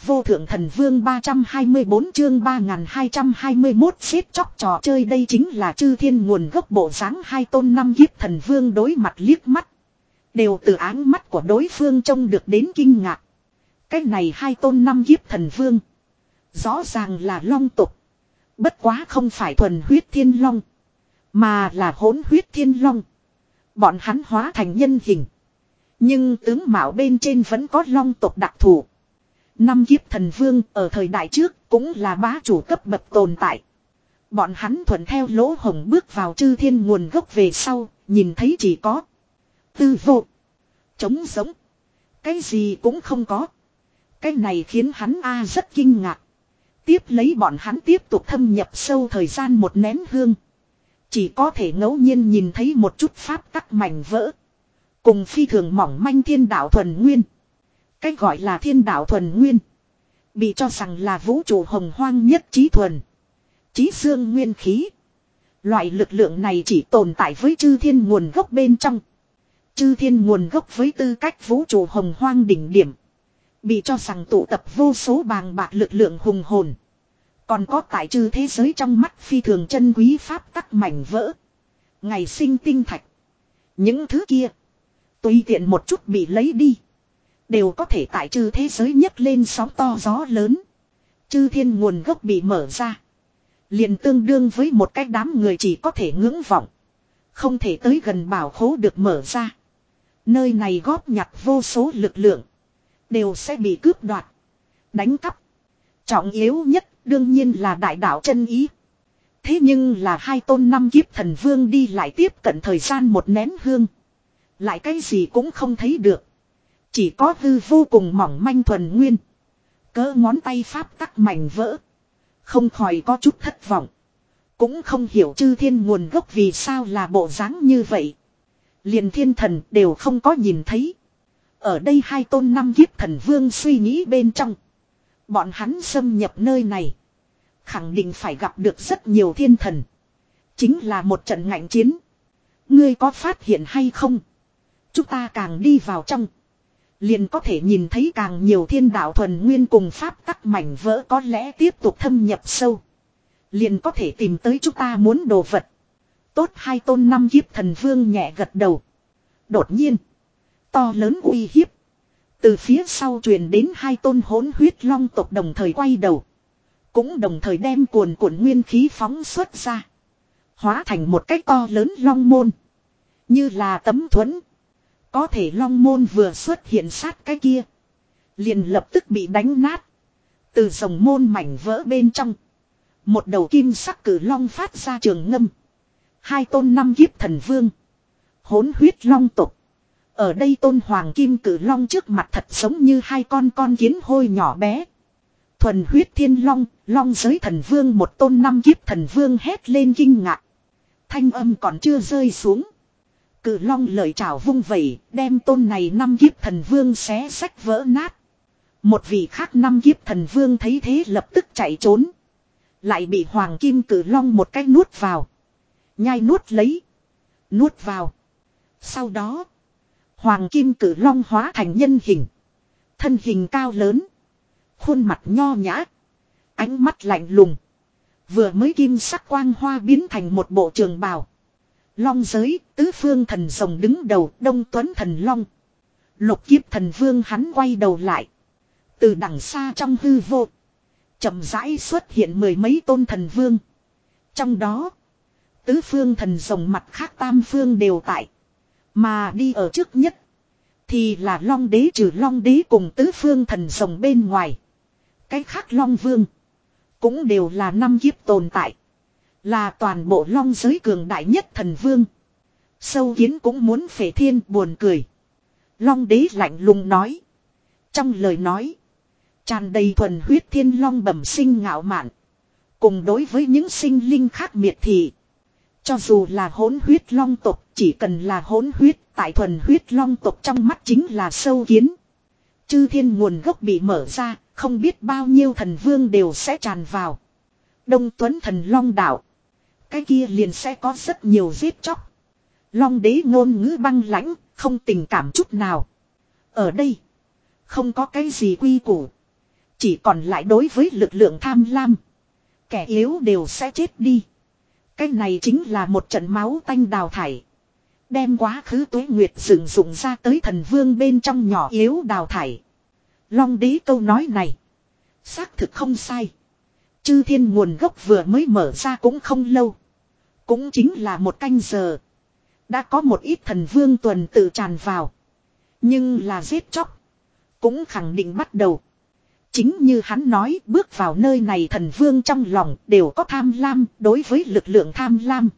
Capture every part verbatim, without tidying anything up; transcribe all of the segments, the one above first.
vô thượng thần vương ba trăm hai mươi bốn chương ba nghìn hai trăm hai mươi mốt xếp chóc trò chơi đây chính là chư thiên nguồn gốc bộ dáng hai tôn năm kiếp thần vương đối mặt liếc mắt. Đều từ áng mắt của đối phương trông được đến kinh ngạc. Cái này hai tôn năm kiếp thần vương. Rõ ràng là long tục. Bất quá không phải thuần huyết thiên long. Mà là hỗn huyết thiên long. Bọn hắn hóa thành nhân hình. Nhưng tướng mạo bên trên vẫn có long tộc đặc thù. Năm kiếp thần vương ở thời đại trước cũng là bá chủ cấp bậc tồn tại. Bọn hắn thuận theo lỗ hồng bước vào chư thiên nguồn gốc về sau, nhìn thấy chỉ có tư vô, trống giống. Cái gì cũng không có. Cái này khiến hắn a rất kinh ngạc. Tiếp lấy bọn hắn tiếp tục thâm nhập sâu thời gian một nén hương. Chỉ có thể ngẫu nhiên nhìn thấy một chút pháp tắc mảnh vỡ. Cùng phi thường mỏng manh thiên đạo thuần nguyên. Cái gọi là thiên đạo thuần nguyên. Bị cho rằng là vũ trụ hồng hoang nhất trí thuần. Chí dương nguyên khí. Loại lực lượng này chỉ tồn tại với chư thiên nguồn gốc bên trong. Chư thiên nguồn gốc với tư cách vũ trụ hồng hoang đỉnh điểm. Bị cho rằng tụ tập vô số bàng bạc lực lượng hùng hồn. Còn có tại chư thế giới trong mắt phi thường chân quý pháp tắc mảnh vỡ. Ngày sinh tinh thạch. Những thứ kia. Tùy tiện một chút bị lấy đi. Đều có thể tại chư thế giới nhấc lên sóng to gió lớn. Chư thiên nguồn gốc bị mở ra. Liền tương đương với một cái đám người chỉ có thể ngưỡng vọng. Không thể tới gần bảo khố được mở ra. Nơi này góp nhặt vô số lực lượng. Đều sẽ bị cướp đoạt. Đánh cắp. Trọng yếu nhất đương nhiên là đại đạo chân ý. Thế nhưng là hai tôn năm kiếp thần vương đi lại tiếp cận thời gian một nén hương. Lại cái gì cũng không thấy được. Chỉ có hư vô cùng mỏng manh thuần nguyên. Cỡ ngón tay pháp tắc mảnh vỡ. Không khỏi có chút thất vọng. Cũng không hiểu chư thiên nguồn gốc vì sao là bộ dáng như vậy. Liền thiên thần đều không có nhìn thấy. Ở đây hai tôn năm kiếp thần vương suy nghĩ bên trong. Bọn hắn xâm nhập nơi này. Khẳng định phải gặp được rất nhiều thiên thần. Chính là một trận ngạnh chiến. Ngươi có phát hiện hay không? Chúng ta càng đi vào trong. Liền có thể nhìn thấy càng nhiều thiên đạo thuần nguyên cùng pháp tắc mảnh vỡ có lẽ tiếp tục thâm nhập sâu. Liền có thể tìm tới chúng ta muốn đồ vật. Tốt hai tôn năm kiếp thần vương nhẹ gật đầu. Đột nhiên. To lớn uy hiếp. Từ phía sau truyền đến hai tôn hỗn huyết long tộc đồng thời quay đầu. Cũng đồng thời đem cuồn cuộn nguyên khí phóng xuất ra. Hóa thành một cái to lớn long môn. Như là tấm thuẫn. Có thể long môn vừa xuất hiện sát cái kia. Liền lập tức bị đánh nát. Từ dòng môn mảnh vỡ bên trong. Một đầu kim sắc cử long phát ra trường ngâm. Hai tôn năm kiếp thần vương. Hỗn huyết long tộc. Ở đây tôn hoàng kim cử long trước mặt thật giống như hai con con kiến hôi nhỏ bé. Thuần huyết thiên long, long giới thần vương một tôn năm kiếp thần vương hét lên kinh ngạc. Thanh âm còn chưa rơi xuống. Cử long lợi trảo vung vẩy, đem tôn này năm kiếp thần vương xé sách vỡ nát. Một vị khác năm kiếp thần vương thấy thế lập tức chạy trốn. Lại bị hoàng kim cử long một cái nuốt vào. Nhai nuốt lấy. Nuốt vào. Sau đó. Hoàng kim cử long hóa thành nhân hình. Thân hình cao lớn. Khuôn mặt nho nhã. Ánh mắt lạnh lùng. Vừa mới kim sắc quang hoa biến thành một bộ trường bào. Long giới, tứ phương thần rồng đứng đầu, đông tuấn thần long. Lục kiếp thần vương hắn quay đầu lại. Từ đằng xa trong hư vô. Chậm rãi xuất hiện mười mấy tôn thần vương. Trong đó, tứ phương thần rồng mặt khác tam phương đều tại. Mà đi ở trước nhất. Thì là long đế trừ long đế cùng tứ phương thần rồng bên ngoài. Cái khác long vương. Cũng đều là năm kiếp tồn tại. Là toàn bộ long giới cường đại nhất thần vương. Sâu kiến cũng muốn phệ thiên buồn cười. Long đế lạnh lùng nói. Trong lời nói. Tràn đầy thuần huyết thiên long bẩm sinh ngạo mạn. Cùng đối với những sinh linh khác miệt thị. Cho dù là hỗn huyết long tộc, chỉ cần là hỗn huyết, tại thuần huyết long tộc trong mắt chính là sâu kiến. Chư thiên nguồn gốc bị mở ra, không biết bao nhiêu thần vương đều sẽ tràn vào. Đông Tuấn thần long đảo. Cái kia liền sẽ có rất nhiều giết chóc. Long đế ngôn ngữ băng lãnh, không tình cảm chút nào. Ở đây, không có cái gì quy củ. Chỉ còn lại đối với lực lượng tham lam. Kẻ yếu đều sẽ chết đi. Cái này chính là một trận máu tanh đào thải. Đem quá khứ tuế nguyệt sử dụng ra tới thần vương bên trong nhỏ yếu đào thải. Long đế câu nói này. Xác thực không sai. Chư thiên nguồn gốc vừa mới mở ra cũng không lâu. Cũng chính là một canh giờ. Đã có một ít thần vương tuần tự tràn vào. Nhưng là giết chóc. Cũng khẳng định bắt đầu. Chính như hắn nói, bước vào nơi này thần vương trong lòng đều có tham lam đối với lực lượng tham lam.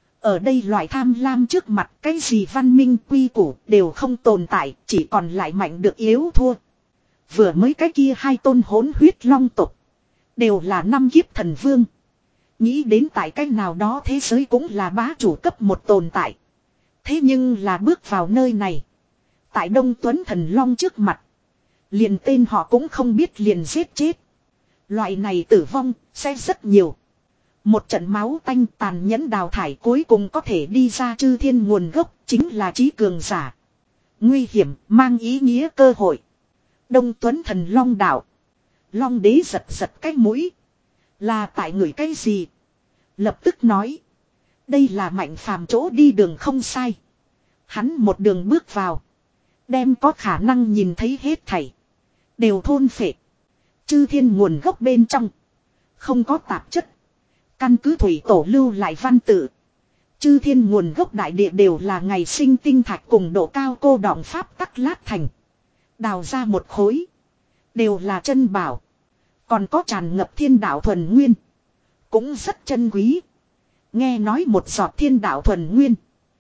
Ở đây loại tham lam trước mặt cái gì văn minh quy củ đều không tồn tại, chỉ còn lại mạnh được yếu thua. Vừa mới cái kia hai tôn hỗn huyết long tộc đều là năm kiếp thần vương. Nghĩ đến tại cách nào đó thế giới cũng là bá chủ cấp một tồn tại. Thế nhưng là bước vào nơi này. Tại Đông Tuấn Thần Long trước mặt. Liền tên họ cũng không biết liền giết chết. Loại này tử vong sẽ rất nhiều. Một trận máu tanh tàn nhẫn đào thải cuối cùng có thể đi ra chư thiên nguồn gốc chính là trí cường giả. Nguy hiểm mang ý nghĩa cơ hội. Đông Tuấn Thần Long đảo. Long đế giật giật cái mũi. Là tại người cái gì? Lập tức nói. Đây là Mạnh Phàm chỗ đi đường không sai. Hắn một đường bước vào. Đem có khả năng nhìn thấy hết thảy. Đều thôn phệ. Chư thiên nguồn gốc bên trong. Không có tạp chất. Căn cứ thủy tổ lưu lại văn tự. Chư thiên nguồn gốc đại địa đều là ngày sinh tinh thạch cùng độ cao cô đọng pháp tắc lát thành. Đào ra một khối. Đều là chân bảo. Còn có tràn ngập thiên đạo thuần nguyên. Cũng rất chân quý. Nghe nói một giọt thiên đạo thuần nguyên.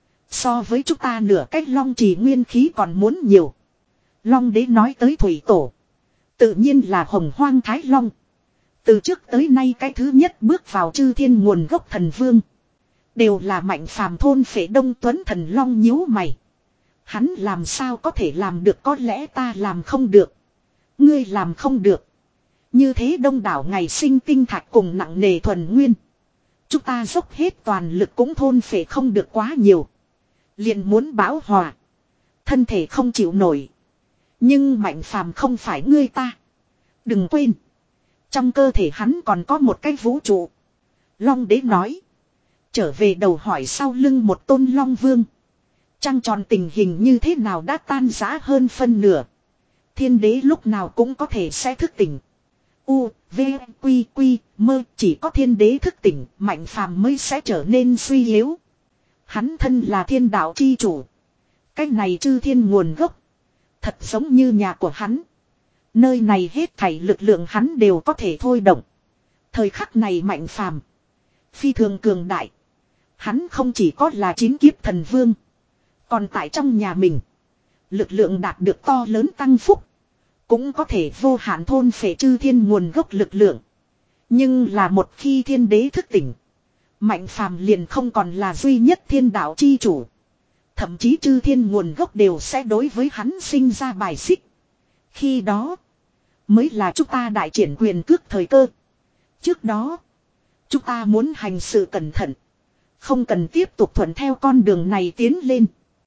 So với chúng ta nửa cách long trì nguyên khí còn muốn nhiều. Long đế nói tới thủy tổ. Tự nhiên là hồng hoang thái long. Từ trước tới nay cái thứ nhất bước vào chư thiên nguồn gốc thần vương. Đều là Mạnh Phàm thôn phệ Đông Tuấn Thần Long nhíu mày. Hắn làm sao có thể làm được, có lẽ ta làm không được. Ngươi làm không được. Như thế đông đảo ngày sinh tinh thạch cùng nặng nề thuần nguyên. Chúng ta dốc hết toàn lực cũng thôn phệ không được quá nhiều. Liền muốn bão hòa. Thân thể không chịu nổi. Nhưng Mạnh Phàm không phải ngươi ta. Đừng quên. Trong cơ thể hắn còn có một cái vũ trụ. Long đế nói. Trở về đầu hỏi sau lưng một tôn long vương. Trăng tròn tình hình như thế nào đã tan rã hơn phân nửa. Thiên đế lúc nào cũng có thể sẽ thức tỉnh. U, V, Quy, Quy, mơ chỉ có thiên đế thức tỉnh, Mạnh Phàm mới sẽ trở nên suy yếu. Hắn thân là thiên đạo chi chủ. Cái này chư thiên nguồn gốc. Thật giống như nhà của hắn. Nơi này hết thảy lực lượng hắn đều có thể thôi động. Thời khắc này Mạnh Phàm phi thường cường đại. Hắn không chỉ có là chín kiếp thần vương. Còn tại trong nhà mình. Lực lượng đạt được to lớn tăng phúc. Cũng có thể vô hạn thôn phệ chư thiên nguồn gốc lực lượng. Nhưng là một khi thiên đế thức tỉnh. Mạnh Phàm liền không còn là duy nhất thiên đạo chi chủ. Thậm chí chư thiên nguồn gốc đều sẽ đối với hắn sinh ra bài xích. Khi đó. Mới là chúng ta đại triển quyền cước thời cơ. Trước đó. Chúng ta muốn hành sự cẩn thận. Không cần tiếp tục thuận theo con đường này tiến lên.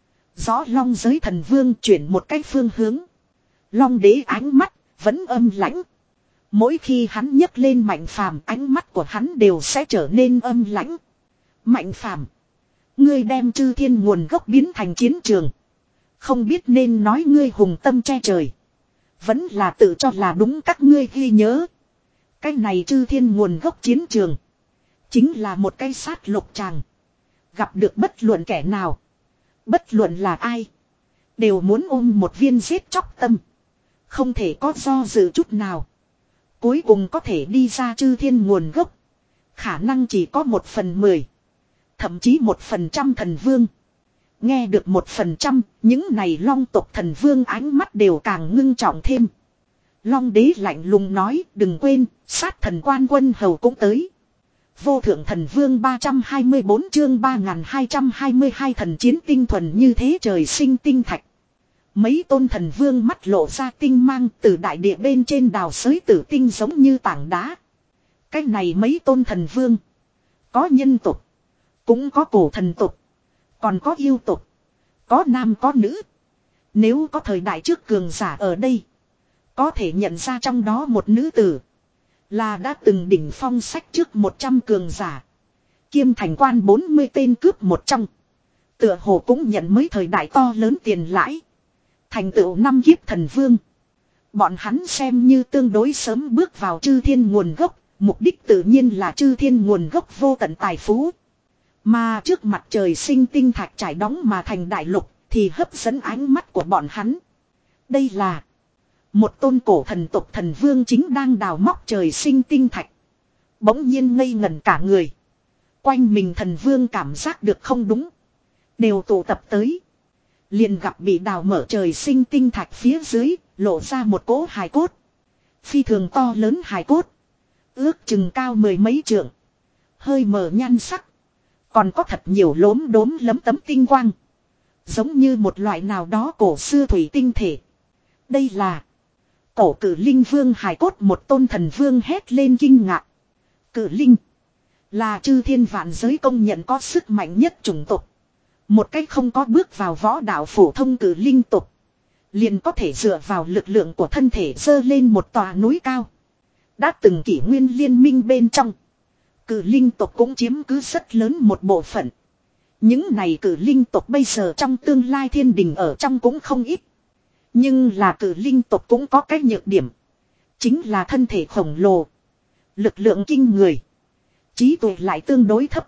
Gió long giới thần vương chuyển một cách phương hướng. Long đế ánh mắt vẫn âm lãnh. Mỗi khi hắn nhấc lên Mạnh Phàm, ánh mắt của hắn đều sẽ trở nên âm lãnh. Mạnh Phàm, ngươi đem chư thiên nguồn gốc biến thành chiến trường. Không biết nên nói ngươi hùng tâm che trời. Vẫn là tự cho là đúng các ngươi ghi nhớ. Cái này chư thiên nguồn gốc chiến trường. Chính là một cái sát lục tràng. Gặp được bất luận kẻ nào. Bất luận là ai. Đều muốn ôm một viên giết chóc tâm. Không thể có do dự chút nào. Cuối cùng có thể đi ra chư thiên nguồn gốc. Khả năng chỉ có một phần mười. Thậm chí một phần trăm thần vương. Nghe được một phần trăm, những này long tộc thần vương ánh mắt đều càng ngưng trọng thêm. Long đế lạnh lùng nói, đừng quên, sát thần quan quân hầu cũng tới. Vô thượng thần vương ba trăm hai mươi bốn chương ba nghìn hai trăm hai mươi hai thần chiến tinh thuần như thế trời sinh tinh thạch. Mấy tôn thần vương mắt lộ ra tinh mang từ đại địa bên trên đào xới tử tinh giống như tảng đá. Cái này mấy tôn thần vương. Có nhân tộc. Cũng có cổ thần tộc. Còn có yêu tộc. Có nam có nữ. Nếu có thời đại trước cường giả ở đây. Có thể nhận ra trong đó một nữ tử. Là đã từng đỉnh phong sách trước một trăm cường giả. Kiêm thành quan bốn mươi tên cướp một trong. Tựa hồ cũng nhận mấy thời đại to lớn tiền lãi. Thành tựu năm kiếp thần vương. Bọn hắn xem như tương đối sớm bước vào chư thiên nguồn gốc. Mục đích tự nhiên là chư thiên nguồn gốc vô tận tài phú. Mà trước mặt trời sinh tinh thạch trải đóng mà thành đại lục thì hấp dẫn ánh mắt của bọn hắn. Đây là một tôn cổ thần tộc thần vương chính đang đào móc trời sinh tinh thạch. Bỗng nhiên ngây ngẩn cả người. Quanh mình thần vương cảm giác được không đúng. Đều tụ tập tới. Liền gặp bị đào mở trời sinh tinh thạch phía dưới, lộ ra một cỗ hài cốt. Phi thường to lớn hài cốt. Ước chừng cao mười mấy trượng. Hơi mờ nhan sắc. Còn có thật nhiều lốm đốm lấm tấm tinh quang. Giống như một loại nào đó cổ xưa thủy tinh thể. Đây là cổ cử linh vương hài cốt, một tôn thần vương hét lên kinh ngạc. Cử linh là chư thiên vạn giới công nhận có sức mạnh nhất chủng tộc. Một cách không có bước vào võ đạo phổ thông cử linh tộc. Liền có thể dựa vào lực lượng của thân thể dơ lên một tòa núi cao. Đã từng kỷ nguyên liên minh bên trong. Cử linh tộc cũng chiếm cứ rất lớn một bộ phận. Những này cử linh tộc bây giờ trong tương lai thiên đình ở trong cũng không ít. Nhưng là cử linh tộc cũng có cái nhược điểm. Chính là thân thể khổng lồ. Lực lượng kinh người. Trí tuệ lại tương đối thấp.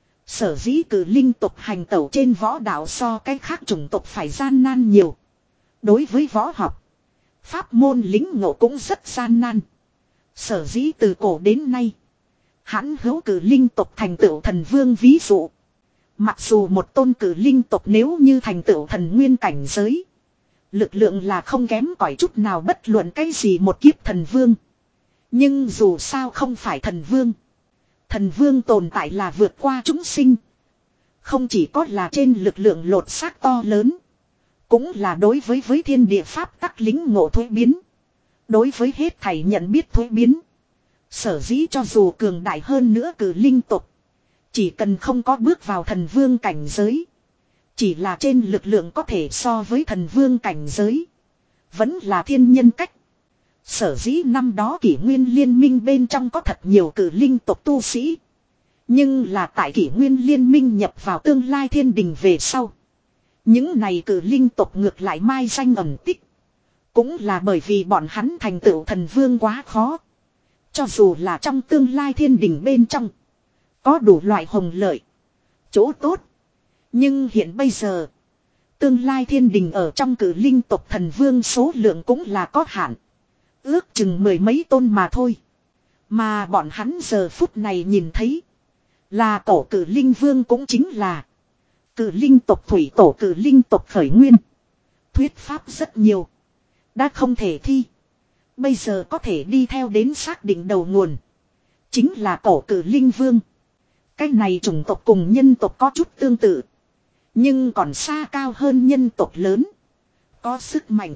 Sở dĩ cử linh tộc hành tẩu trên võ đạo so cái khác chủng tộc phải gian nan nhiều. Đối với võ học, pháp môn lính ngộ cũng rất gian nan. Sở dĩ từ cổ đến nay, hãn hữu cử linh tộc thành tựu thần vương ví dụ. Mặc dù một tôn cử linh tộc nếu như thành tựu thần nguyên cảnh giới, lực lượng là không kém cỏi chút nào bất luận cái gì một kiếp thần vương. Nhưng dù sao không phải thần vương. Thần vương tồn tại là vượt qua chúng sinh. Không chỉ có là trên lực lượng lột xác to lớn. Cũng là đối với với thiên địa pháp tắc lính ngộ thuế biến. Đối với hết thảy nhận biết thuế biến. Sở dĩ cho dù cường đại hơn nữa cử linh tộc. Chỉ cần không có bước vào thần vương cảnh giới. Chỉ là trên lực lượng có thể so với thần vương cảnh giới. Vẫn là thiên nhân cách. Sở dĩ năm đó kỷ nguyên liên minh bên trong có thật nhiều cử linh tộc tu sĩ. Nhưng là tại kỷ nguyên liên minh nhập vào tương lai thiên đình về sau. Những này cử linh tộc ngược lại mai danh ẩn tích. Cũng là bởi vì bọn hắn thành tựu thần vương quá khó. Cho dù là trong tương lai thiên đình bên trong. Có đủ loại hồng lợi. Chỗ tốt. Nhưng hiện bây giờ. Tương lai thiên đình ở trong cử linh tộc thần vương số lượng cũng là có hạn. Ước chừng mười mấy tôn mà thôi. Mà bọn hắn giờ phút này nhìn thấy. Là tổ cử linh vương cũng chính là. Cử linh tộc thủy tổ cử linh tộc khởi nguyên. Thuyết pháp rất nhiều. Đã không thể thi. Bây giờ có thể đi theo đến xác định đầu nguồn. Chính là tổ cử linh vương. Cái này chủng tộc cùng nhân tộc có chút tương tự. Nhưng còn xa cao hơn nhân tộc lớn. Có sức mạnh.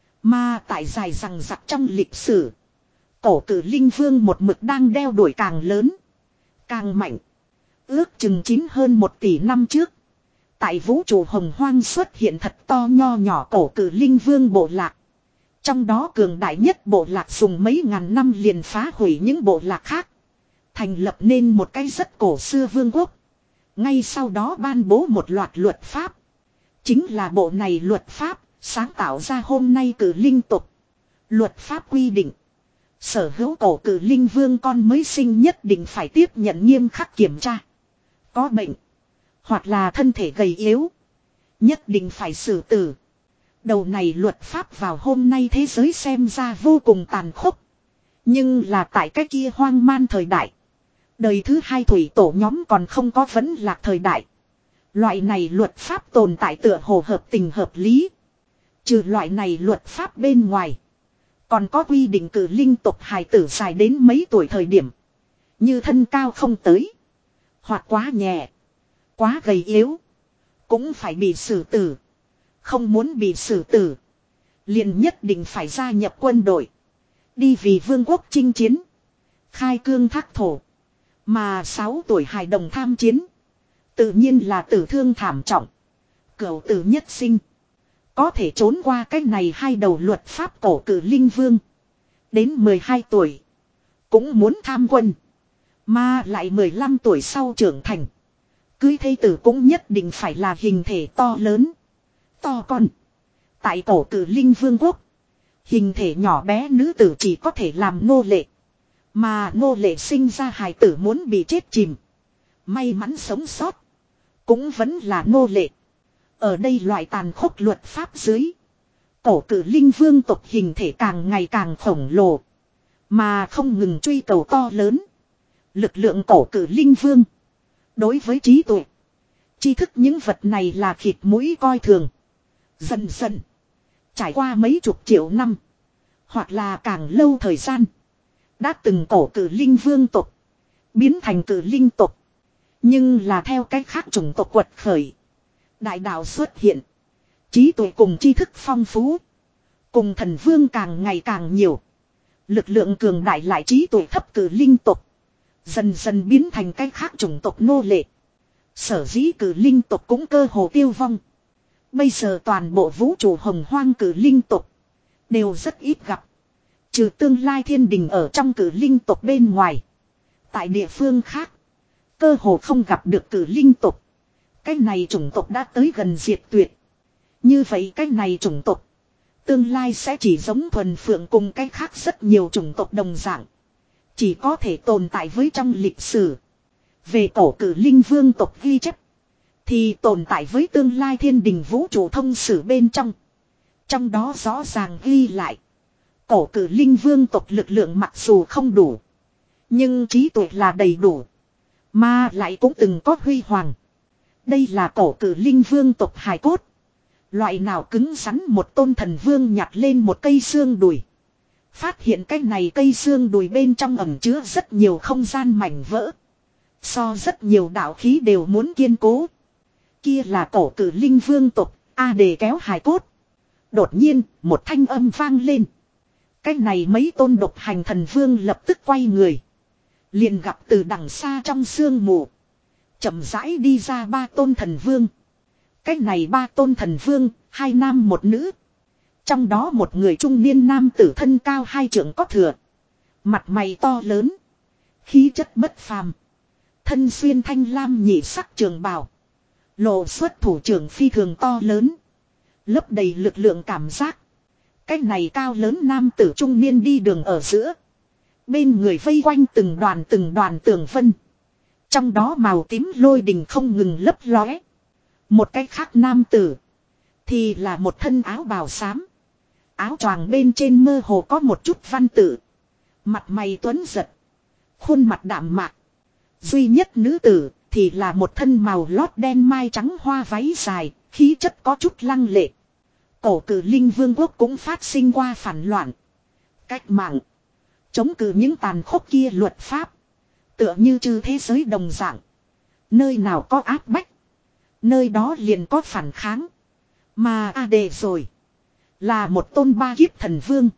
Mà tại dài rằng rặc trong lịch sử. Cổ cử linh vương một mực đang đeo đuổi càng lớn. Càng mạnh. Ước chừng chín hơn một tỷ năm trước. Tại vũ trụ hồng hoang xuất hiện thật to nho nhỏ cổ cử linh vương bộ lạc. Trong đó cường đại nhất bộ lạc dùng mấy ngàn năm liền phá hủy những bộ lạc khác. Thành lập nên một cái rất cổ xưa vương quốc. Ngay sau đó ban bố một loạt luật pháp. Chính là bộ này luật pháp sáng tạo ra hôm nay cử linh tộc. Luật pháp quy định. Sở hữu cổ cử linh vương con mới sinh nhất định phải tiếp nhận nghiêm khắc kiểm tra. Có bệnh. Hoặc là thân thể gầy yếu. Nhất định phải xử tử. Đầu này luật pháp vào hôm nay thế giới xem ra vô cùng tàn khốc. Nhưng là tại cái kia hoang man thời đại. Đời thứ hai thủy tổ nhóm còn không có vấn lạc thời đại. Loại này luật pháp tồn tại tựa hồ hợp tình hợp lý. Trừ loại này luật pháp bên ngoài. Còn có quy định cử linh tộc hài tử dài đến mấy tuổi thời điểm. Như thân cao không tới. Hoặc quá nhẹ. Quá gầy yếu. Cũng phải bị xử tử. Không muốn bị xử tử. Liền nhất định phải gia nhập quân đội. Đi vì vương quốc chinh chiến. Khai cương thác thổ. Mà sáu tuổi hài đồng tham chiến. Tự nhiên là tử thương thảm trọng. Cửu tử nhất sinh. có thể trốn qua cái này hai đầu luật pháp cổ cử linh vương. Đến mười hai tuổi. Cũng muốn tham quân. Mà lại mười lăm tuổi sau trưởng thành. Cưới thê tử cũng nhất định phải là hình thể to lớn. To con. Tại cổ cử linh vương quốc. Hình thể nhỏ bé nữ tử chỉ có thể làm nô lệ. Mà nô lệ sinh ra hài tử muốn bị chết chìm. May mắn sống sót. Cũng vẫn là nô lệ. Ở đây loại tàn khốc luật pháp dưới. Cổ cử linh vương tộc hình thể càng ngày càng khổng lồ. Mà không ngừng truy cầu to lớn. Lực lượng cổ cử linh vương. Đối với trí tuệ. Tri thức những vật này là khịt mũi coi thường. Dần dần. Trải qua mấy chục triệu năm. Hoặc là càng lâu thời gian. Đã từng cổ cử linh vương tộc. Biến thành cử linh tộc. Nhưng là theo cách khác chủng tộc quật khởi. Đại đạo xuất hiện. Trí tuệ cùng tri thức phong phú. Cùng thần vương càng ngày càng nhiều. Lực lượng cường đại lại trí tuệ thấp cử linh tộc. Dần dần biến thành cách khác chủng tộc nô lệ. Sở dĩ cử linh tộc cũng cơ hồ tiêu vong. Bây giờ toàn bộ vũ trụ hồng hoang cử linh tộc. Đều rất ít gặp. Trừ tương lai thiên đình ở trong cử linh tộc bên ngoài. Tại địa phương khác. Cơ hồ không gặp được cử linh tộc. Cái này chủng tộc đã tới gần diệt tuyệt. Như vậy cái này chủng tộc. Tương lai sẽ chỉ giống thuần phượng cùng cái khác rất nhiều chủng tộc đồng dạng. Chỉ có thể tồn tại với trong lịch sử. Về cổ cử linh vương tộc ghi chép. Thì tồn tại với tương lai thiên đình vũ trụ thông sử bên trong. Trong đó rõ ràng ghi lại. Cổ cử linh vương tộc lực lượng mặc dù không đủ. Nhưng trí tuệ là đầy đủ. Mà lại cũng từng có huy hoàng. Đây là cổ cử linh vương tộc hài cốt. Loại nào cứng rắn một tôn thần vương nhặt lên một cây xương đùi. Phát hiện cái này cây xương đùi bên trong ẩn chứa rất nhiều không gian mảnh vỡ. So rất nhiều đạo khí đều muốn kiên cố. Kia là cổ cử linh vương tộc, A đề kéo hài cốt. Đột nhiên, một thanh âm vang lên. Cái này mấy tôn độc hành thần vương lập tức quay người. Liền gặp từ đằng xa trong sương mù. Chậm rãi đi ra ba tôn thần vương. Cái này ba tôn thần vương, hai nam một nữ. Trong đó một người trung niên nam tử thân cao hai trượng có thừa. Mặt mày to lớn. Khí chất bất phàm. Thân xuyên thanh lam nhị sắc trường bào. Lộ xuất thủ trưởng phi thường to lớn. Lấp đầy lực lượng cảm giác. Cái này cao lớn nam tử trung niên đi đường ở giữa. Bên người vây quanh từng đoàn từng đoàn tường vân. Trong đó màu tím lôi đình không ngừng lấp lóe. Một cái khác nam tử. Thì là một thân áo bào xám. Áo choàng bên trên mơ hồ có một chút văn tự. Mặt mày tuấn giật. Khuôn mặt đạm mạc. Duy nhất nữ tử thì là một thân màu lót đen mai trắng hoa váy dài. Khí chất có chút lăng lệ. Cổ cử linh vương quốc cũng phát sinh qua phản loạn. Cách mạng. Chống cự những tàn khốc kia luật pháp. Tựa như trừ thế giới đồng dạng. Nơi nào có áp bách. Nơi đó liền có phản kháng. Mà A đề rồi. Là một tôn ba kiếp thần vương.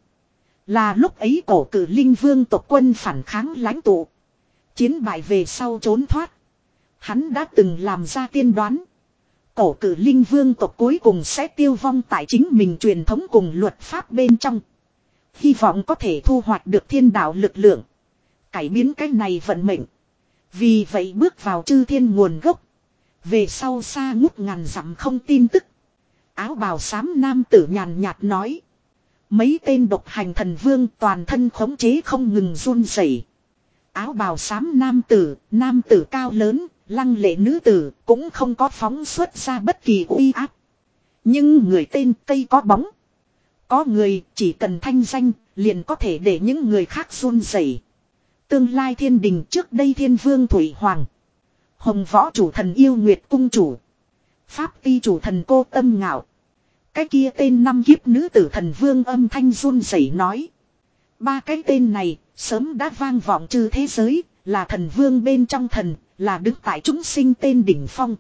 Là lúc ấy cổ cử linh vương tộc quân phản kháng lãnh tụ. Chiến bại về sau trốn thoát. Hắn đã từng làm ra tiên đoán. Cổ cử linh vương tộc cuối cùng sẽ tiêu vong tại chính mình truyền thống cùng luật pháp bên trong. Hy vọng có thể thu hoạch được thiên đạo lực lượng. Cải biến cái này vận mệnh. Vì vậy bước vào chư thiên nguồn gốc. Về sau xa ngút ngàn dặm không tin tức. Áo bào xám nam tử nhàn nhạt nói. Mấy tên độc hành thần vương toàn thân khống chế không ngừng run rẩy. Áo bào xám nam tử, nam tử cao lớn, lăng lệ nữ tử cũng không có phóng xuất ra bất kỳ uy áp. Nhưng người tên cây có bóng. Có người chỉ cần thanh danh liền có thể để những người khác run rẩy. Tương lai thiên đình trước đây thiên vương Thủy Hoàng. Hồng võ chủ thần yêu nguyệt cung chủ. Pháp ti chủ thần cô tâm ngạo. Cái kia tên năm kiếp nữ tử thần vương âm thanh run rẩy nói. Ba cái tên này sớm đã vang vọng trừ thế giới. Là thần vương bên trong thần. Là đứng tại chúng sinh tên đỉnh phong.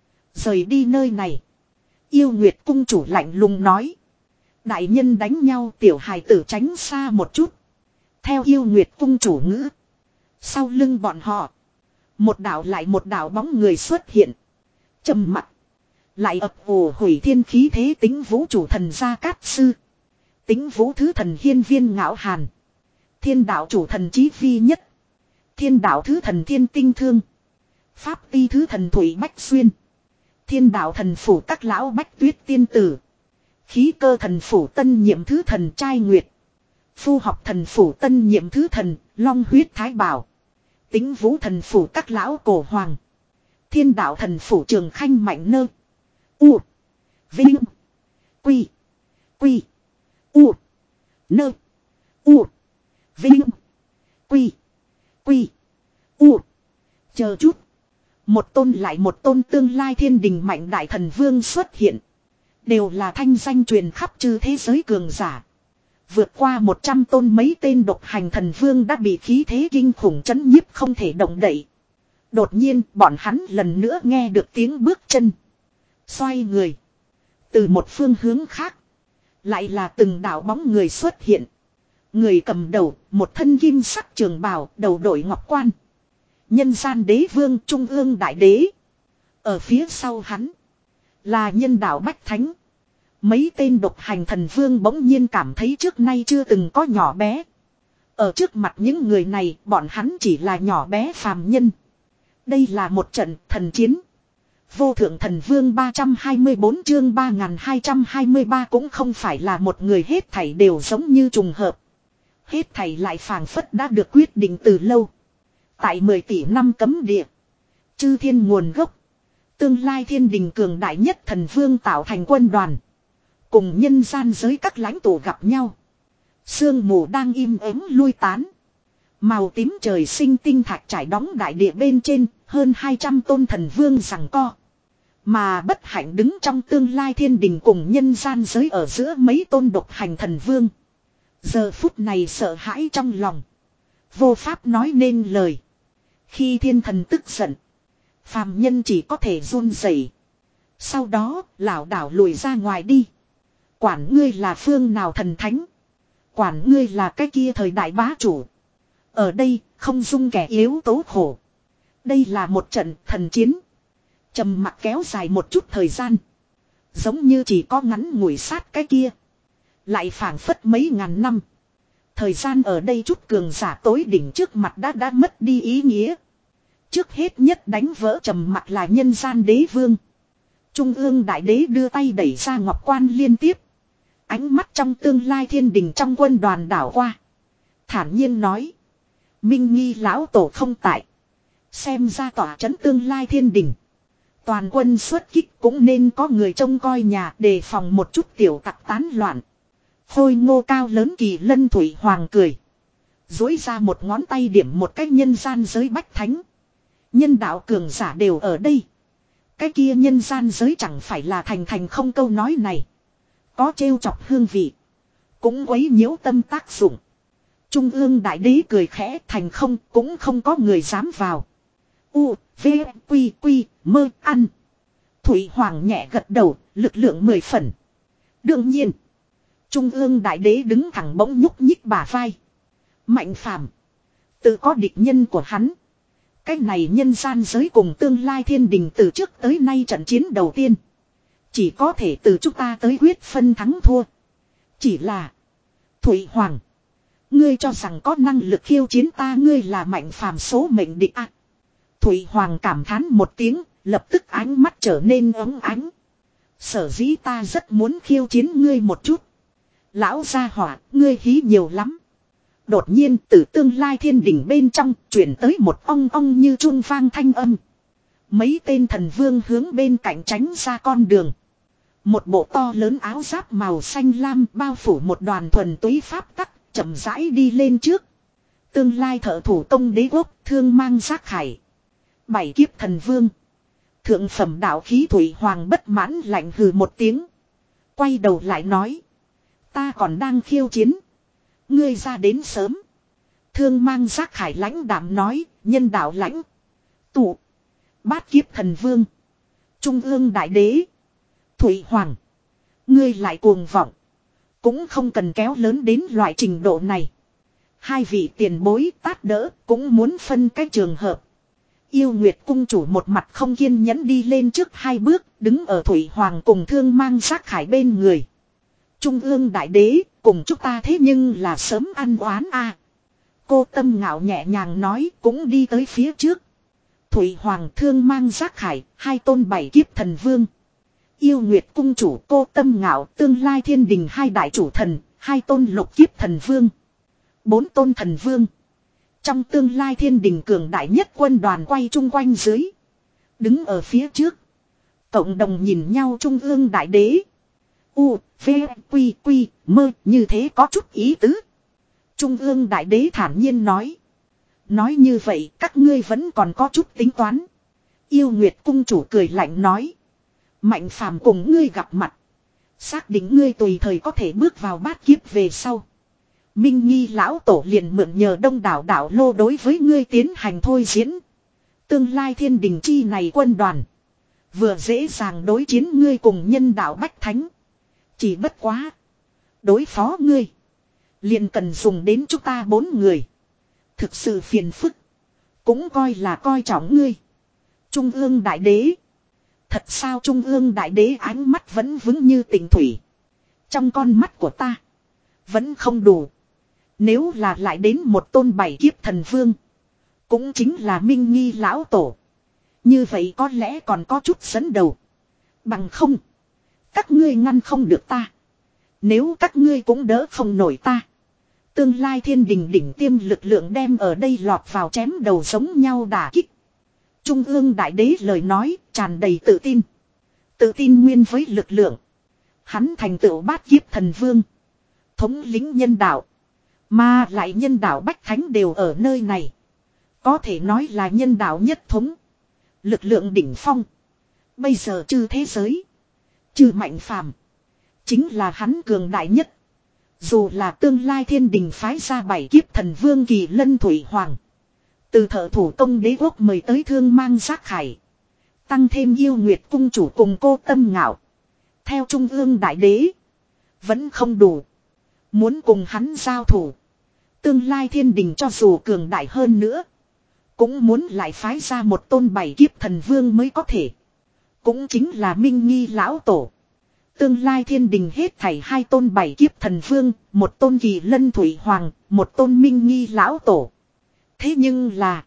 Rời đi nơi này. Yêu nguyệt cung chủ lạnh lùng nói. Đại nhân đánh nhau tiểu hài tử tránh xa một chút. Theo yêu nguyệt cung chủ ngữ. Sau lưng bọn họ. Một đảo lại một đảo bóng người xuất hiện. Trầm mặt. Lại ập ủ hủy thiên khí thế Tính Vũ chủ thần Gia Cát Sư. Tính Vũ thứ thần Hiên Viên Ngạo Hàn. Thiên đạo chủ thần Chí Vi Nhất. Thiên đạo thứ thần Thiên Tinh Thương. Pháp ti thứ thần Thủy Bách Xuyên. Thiên đạo thần phủ các lão Bách Tuyết Tiên Tử. Khí cơ thần phủ tân nhiệm thứ thần Trai Nguyệt. Phu học thần phủ tân nhiệm thứ thần Long Huyết Thái Bảo. Tính Vũ thần phủ các lão Cổ Hoàng. Thiên đạo thần phủ Trường Khanh Mạnh Nơ. U. Vinh. Quy. Quy. U. Nơ. U. Vinh. Quy. Quy. U. Chờ chút. Một tôn lại một tôn tương lai thiên đình mạnh đại thần vương xuất hiện. Đều là thanh danh truyền khắp chư thế giới cường giả. Vượt qua một trăm tôn mấy tên độc hành thần vương đã bị khí thế kinh khủng chấn nhiếp không thể động đậy. Đột nhiên bọn hắn lần nữa nghe được tiếng bước chân. Xoay người. Từ một phương hướng khác. Lại là từng đạo bóng người xuất hiện. Người cầm đầu, một thân kim sắc trường bào, đầu đội ngọc quan. Nhân gian đế vương trung ương đại đế. Ở phía sau hắn. Là nhân đạo Bách Thánh. Mấy tên độc hành thần vương bỗng nhiên cảm thấy trước nay chưa từng có nhỏ bé. Ở trước mặt những người này bọn hắn chỉ là nhỏ bé phàm nhân. Đây là một trận thần chiến. Vô thượng thần vương ba trăm hai mươi bốn chương ba nghìn hai trăm hai mươi ba cũng không phải là một người hết thảy đều giống như trùng hợp. Hết thảy lại phảng phất đã được quyết định từ lâu. Tại mười tỷ năm cấm địa. Chư thiên nguồn gốc. Tương lai thiên đình cường đại nhất thần vương tạo thành quân đoàn. Cùng nhân gian giới các lãnh tụ gặp nhau. Sương mù đang im ắng lui tán. Màu tím trời sinh tinh thạch trải đóng đại địa bên trên. Hơn hai trăm tôn thần vương giằng co. Mà bất hạnh đứng trong tương lai thiên đình cùng nhân gian giới ở giữa mấy tôn độc hành thần vương. Giờ phút này sợ hãi trong lòng. Vô pháp nói nên lời. Khi thiên thần tức giận. Phàm nhân chỉ có thể run rẩy. Sau đó lảo đảo lùi ra ngoài đi. Quản ngươi là phương nào thần thánh. Quản ngươi là cái kia thời đại bá chủ. Ở đây không dung kẻ yếu tố khổ. Đây là một trận thần chiến. Trầm mặc kéo dài một chút thời gian. Giống như chỉ có ngắn ngủi sát cái kia. Lại phảng phất mấy ngàn năm. Thời gian ở đây chút cường giả tối đỉnh trước mặt đã đã mất đi ý nghĩa. Trước hết nhất đánh vỡ trầm mặc là nhân gian đế vương. Trung ương đại đế đưa tay đẩy ra ngọc quan liên tiếp. Ánh mắt trong tương lai thiên đình trong quân đoàn đảo qua. Thản nhiên nói. Minh nghi lão tổ không tại. Xem ra tỏa trấn tương lai thiên đình. Toàn quân xuất kích cũng nên có người trông coi nhà đề phòng một chút tiểu tặc tán loạn. Khôi ngô cao lớn kỳ lân thủy hoàng cười. Dối ra một ngón tay điểm một cách nhân gian giới bách thánh. Nhân đạo cường giả đều ở đây. Cái kia nhân gian giới chẳng phải là thành thành không câu nói này. Có trêu chọc hương vị. Cũng quấy nhiễu tâm tác dụng. Trung ương đại đế cười khẽ thành không cũng không có người dám vào. U, V, Quy, Quy, mơ, ăn. Thủy Hoàng nhẹ gật đầu, lực lượng mười phần. Đương nhiên. Trung ương đại đế đứng thẳng bỗng nhúc nhích bả vai. Mạnh phàm. Tự có địch nhân của hắn. Cái này nhân gian giới cùng tương lai thiên đình từ trước tới nay trận chiến đầu tiên. Chỉ có thể từ chúng ta tới quyết phân thắng thua. Chỉ là. Thủy Hoàng. Ngươi cho rằng có năng lực khiêu chiến ta ngươi là mạnh phàm số mệnh địch à. Thủy Hoàng cảm thán một tiếng. Lập tức ánh mắt trở nên ấm ánh. Sở dĩ ta rất muốn khiêu chiến ngươi một chút. Lão gia hỏa, ngươi hí nhiều lắm. Đột nhiên từ tương lai thiên đỉnh bên trong chuyển tới một ong ong như chuông vang thanh âm. Mấy tên thần vương hướng bên cạnh tránh ra con đường. Một bộ to lớn áo giáp màu xanh lam bao phủ một đoàn thuần túy pháp tắc, chậm rãi đi lên trước. Tương lai thợ thủ công đế quốc thương mang giác khải. Bảy kiếp thần vương. Thượng phẩm đạo khí Thủy Hoàng bất mãn lạnh hừ một tiếng. Quay đầu lại nói. Ta còn đang khiêu chiến. Ngươi ra đến sớm. Thương mang giác khải lãnh đạm nói. Nhân đạo lãnh. Tụ. Bát kiếp thần vương. Trung ương đại đế. Thủy Hoàng. Ngươi lại cuồng vọng. Cũng không cần kéo lớn đến loại trình độ này. Hai vị tiền bối tát đỡ cũng muốn phân cái trường hợp. Yêu Nguyệt cung chủ một mặt không kiên nhẫn đi lên trước hai bước, đứng ở Thủy Hoàng cùng Thương Mang Giác Khải bên người. Trung ương đại đế, cùng chúng ta thế nhưng là sớm ăn oán a. Cô Tâm Ngạo nhẹ nhàng nói, cũng đi tới phía trước. Thủy Hoàng, Thương Mang Giác Khải, hai tôn bảy kiếp thần vương. Yêu Nguyệt cung chủ Cô Tâm Ngạo, tương lai thiên đình hai đại chủ thần, hai tôn lục kiếp thần vương. Bốn tôn thần vương. Trong tương lai thiên đình cường đại nhất quân đoàn quay chung quanh dưới. Đứng ở phía trước. Cộng đồng nhìn nhau trung ương đại đế. U, V, Quy, Quy, Mơ, như thế có chút ý tứ. Trung ương đại đế thản nhiên nói. Nói như vậy các ngươi vẫn còn có chút tính toán. Yêu Nguyệt cung chủ cười lạnh nói. Mạnh phàm cùng ngươi gặp mặt. Xác định ngươi tùy thời có thể bước vào bát kiếp về sau. Minh Nghi lão tổ liền mượn nhờ đông đảo đảo lô đối với ngươi tiến hành thôi diễn. Tương lai thiên đình chi này quân đoàn. Vừa dễ dàng đối chiến ngươi cùng nhân đạo Bách Thánh. Chỉ bất quá. Đối phó ngươi. Liền cần dùng đến chúng ta bốn người. Thực sự phiền phức. Cũng coi là coi trọng ngươi. Trung ương đại đế. Thật sao Trung ương đại đế ánh mắt vẫn vững như tỉnh thủy. Trong con mắt của ta. Vẫn không đủ. Nếu là lại đến một tôn bảy kiếp thần vương. Cũng chính là Minh Nghi lão tổ. Như vậy có lẽ còn có chút dẫn đầu. Bằng không. Các ngươi ngăn không được ta. Nếu các ngươi cũng đỡ không nổi ta. Tương lai thiên đình đỉnh tiêm lực lượng đem ở đây lọt vào chém đầu giống nhau đả kích. Trung ương đại đế lời nói tràn đầy tự tin. Tự tin nguyên với lực lượng. Hắn thành tựu bát kiếp thần vương. Thống lĩnh nhân đạo. Mà lại nhân đạo Bách Thánh đều ở nơi này. Có thể nói là nhân đạo nhất thống. Lực lượng đỉnh phong. Bây giờ trừ thế giới. Trừ Mạnh Phàm. Chính là hắn cường đại nhất. Dù là tương lai thiên đình phái ra bảy kiếp thần vương Kỳ Lân Thủy Hoàng. Từ thợ thủ công đế quốc mời tới Thương Mang Giác Khải. Tăng thêm Yêu Nguyệt cung chủ cùng Cô Tâm Ngạo. Theo Trung ương đại đế. Vẫn không đủ. Muốn cùng hắn giao thủ. Tương lai thiên đình cho dù cường đại hơn nữa. Cũng muốn lại phái ra một tôn bảy kiếp thần vương mới có thể. Cũng chính là Minh Nghi lão tổ. Tương lai thiên đình hết thảy hai tôn bảy kiếp thần vương, một tôn Kỳ Lân Thủy Hoàng, một tôn Minh Nghi lão tổ. Thế nhưng là,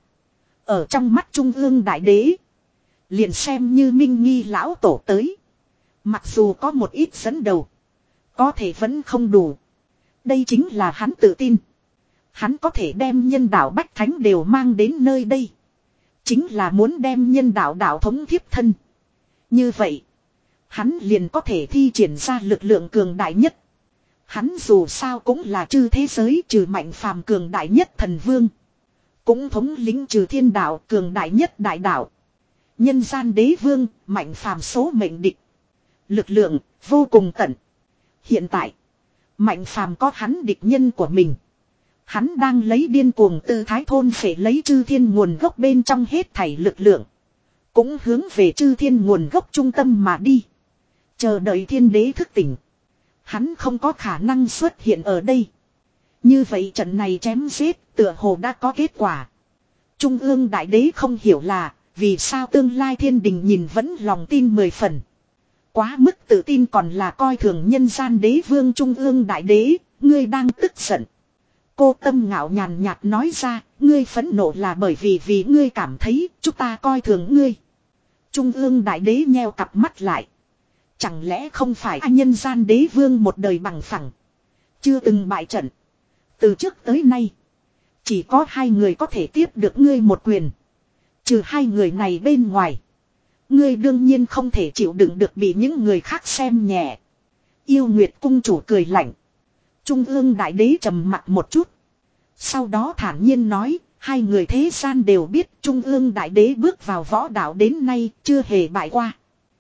ở trong mắt Trung ương đại đế, liền xem như Minh Nghi lão tổ tới. Mặc dù có một ít dẫn đầu, có thể vẫn không đủ. Đây chính là hắn tự tin. Hắn có thể đem nhân đạo Bách Thánh đều mang đến nơi đây. Chính là muốn đem nhân đạo đạo thống thiếp thân. Như vậy, hắn liền có thể thi triển ra lực lượng cường đại nhất. Hắn dù sao cũng là trừ thế giới trừ Mạnh Phàm cường đại nhất thần vương. Cũng thống lĩnh trừ thiên đạo cường đại nhất đại đạo. Nhân gian đế vương, Mạnh Phàm số mệnh địch. Lực lượng, vô cùng tận. Hiện tại, Mạnh Phàm có hắn địch nhân của mình. Hắn đang lấy điên cuồng tư thái thôn phệ lấy chư thiên nguồn gốc bên trong hết thảy lực lượng. Cũng hướng về chư thiên nguồn gốc trung tâm mà đi. Chờ đợi thiên đế thức tỉnh. Hắn không có khả năng xuất hiện ở đây. Như vậy trận này chém giết tựa hồ đã có kết quả. Trung ương đại đế không hiểu là vì sao tương lai thiên đình nhìn vẫn lòng tin mười phần. Quá mức tự tin còn là coi thường nhân gian đế vương Trung ương đại đế, ngươi đang tức giận. Cô Tâm Ngạo nhàn nhạt nói ra, ngươi phẫn nộ là bởi vì vì ngươi cảm thấy chúng ta coi thường ngươi. Trung ương đại đế nheo cặp mắt lại. Chẳng lẽ không phải anh nhân gian đế vương một đời bằng phẳng. Chưa từng bại trận. Từ trước tới nay. Chỉ có hai người có thể tiếp được ngươi một quyền. Trừ hai người này bên ngoài. Ngươi đương nhiên không thể chịu đựng được bị những người khác xem nhẹ. Yêu Nguyệt cung chủ cười lạnh. Trung ương đại đế trầm mặt một chút. Sau đó thản nhiên nói. Hai người thế gian đều biết Trung ương đại đế bước vào võ đạo đến nay chưa hề bại qua.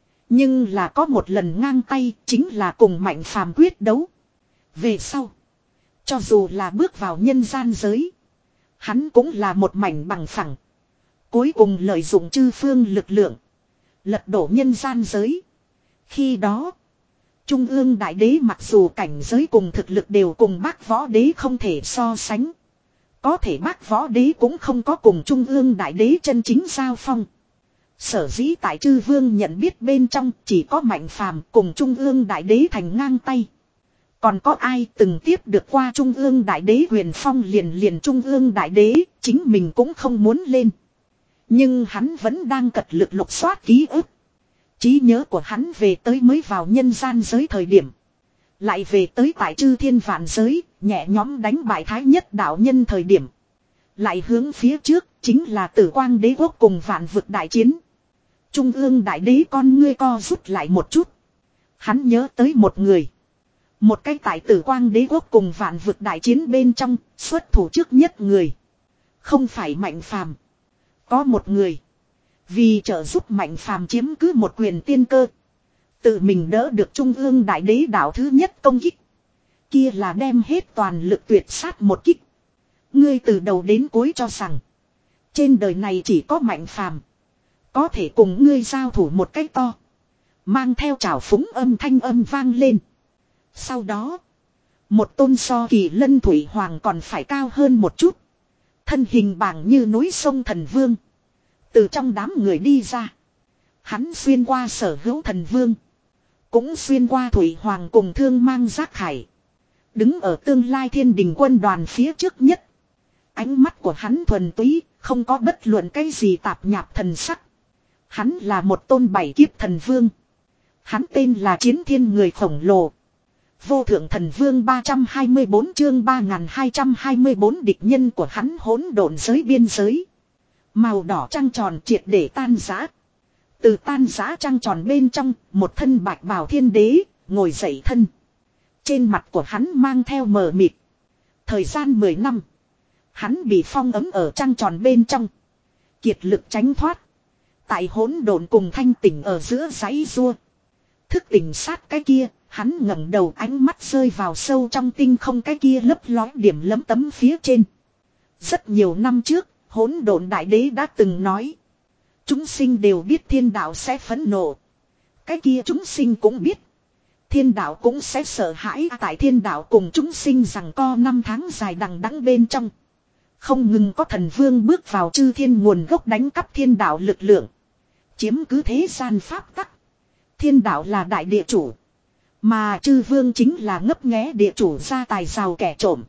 Nhưng là có một lần ngang tay chính là cùng Mạnh Phàm quyết đấu. Về sau. Cho dù là bước vào nhân gian giới. Hắn cũng là một mảnh bằng phẳng. Cuối cùng lợi dụng chư phương lực lượng. Lật đổ nhân gian giới. Khi đó. Trung ương đại đế mặc dù cảnh giới cùng thực lực đều cùng bác võ đế không thể so sánh. Có thể bác võ đế cũng không có cùng Trung ương đại đế chân chính giao phong. Sở dĩ tại chư vương nhận biết bên trong chỉ có Mạnh Phàm cùng Trung ương đại đế thành ngang tay. Còn có ai từng tiếp được qua Trung ương đại đế huyền phong liền liền Trung ương đại đế, chính mình cũng không muốn lên. Nhưng hắn vẫn đang cật lực lục soát ký ức. Trí nhớ của hắn về tới mới vào nhân gian giới thời điểm. Lại về tới tại chư thiên vạn giới, nhẹ nhóm đánh bại thái nhất đạo nhân thời điểm. Lại hướng phía trước, chính là tử quang đế quốc cùng vạn vực đại chiến. Trung ương đại đế con ngươi co rút lại một chút. Hắn nhớ tới một người. Một cái tại tử quang đế quốc cùng vạn vực đại chiến bên trong, xuất thủ trước nhất người. Không phải Mạnh Phàm. Có một người. Vì trợ giúp Mạnh Phàm chiếm cứ một quyền tiên cơ. Tự mình đỡ được Trung ương đại đế đạo thứ nhất công kích. Kia là đem hết toàn lực tuyệt sát một kích. Ngươi từ đầu đến cuối cho rằng. Trên đời này chỉ có Mạnh Phàm có thể cùng ngươi giao thủ một cách to. Mang theo trào phúng âm thanh âm vang lên. Sau đó. Một tôn so kỳ lân thủy hoàng còn phải cao hơn một chút. Thân hình bảng như núi sông thần vương. Từ trong đám người đi ra. Hắn xuyên qua sở hữu thần vương. Cũng xuyên qua thủy hoàng cùng thương mang giác hải. Đứng ở tương lai thiên đình quân đoàn phía trước nhất. Ánh mắt của hắn thuần túy, không có bất luận cái gì tạp nhạp thần sắc. Hắn là một tôn bảy kiếp thần vương. Hắn tên là Chiến Thiên người khổng lồ. Vô thượng thần vương ba trăm hai mươi bốn chương ba nghìn hai trăm hai mươi bốn địch nhân của hắn hỗn độn giới biên giới. Màu đỏ trăng tròn triệt để tan rã. Từ tan rã trăng tròn bên trong, một thân bạch bào thiên đế, ngồi dậy thân. Trên mặt của hắn mang theo mờ mịt. Thời gian mười năm. Hắn bị phong ấm ở trăng tròn bên trong. Kiệt lực tránh thoát. Tại hỗn độn cùng thanh tỉnh ở giữa giấy rua. Thức tỉnh sát cái kia, hắn ngẩng đầu ánh mắt rơi vào sâu trong tinh không cái kia lấp lói điểm lấm tấm phía trên. Rất nhiều năm trước, hỗn độn đại đế đã từng nói. Chúng sinh đều biết thiên đạo sẽ phẫn nộ. Cái kia chúng sinh cũng biết. Thiên đạo cũng sẽ sợ hãi tại thiên đạo cùng chúng sinh rằng co năm tháng dài đằng đẵng bên trong. Không ngừng có thần vương bước vào chư thiên nguồn gốc đánh cắp thiên đạo lực lượng. Chiếm cứ thế gian pháp tắc. Thiên đạo là đại địa chủ. Mà chư vương chính là ngấp nghé địa chủ gia tài giàu kẻ trộm.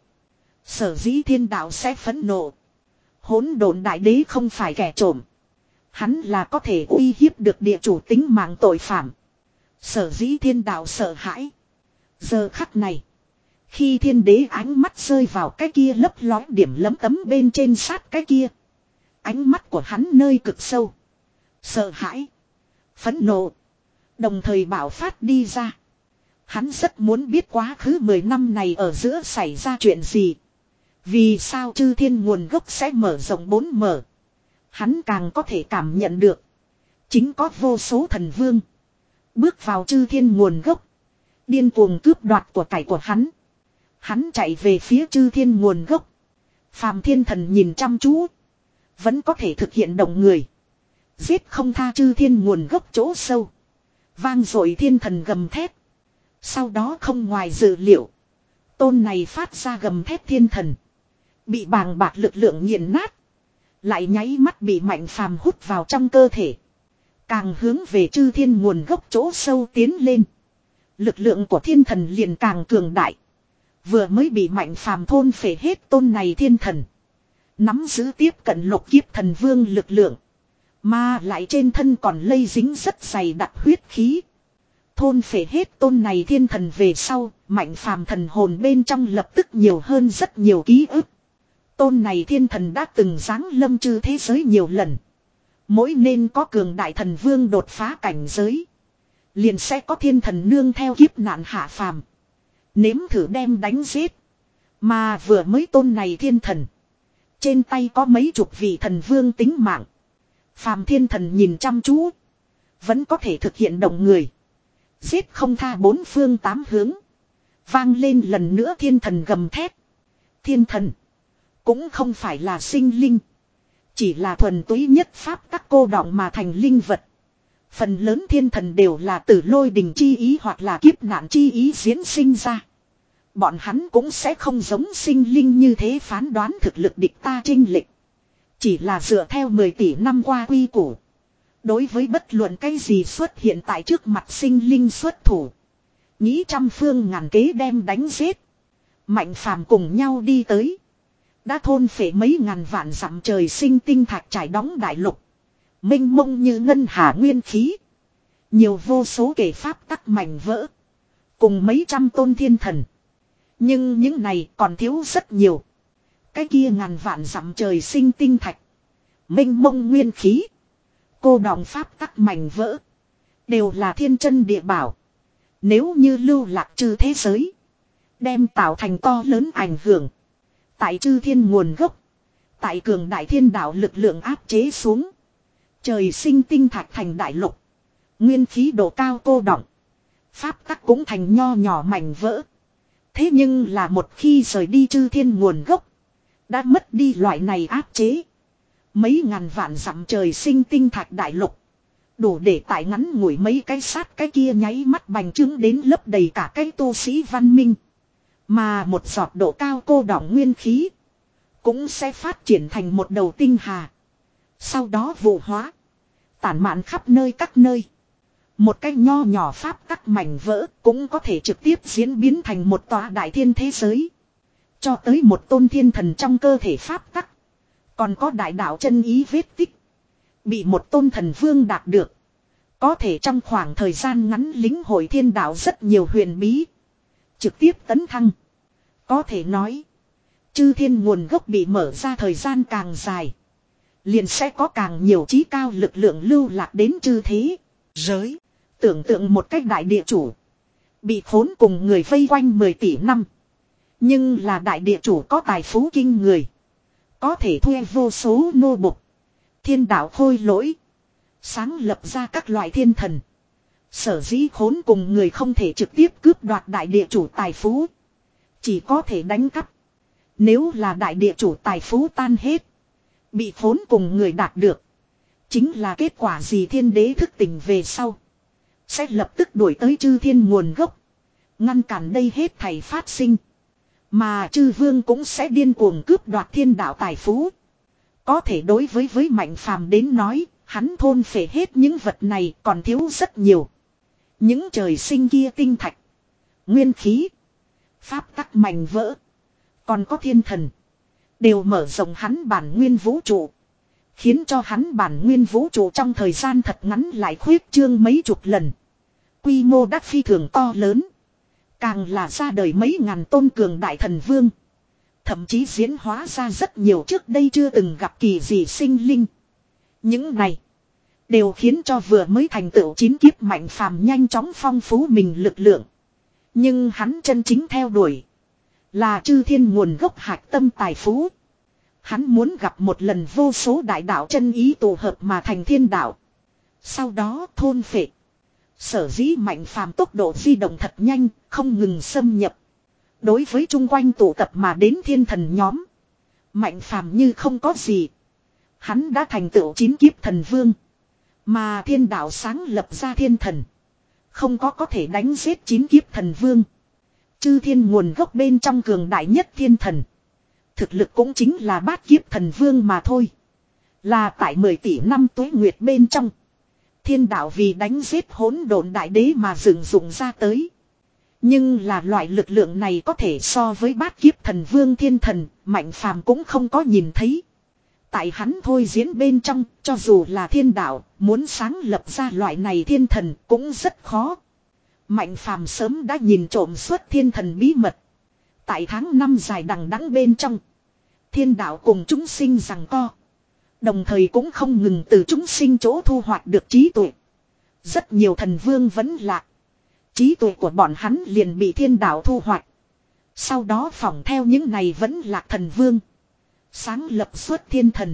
Sở dĩ thiên đạo sẽ phẫn nộ. Hỗn độn đại đế không phải kẻ trộm. Hắn là có thể uy hiếp được địa chủ tính mạng tội phạm. Sở dĩ thiên đạo sợ hãi. Giờ khắc này. Khi thiên đế ánh mắt rơi vào cái kia lấp lói điểm lấm tấm bên trên sát cái kia. Ánh mắt của hắn nơi cực sâu. Sợ hãi. Phẫn nộ. Đồng thời bạo phát đi ra. Hắn rất muốn biết quá khứ mười năm này ở giữa xảy ra chuyện gì. Vì sao chư thiên nguồn gốc sẽ mở rộng bốn mở. Hắn càng có thể cảm nhận được. Chính có vô số thần vương. Bước vào chư thiên nguồn gốc. Điên cuồng cướp đoạt của cải của hắn. Hắn chạy về phía chư thiên nguồn gốc. Phàm thiên thần nhìn chăm chú. Vẫn có thể thực hiện động người. Giết không tha chư thiên nguồn gốc chỗ sâu. Vang dội thiên thần gầm thét. Sau đó không ngoài dự liệu. Tôn này phát ra gầm thét thiên thần. Bị bàng bạc lực lượng nghiền nát. Lại nháy mắt bị Mạnh Phàm hút vào trong cơ thể. Càng hướng về chư thiên nguồn gốc chỗ sâu tiến lên. Lực lượng của thiên thần liền càng cường đại. Vừa mới bị Mạnh Phàm thôn phệ hết tôn này thiên thần. Nắm giữ tiếp cận lục kiếp thần vương lực lượng. Mà lại trên thân còn lây dính rất dày đặc huyết khí. Thôn phệ hết tôn này thiên thần về sau, Mạnh Phàm thần hồn bên trong lập tức nhiều hơn rất nhiều ký ức. Tôn này thiên thần đã từng giáng lâm chư thế giới nhiều lần. Mỗi nên có cường đại thần vương đột phá cảnh giới. Liền sẽ có thiên thần nương theo kiếp nạn hạ phàm. Nếm thử đem đánh giết. Mà vừa mới tôn này thiên thần. Trên tay có mấy chục vị thần vương tính mạng. Phàm thiên thần nhìn chăm chú. Vẫn có thể thực hiện động người. Giết không tha bốn phương tám hướng. Vang lên lần nữa thiên thần gầm thét. Thiên thần. Cũng không phải là sinh linh. Chỉ là thuần túy nhất pháp các cô đọng mà thành linh vật. Phần lớn thiên thần đều là từ lôi đình chi ý hoặc là kiếp nạn chi ý diễn sinh ra. Bọn hắn cũng sẽ không giống sinh linh như thế phán đoán thực lực địch ta chênh lệch. Chỉ là dựa theo mười tỷ năm qua quy củ. Đối với bất luận cái gì xuất hiện tại trước mặt sinh linh xuất thủ. Nghĩ trăm phương ngàn kế đem đánh giết. Mạnh phàm cùng nhau đi tới. Đã thôn phệ mấy ngàn vạn dặm trời sinh tinh thạch trải đóng đại lục. Mênh mông như ngân hà nguyên khí. Nhiều vô số kể pháp tắc mảnh vỡ. Cùng mấy trăm tôn thiên thần. Nhưng những này còn thiếu rất nhiều. Cái kia ngàn vạn dặm trời sinh tinh thạch. Mênh mông nguyên khí. Cô đọng pháp tắc mảnh vỡ. Đều là thiên chân địa bảo. Nếu như lưu lạc trừ thế giới. Đem tạo thành to lớn ảnh hưởng. Tại chư thiên nguồn gốc. Tại cường đại thiên đạo lực lượng áp chế xuống. Trời sinh tinh thạch thành đại lục. Nguyên khí độ cao cô đọng. Pháp tắc cũng thành nho nhỏ mảnh vỡ. Thế nhưng là một khi rời đi chư thiên nguồn gốc. Đã mất đi loại này áp chế. Mấy ngàn vạn dặm trời sinh tinh thạch đại lục. Đủ để tại ngắn ngủi mấy cái sát cái kia nháy mắt bành trướng đến lấp đầy cả cái tu sĩ văn minh. Mà một giọt độ cao cô đọng nguyên khí. Cũng sẽ phát triển thành một đầu tinh hà. Sau đó vụ hóa. Tản mạn khắp nơi các nơi. Một cái nho nhỏ pháp tắc mảnh vỡ cũng có thể trực tiếp diễn biến thành một tòa đại thiên thế giới. Cho tới một tôn thiên thần trong cơ thể pháp tắc. Còn có đại đạo chân ý vết tích. Bị một tôn thần vương đạt được. Có thể trong khoảng thời gian ngắn lĩnh hội thiên đạo rất nhiều huyền bí. Trực tiếp tấn thăng. Có thể nói. Chư thiên nguồn gốc bị mở ra thời gian càng dài. Liền sẽ có càng nhiều trí cao lực lượng lưu lạc đến chư thế. Giới. Tưởng tượng một cách đại địa chủ. Bị khốn cùng người vây quanh mười tỷ năm. Nhưng là đại địa chủ có tài phú kinh người. Có thể thuê vô số nô bộc. Thiên đạo khôi lỗi. Sáng lập ra các loại thiên thần. Sở dĩ khốn cùng người không thể trực tiếp cướp đoạt đại địa chủ tài phú. Chỉ có thể đánh cắp. Nếu là đại địa chủ tài phú tan hết. Bị khốn cùng người đạt được. Chính là kết quả gì thiên đế thức tỉnh về sau. Sẽ lập tức đuổi tới chư thiên nguồn gốc. Ngăn cản đây hết thảy phát sinh. Mà chư vương cũng sẽ điên cuồng cướp đoạt thiên đạo tài phú. Có thể đối với với Mạnh Phàm đến nói. Hắn thôn phệ hết những vật này còn thiếu rất nhiều. Những trời sinh kia tinh thạch. Nguyên khí. Pháp tắc mảnh vỡ. Còn có thiên thần. Đều mở rộng hắn bản nguyên vũ trụ. Khiến cho hắn bản nguyên vũ trụ trong thời gian thật ngắn lại khuyết trương mấy chục lần. Quy mô đắc phi thường to lớn. Càng là ra đời mấy ngàn tôn cường đại thần vương. Thậm chí diễn hóa ra rất nhiều trước đây chưa từng gặp kỳ gì sinh linh. Những này. Đều khiến cho vừa mới thành tựu chín kiếp Mạnh Phàm nhanh chóng phong phú mình lực lượng. Nhưng hắn chân chính theo đuổi. Là chư thiên nguồn gốc hạch tâm tài phú. Hắn muốn gặp một lần vô số đại đạo chân ý tụ hợp mà thành thiên đạo. Sau đó thôn phệ. Sở dĩ Mạnh Phàm tốc độ di động thật nhanh, không ngừng xâm nhập. Đối với chung quanh tụ tập mà đến thiên thần nhóm. Mạnh Phàm như không có gì. Hắn đã thành tựu chín kiếp thần vương. Mà thiên đạo sáng lập ra thiên thần. Không có có thể đánh giết chín kiếp thần vương. Chư thiên nguồn gốc bên trong cường đại nhất thiên thần. Thực lực cũng chính là bát kiếp thần vương mà thôi. Là tại mười tỷ năm tuế nguyệt bên trong. Thiên đạo vì đánh giết hỗn độn đại đế mà dựng dụng ra tới. Nhưng là loại lực lượng này có thể so với bát kiếp thần vương thiên thần, Mạnh Phàm cũng không có nhìn thấy. Tại hắn thôi diễn bên trong, cho dù là thiên đạo, muốn sáng lập ra loại này thiên thần cũng rất khó. Mạnh Phàm sớm đã nhìn trộm suốt thiên thần bí mật. Tại tháng năm dài đằng đẵng bên trong, thiên đạo cùng chúng sinh giằng co. Đồng thời cũng không ngừng từ chúng sinh chỗ thu hoạch được trí tuệ. Rất nhiều thần vương vẫn lạc. Trí tuệ của bọn hắn liền bị thiên đạo thu hoạch. Sau đó phỏng theo những này vẫn lạc thần vương. Sáng lập suốt thiên thần.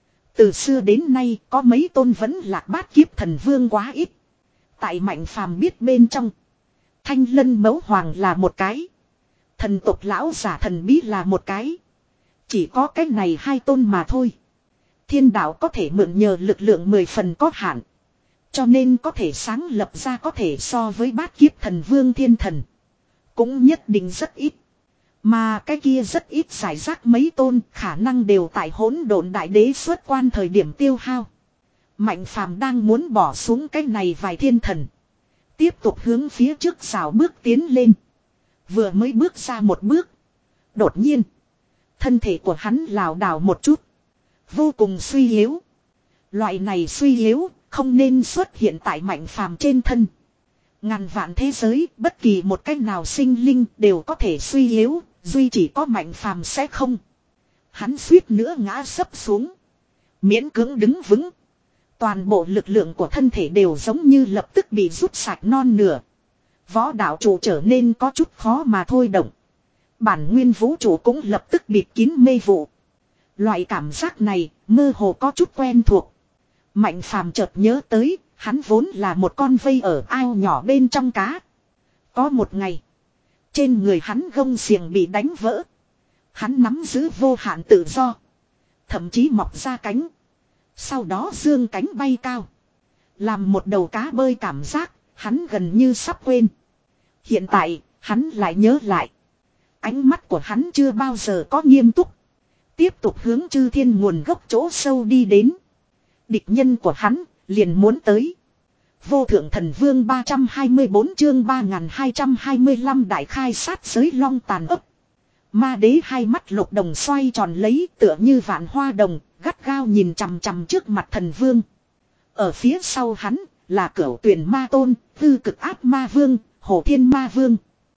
Từ xưa đến nay có mấy tôn vẫn lạc bát kiếp thần vương quá ít. Tại Mạnh Phàm biết bên trong. Thanh Lân Mẫu Hoàng là một cái. Thần tộc lão giả thần bí là một cái. Chỉ có cái này hai tôn mà thôi. Thiên đạo có thể mượn nhờ lực lượng mười phần có hạn. Cho nên có thể sáng lập ra có thể so với bát kiếp thần vương thiên thần. Cũng nhất định rất ít. Mà cái kia rất ít giải rác mấy tôn khả năng đều tại hỗn độn đại đế xuất quan thời điểm tiêu hao. Mạnh phàm đang muốn bỏ xuống cái này vài thiên thần. Tiếp tục hướng phía trước xào bước tiến lên. Vừa mới bước ra một bước. Đột nhiên. Thân thể của hắn lảo đảo một chút. Vô cùng suy yếu. Loại này suy yếu không nên xuất hiện tại mạnh phàm trên thân. Ngàn vạn thế giới bất kỳ một cách nào sinh linh đều có thể suy yếu. Duy chỉ có mạnh phàm sẽ không. Hắn suýt nữa ngã sấp xuống. Miễn cưỡng đứng vững. Toàn bộ lực lượng của thân thể đều giống như lập tức bị rút sạch non nửa. Võ đạo chủ trở nên có chút khó mà thôi động. Bản nguyên vũ trụ cũng lập tức bịt kín mê vụ. Loại cảm giác này mơ hồ có chút quen thuộc. Mạnh phàm chợt nhớ tới, hắn vốn là một con vây ở ao nhỏ bên trong cá. Có một ngày, trên người hắn gông xiềng bị đánh vỡ. Hắn nắm giữ vô hạn tự do. Thậm chí mọc ra cánh. Sau đó dương cánh bay cao. Làm một đầu cá bơi cảm giác, hắn gần như sắp quên. Hiện tại, hắn lại nhớ lại. Ánh mắt của hắn chưa bao giờ có nghiêm túc. Tiếp tục hướng chư thiên nguồn gốc chỗ sâu đi đến. Địch nhân của hắn, liền muốn tới. Vô thượng thần vương ba trăm hai mươi bốn chương ba nghìn hai trăm hai mươi lăm đại khai sát giới long tàn ấp. Ma đế hai mắt lục đồng xoay tròn lấy tựa như vạn hoa đồng, gắt gao nhìn chằm chằm trước mặt thần vương. Ở phía sau hắn là cửu tuyển ma tôn, hư cực áp ma vương, hồ thiên ma vương.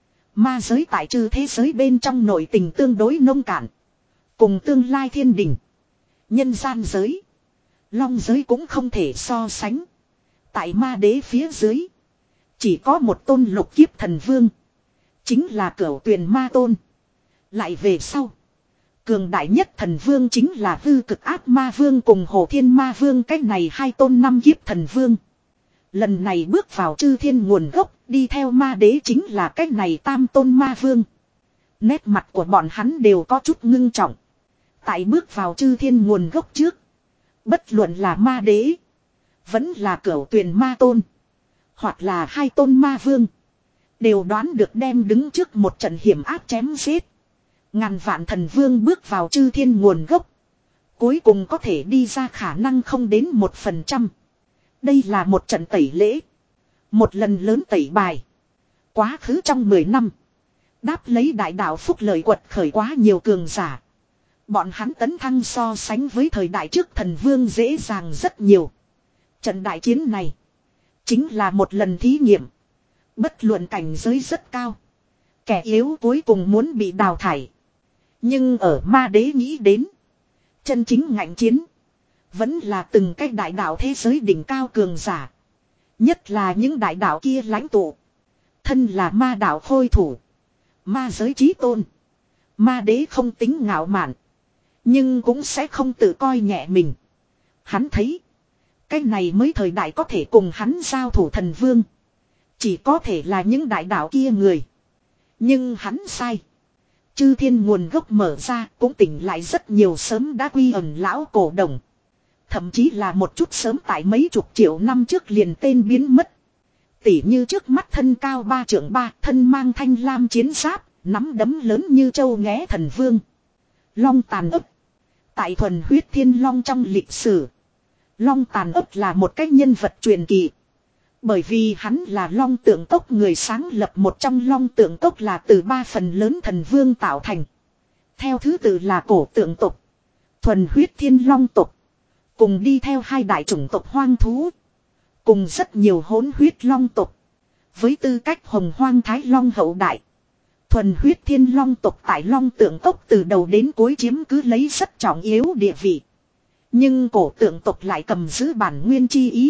Ma giới tại trừ thế giới bên trong nội tình tương đối nông cạn. Cùng tương lai thiên đình, nhân gian giới, long giới cũng không thể so sánh. Tại ma đế phía dưới, chỉ có một tôn lục kiếp thần vương. Chính là cửu tuyển ma tôn. Lại về sau, cường đại nhất thần vương chính là hư cực áp ma vương cùng hồ thiên ma vương, cách này hai tôn năm kiếp thần vương. Lần này bước vào chư thiên nguồn gốc, đi theo ma đế chính là cách này tam tôn ma vương. Nét mặt của bọn hắn đều có chút ngưng trọng. Tại bước vào chư thiên nguồn gốc trước, bất luận là ma đế, vẫn là cửu tuyển ma tôn, hoặc là hai tôn ma vương, đều đoán được đem đứng trước một trận hiểm áp chém giết. Ngàn vạn thần vương bước vào chư thiên nguồn gốc, cuối cùng có thể đi ra khả năng không đến một phần trăm. Đây là một trận tẩy lễ, một lần lớn tẩy bài. Quá khứ trong mười năm, đáp lấy đại đạo phúc lợi quật khởi quá nhiều cường giả. Bọn hắn tấn thăng so sánh với thời đại trước thần vương dễ dàng rất nhiều. Trận đại chiến này chính là một lần thí nghiệm. Bất luận cảnh giới rất cao, kẻ yếu cuối cùng muốn bị đào thải. Nhưng ở ma đế nghĩ đến, chân chính ngạnh chiến vẫn là từng cái đại đạo thế giới đỉnh cao cường giả. Nhất là những đại đạo kia lãnh tụ. Thân là ma đạo khôi thủ, ma giới chí tôn, ma đế không tính ngạo mạn, nhưng cũng sẽ không tự coi nhẹ mình. Hắn thấy, cái này mới thời đại có thể cùng hắn giao thủ thần vương, chỉ có thể là những đại đạo kia người. Nhưng hắn sai. Chư thiên nguồn gốc mở ra cũng tỉnh lại rất nhiều sớm đã quy ẩn lão cổ đồng. Thậm chí là một chút sớm tại mấy chục triệu năm trước liền tên biến mất. Tỉ như trước mắt thân cao ba trượng ba, thân mang thanh lam chiến giáp, nắm đấm lớn như châu nghé thần vương. Long tàn ấp. Tại thuần huyết thiên long trong lịch sử, Long tàn ấp là một cái nhân vật truyền kỳ. Bởi vì hắn là long tượng tốc người sáng lập, một trong long tượng tốc là từ ba phần lớn thần vương tạo thành. Theo thứ tự là cổ tượng tộc, thuần huyết thiên long tộc, cùng đi theo hai đại chủng tộc hoang thú, cùng rất nhiều hỗn huyết long tộc. Với tư cách hồng hoang thái long hậu đại, thuần huyết thiên long tộc tại long tượng tốc từ đầu đến cuối chiếm cứ lấy rất trọng yếu địa vị. Nhưng cổ tượng tộc lại cầm giữ bản nguyên chi ý.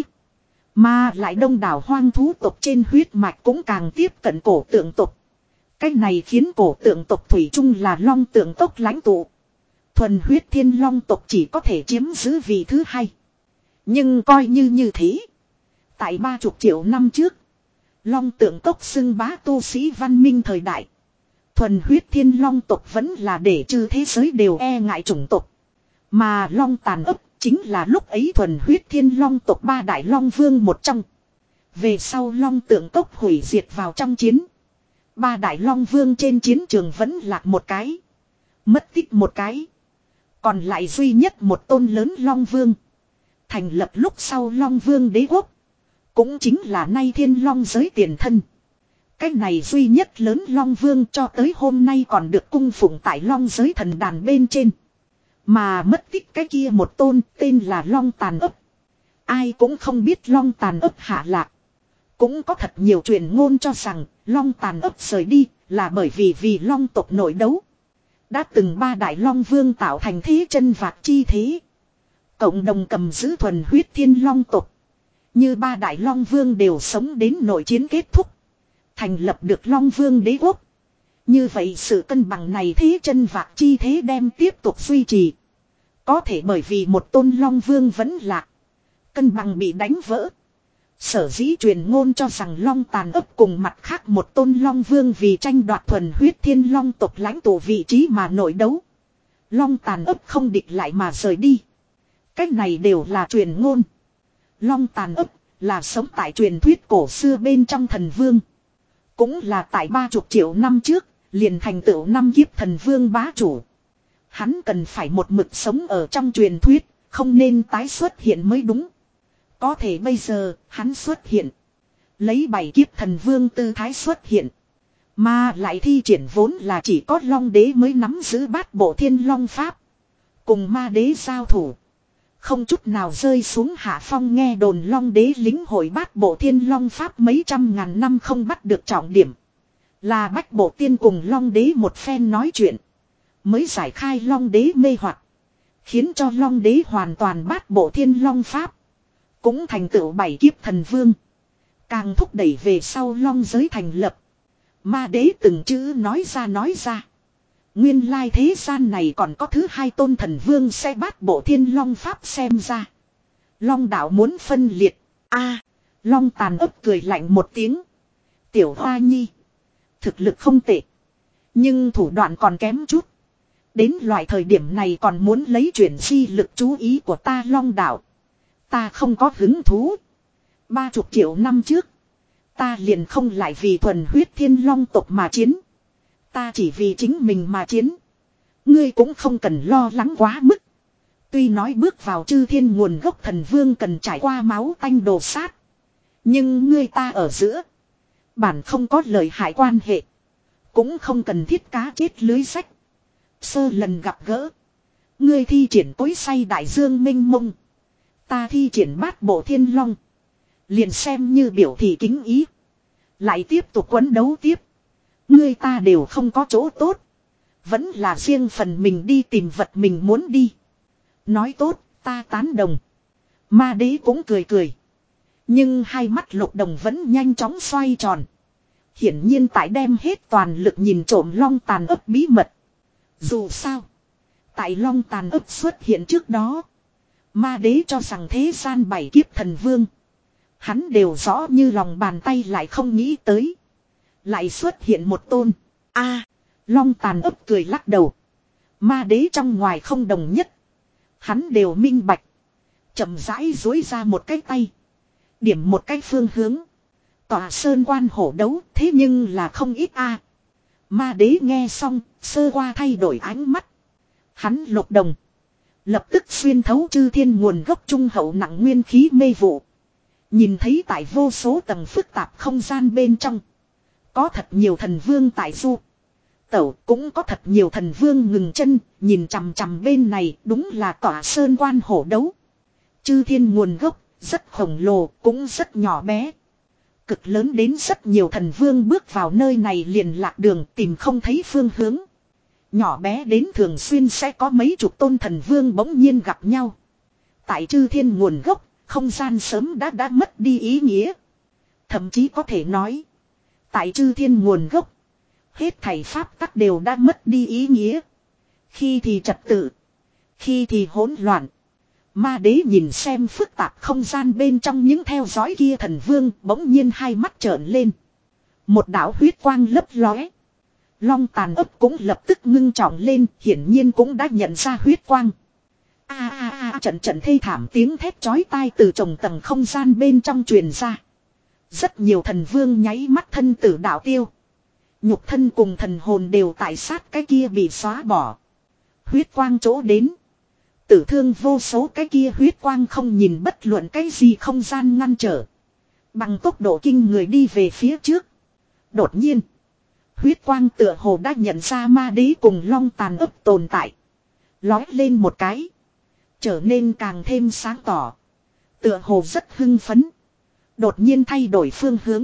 Mà lại đông đảo hoang thú tộc trên huyết mạch cũng càng tiếp cận cổ tượng tộc. Cách này khiến cổ tượng tộc thủy chung là long tượng tộc lãnh tụ. Thuần huyết thiên long tộc chỉ có thể chiếm giữ vị thứ hai. Nhưng coi như như thế, tại ba chục triệu năm trước, long tượng tộc xưng bá tu sĩ văn minh thời đại, thuần huyết thiên long tộc vẫn là để chư thế giới đều e ngại chủng tộc. Mà long tàn ấp chính là lúc ấy thuần huyết thiên long tộc ba đại long vương một trong. Về sau long tượng tộc hủy diệt vào trong chiến, ba đại long vương trên chiến trường vẫn lạc một cái, mất tích một cái. Còn lại duy nhất một tôn lớn long vương, Thành lập lúc sau Long Vương đế quốc. Cũng chính là nay Thiên Long giới tiền thân. Cái này duy nhất lớn Long Vương cho tới hôm nay còn được cung phụng tại Long giới thần đàn bên trên. Mà mất tích cái kia một tôn tên là Long Tàn ấp. Ai cũng không biết Long Tàn ấp hạ lạc. Cũng có thật nhiều truyền ngôn cho rằng Long Tàn ấp rời đi là bởi vì vì Long tộc nội đấu. Đã từng ba đại Long Vương tạo thành thế chân vạc chi thế. Cộng đồng cầm giữ thuần huyết Thiên Long tộc. Như ba đại Long Vương đều sống đến nội chiến kết thúc. Thành lập được Long Vương đế quốc. Như vậy sự cân bằng này thế chân vạc chi thế đem tiếp tục duy trì. Có thể bởi vì một tôn Long Vương vẫn lạc. Cân bằng bị đánh vỡ. Sở dĩ truyền ngôn cho rằng Long Tàn ấp cùng mặt khác một tôn Long Vương vì tranh đoạt thuần huyết Thiên Long tộc lãnh tụ vị trí mà nội đấu. Long Tàn ấp không địch lại mà rời đi. Cách này đều là truyền ngôn. Long Tàn ấp là sống tại truyền thuyết cổ xưa bên trong thần vương. Cũng là tại ba chục triệu năm trước, liền thành tựu năm kiếp thần vương bá chủ. Hắn cần phải một mực sống ở trong truyền thuyết, không nên tái xuất hiện mới đúng. Có thể bây giờ, hắn xuất hiện. Lấy bảy kiếp thần vương tư thái xuất hiện. Mà lại thi triển vốn là chỉ có Long đế mới nắm giữ bát bộ Thiên Long pháp. Cùng ma đế giao thủ. Không chút nào rơi xuống hạ phong, nghe đồn Long đế lính hội bát bộ Thiên Long pháp mấy trăm ngàn năm không bắt được trọng điểm. Là bách bộ tiên cùng Long đế một phen nói chuyện. Mới giải khai Long đế mê hoặc, khiến cho Long đế hoàn toàn bát bộ Thiên Long pháp. Cũng thành tựu bảy kiếp thần vương. Càng thúc đẩy về sau Long giới thành lập. Ma đế từng chữ nói ra nói ra. Nguyên lai thế gian này còn có thứ hai tôn thần vương sẽ bát bộ Thiên Long pháp, xem ra Long đạo muốn phân liệt. A, Long Tàn ấp cười lạnh một tiếng. Tiểu Hoa Nhi, thực lực không tệ, nhưng thủ đoạn còn kém chút. Đến loại thời điểm này còn muốn lấy chuyển di lực chú ý của ta Long đạo. Ta không có hứng thú. Ba chục triệu năm trước, ta liền không lại vì thuần huyết Thiên Long tộc mà chiến. Ta chỉ vì chính mình mà chiến. Ngươi cũng không cần lo lắng quá mức. Tuy nói bước vào chư thiên nguồn gốc thần vương cần trải qua máu tanh đồ sát. Nhưng ngươi ta ở giữa, bản không có lợi hại quan hệ. Cũng không cần thiết cá chết lưới sách. Sơ lần gặp gỡ, ngươi thi triển cối say đại dương minh mông, ta thi triển bát bộ Thiên Long, liền xem như biểu thị kính ý. Lại tiếp tục quấn đấu tiếp, ngươi ta đều không có chỗ tốt. Vẫn là riêng phần mình đi tìm vật mình muốn đi. Nói tốt, ta tán đồng. Ma đế cũng cười cười. Nhưng hai mắt lục đồng vẫn nhanh chóng xoay tròn. Hiển nhiên tại đem hết toàn lực nhìn trộm Long Tàn ấp bí mật. Dù sao, tại Long Tàn ấp xuất hiện trước đó, ma đế cho rằng thế gian bảy kiếp thần vương, hắn đều rõ như lòng bàn tay, lại không nghĩ tới lại xuất hiện một tôn. A, Long Tàn ấp cười lắc đầu. Ma đế trong ngoài không đồng nhất, hắn đều minh bạch. Chậm rãi duỗi ra một cái tay, điểm một cái phương hướng. Tòa sơn quan hổ đấu, thế nhưng là không ít a. Ma đế nghe xong, sơ qua thay đổi ánh mắt. Hắn lục đồng, lập tức xuyên thấu chư thiên nguồn gốc trung hậu nặng nguyên khí mê vụ. Nhìn thấy tại vô số tầng phức tạp không gian bên trong, có thật nhiều thần vương tại du tẩu, cũng có thật nhiều thần vương ngừng chân, nhìn chằm chằm bên này. Đúng là tỏa sơn quan hổ đấu. Chư thiên nguồn gốc, rất khổng lồ, cũng rất nhỏ bé. Cực lớn đến rất nhiều thần vương bước vào nơi này liền lạc đường, tìm không thấy phương hướng. Nhỏ bé đến thường xuyên sẽ có mấy chục tôn thần vương bỗng nhiên gặp nhau. Tại chư thiên nguồn gốc, không gian sớm đã đã mất đi ý nghĩa. Thậm chí có thể nói, tại chư thiên nguồn gốc, hết thảy pháp tắc đều đã mất đi ý nghĩa. Khi thì trật tự, khi thì hỗn loạn. Ma đế nhìn xem phức tạp không gian bên trong những theo dõi kia thần vương, bỗng nhiên hai mắt trợn lên. Một đạo huyết quang lấp lóe. Long Tàn ấp cũng lập tức ngưng trọng lên, hiển nhiên cũng đã nhận ra huyết quang. A a a, trận trận thê thảm tiếng thét chói tai từ trồng tầng không gian bên trong truyền ra. Rất nhiều thần vương nháy mắt thân tử đạo tiêu. Nhục thân cùng thần hồn đều tại sát cái kia bị xóa bỏ. Huyết quang chỗ đến, Tử thương vô số cái kia huyết quang không nhìn bất luận cái gì không gian ngăn trở. Bằng tốc độ kinh người đi về phía trước. Đột nhiên. Huyết quang tựa hồ đã nhận ra ma đế cùng long tàn ấp tồn tại. Lói lên một cái. Trở nên càng thêm sáng tỏ. Tựa hồ rất hưng phấn. Đột nhiên thay đổi phương hướng.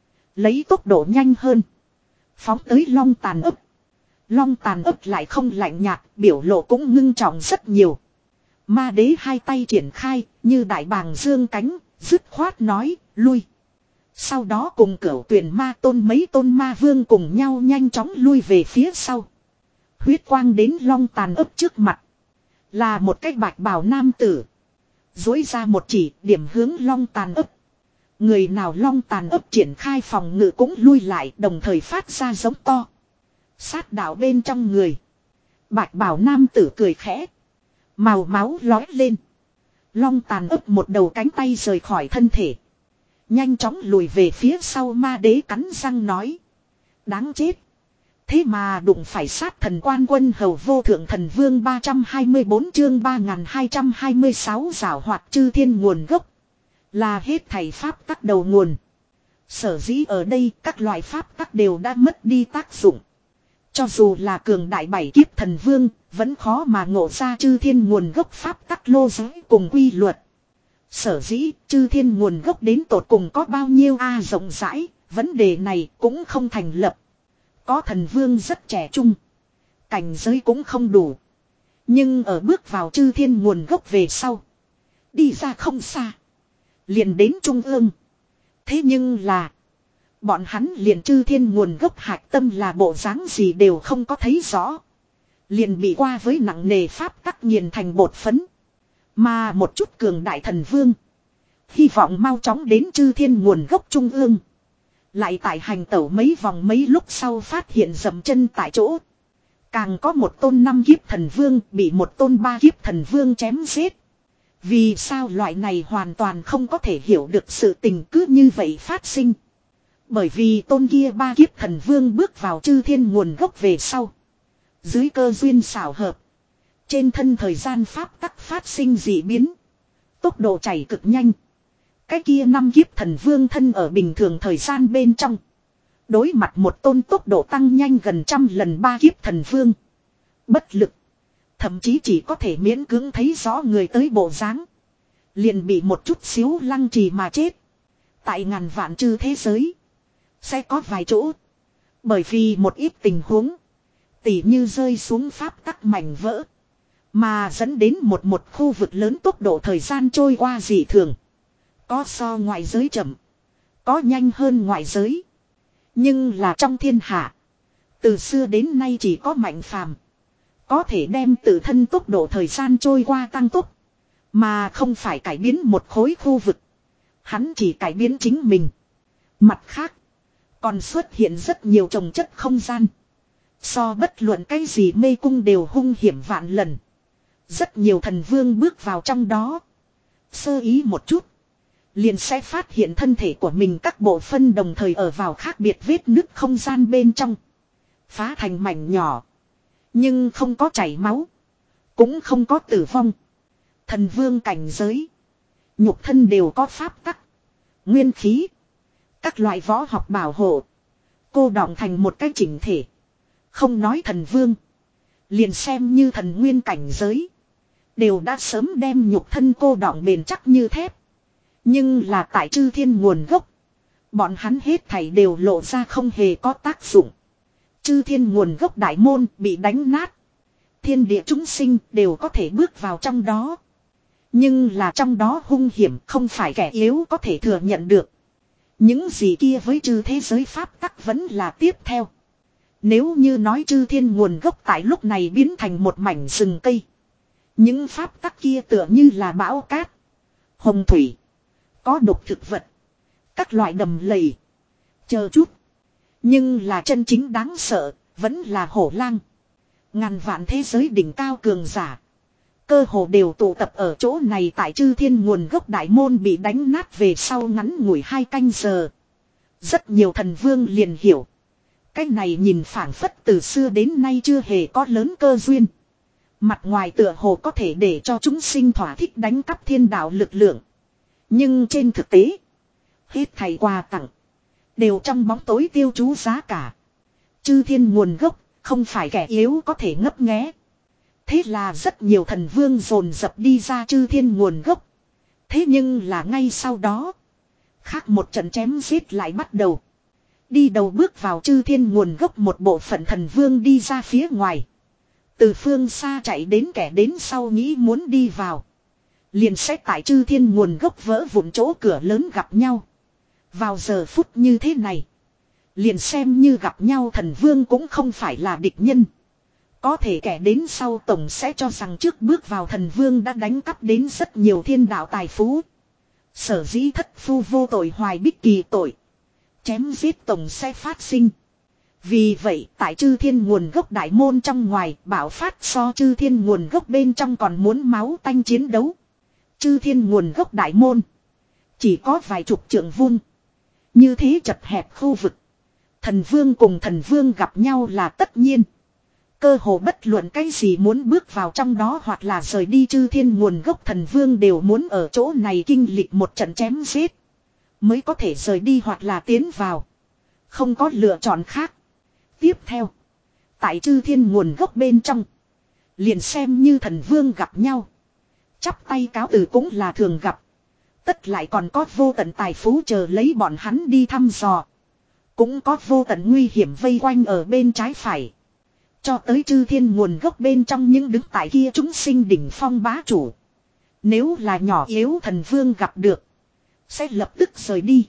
Lấy tốc độ nhanh hơn. Phóng tới long tàn ấp. Long tàn ấp lại không lạnh nhạt. Biểu lộ cũng ngưng trọng rất nhiều. Ma đế hai tay triển khai. Như đại bàng dương cánh. Dứt khoát nói lui. Sau đó cùng cửu tuyển ma tôn mấy tôn ma vương cùng nhau nhanh chóng lui về phía sau. Huyết quang đến long tàn ấp trước mặt. Là một cái bạch bào nam tử. Dối ra một chỉ điểm hướng long tàn ấp. Người nào long tàn ấp triển khai phòng ngự cũng lui lại đồng thời phát ra giống to. Sát đạo bên trong người. Bạch bào nam tử cười khẽ. Màu máu lói lên. Long tàn ấp một đầu cánh tay rời khỏi thân thể. Nhanh chóng lùi về phía sau ma đế cắn răng nói. Đáng chết. Thế mà đụng phải sát thần quan quân hầu vô thượng thần vương ba trăm hai mươi bốn chương ba nghìn hai trăm hai mươi sáu giảo hoạt chư thiên nguồn gốc. Là hết thầy pháp tắc đầu nguồn. Sở dĩ ở đây các loại pháp tắc đều đã mất đi tác dụng. Cho dù là cường đại bảy kiếp thần vương, vẫn khó mà ngộ ra chư thiên nguồn gốc pháp tắc lô giới cùng quy luật. Sở dĩ chư thiên nguồn gốc đến tột cùng có bao nhiêu a rộng rãi, vấn đề này cũng không thành lập. Có thần vương rất trẻ trung. Cảnh giới cũng không đủ. Nhưng ở bước vào chư thiên nguồn gốc về sau. Đi ra không xa. Liền đến trung ương. Thế nhưng là. Bọn hắn liền chư thiên nguồn gốc hạch tâm là bộ dáng gì đều không có thấy rõ. Liền bị qua với nặng nề pháp tắc nghiền thành bột phấn. Mà một chút cường đại thần vương. Hy vọng mau chóng đến chư thiên nguồn gốc trung ương. Lại tại hành tẩu mấy vòng mấy lúc sau phát hiện dậm chân tại chỗ. Càng có một tôn năm kiếp thần vương bị một tôn ba kiếp thần vương chém giết. Vì sao loại này hoàn toàn không có thể hiểu được sự tình cứ như vậy phát sinh. Bởi vì tôn kia ba kiếp thần vương bước vào chư thiên nguồn gốc về sau. Dưới cơ duyên xảo hợp. Trên thân thời gian pháp tắc phát sinh dị biến. Tốc độ chảy cực nhanh. Cái kia năm kiếp thần vương thân ở bình thường thời gian bên trong. Đối mặt một tôn tốc độ tăng nhanh gần trăm lần ba kiếp thần vương. Bất lực. Thậm chí chỉ có thể miễn cưỡng thấy rõ người tới bộ dáng. Liền bị một chút xíu lăng trì mà chết. Tại ngàn vạn chư thế giới. Sẽ có vài chỗ. Bởi vì một ít tình huống. Tỉ như rơi xuống pháp tắc mảnh vỡ. Mà dẫn đến một một khu vực lớn tốc độ thời gian trôi qua dị thường. Có so ngoại giới chậm. Có nhanh hơn ngoại giới. Nhưng là trong thiên hạ. Từ xưa đến nay chỉ có mạnh phàm. Có thể đem tự thân tốc độ thời gian trôi qua tăng tốc. Mà không phải cải biến một khối khu vực. Hắn chỉ cải biến chính mình. Mặt khác. Còn xuất hiện rất nhiều trồng chất không gian. So bất luận cái gì mê cung đều hung hiểm vạn lần. Rất nhiều thần vương bước vào trong đó. Sơ ý một chút. Liền sẽ phát hiện thân thể của mình các bộ phân đồng thời ở vào khác biệt vết nứt không gian bên trong. Phá thành mảnh nhỏ. Nhưng không có chảy máu. Cũng không có tử vong. Thần vương cảnh giới. Nhục thân đều có pháp tắc. Nguyên khí. Các loại võ học bảo hộ. Cô đọng thành một cái chỉnh thể. Không nói thần vương. Liền xem như thần nguyên cảnh giới. Đều đã sớm đem nhục thân cô đọng bền chắc như thép. Nhưng là tại chư thiên nguồn gốc. Bọn hắn hết thảy đều lộ ra không hề có tác dụng. Chư thiên nguồn gốc đại môn bị đánh nát. Thiên địa chúng sinh đều có thể bước vào trong đó. Nhưng là trong đó hung hiểm không phải kẻ yếu có thể thừa nhận được. Những gì kia với chư thế giới pháp tắc vẫn là tiếp theo. Nếu như nói chư thiên nguồn gốc tại lúc này biến thành một mảnh rừng cây. Những pháp tắc kia tựa như là bão cát. Hồng thủy. Có độc thực vật. Các loại đầm lầy. Chờ chút. Nhưng là chân chính đáng sợ. Vẫn là hổ lang. Ngàn vạn thế giới đỉnh cao cường giả. Cơ hồ đều tụ tập ở chỗ này tại chư thiên nguồn gốc đại môn bị đánh nát về sau ngắn ngủi hai canh giờ. Rất nhiều thần vương liền hiểu. Cái này nhìn phảng phất từ xưa đến nay chưa hề có lớn cơ duyên. Mặt ngoài tựa hồ có thể để cho chúng sinh thỏa thích đánh cắp thiên đạo lực lượng. Nhưng trên thực tế, hết thầy quà tặng đều trong bóng tối tiêu chú giá cả. Chư thiên nguồn gốc, không phải kẻ yếu có thể ngấp nghé. Thế là rất nhiều thần vương dồn dập đi ra chư thiên nguồn gốc. Thế nhưng là ngay sau đó, khác một trận chém giết lại bắt đầu. Đi đầu bước vào chư thiên nguồn gốc một bộ phận thần vương đi ra phía ngoài. Từ phương xa chạy đến kẻ đến sau nghĩ muốn đi vào. Liền sẽ tại chư thiên nguồn gốc vỡ vụn chỗ cửa lớn gặp nhau. Vào giờ phút như thế này, liền xem như gặp nhau thần vương cũng không phải là địch nhân. Có thể kẻ đến sau tổng sẽ cho rằng trước bước vào thần vương đã đánh cắp đến rất nhiều thiên đạo tài phú. Sở dĩ thất phu vô tội hoài bích kỳ tội. Chém giết tổng sẽ phát sinh. Vì vậy tại chư thiên nguồn gốc đại môn trong ngoài bảo phát so chư thiên nguồn gốc bên trong còn muốn máu tanh chiến đấu. Chư thiên nguồn gốc đại môn chỉ có vài chục trượng vuông. Như thế chật hẹp khu vực. Thần vương cùng thần vương gặp nhau là tất nhiên. Cơ hồ bất luận cái gì muốn bước vào trong đó hoặc là rời đi chư thiên nguồn gốc thần vương đều muốn ở chỗ này kinh lịch một trận chém giết. Mới có thể rời đi hoặc là tiến vào. Không có lựa chọn khác. Tiếp theo. Tại chư thiên nguồn gốc bên trong. Liền xem như thần vương gặp nhau. Chắp tay cáo từ cũng là thường gặp. Tất lại còn có vô tận tài phú chờ lấy bọn hắn đi thăm dò. Cũng có vô tận nguy hiểm vây quanh ở bên trái phải. Cho tới chư thiên nguồn gốc bên trong những đứng tại kia chúng sinh đỉnh phong bá chủ. Nếu là nhỏ yếu thần vương gặp được, sẽ lập tức rời đi.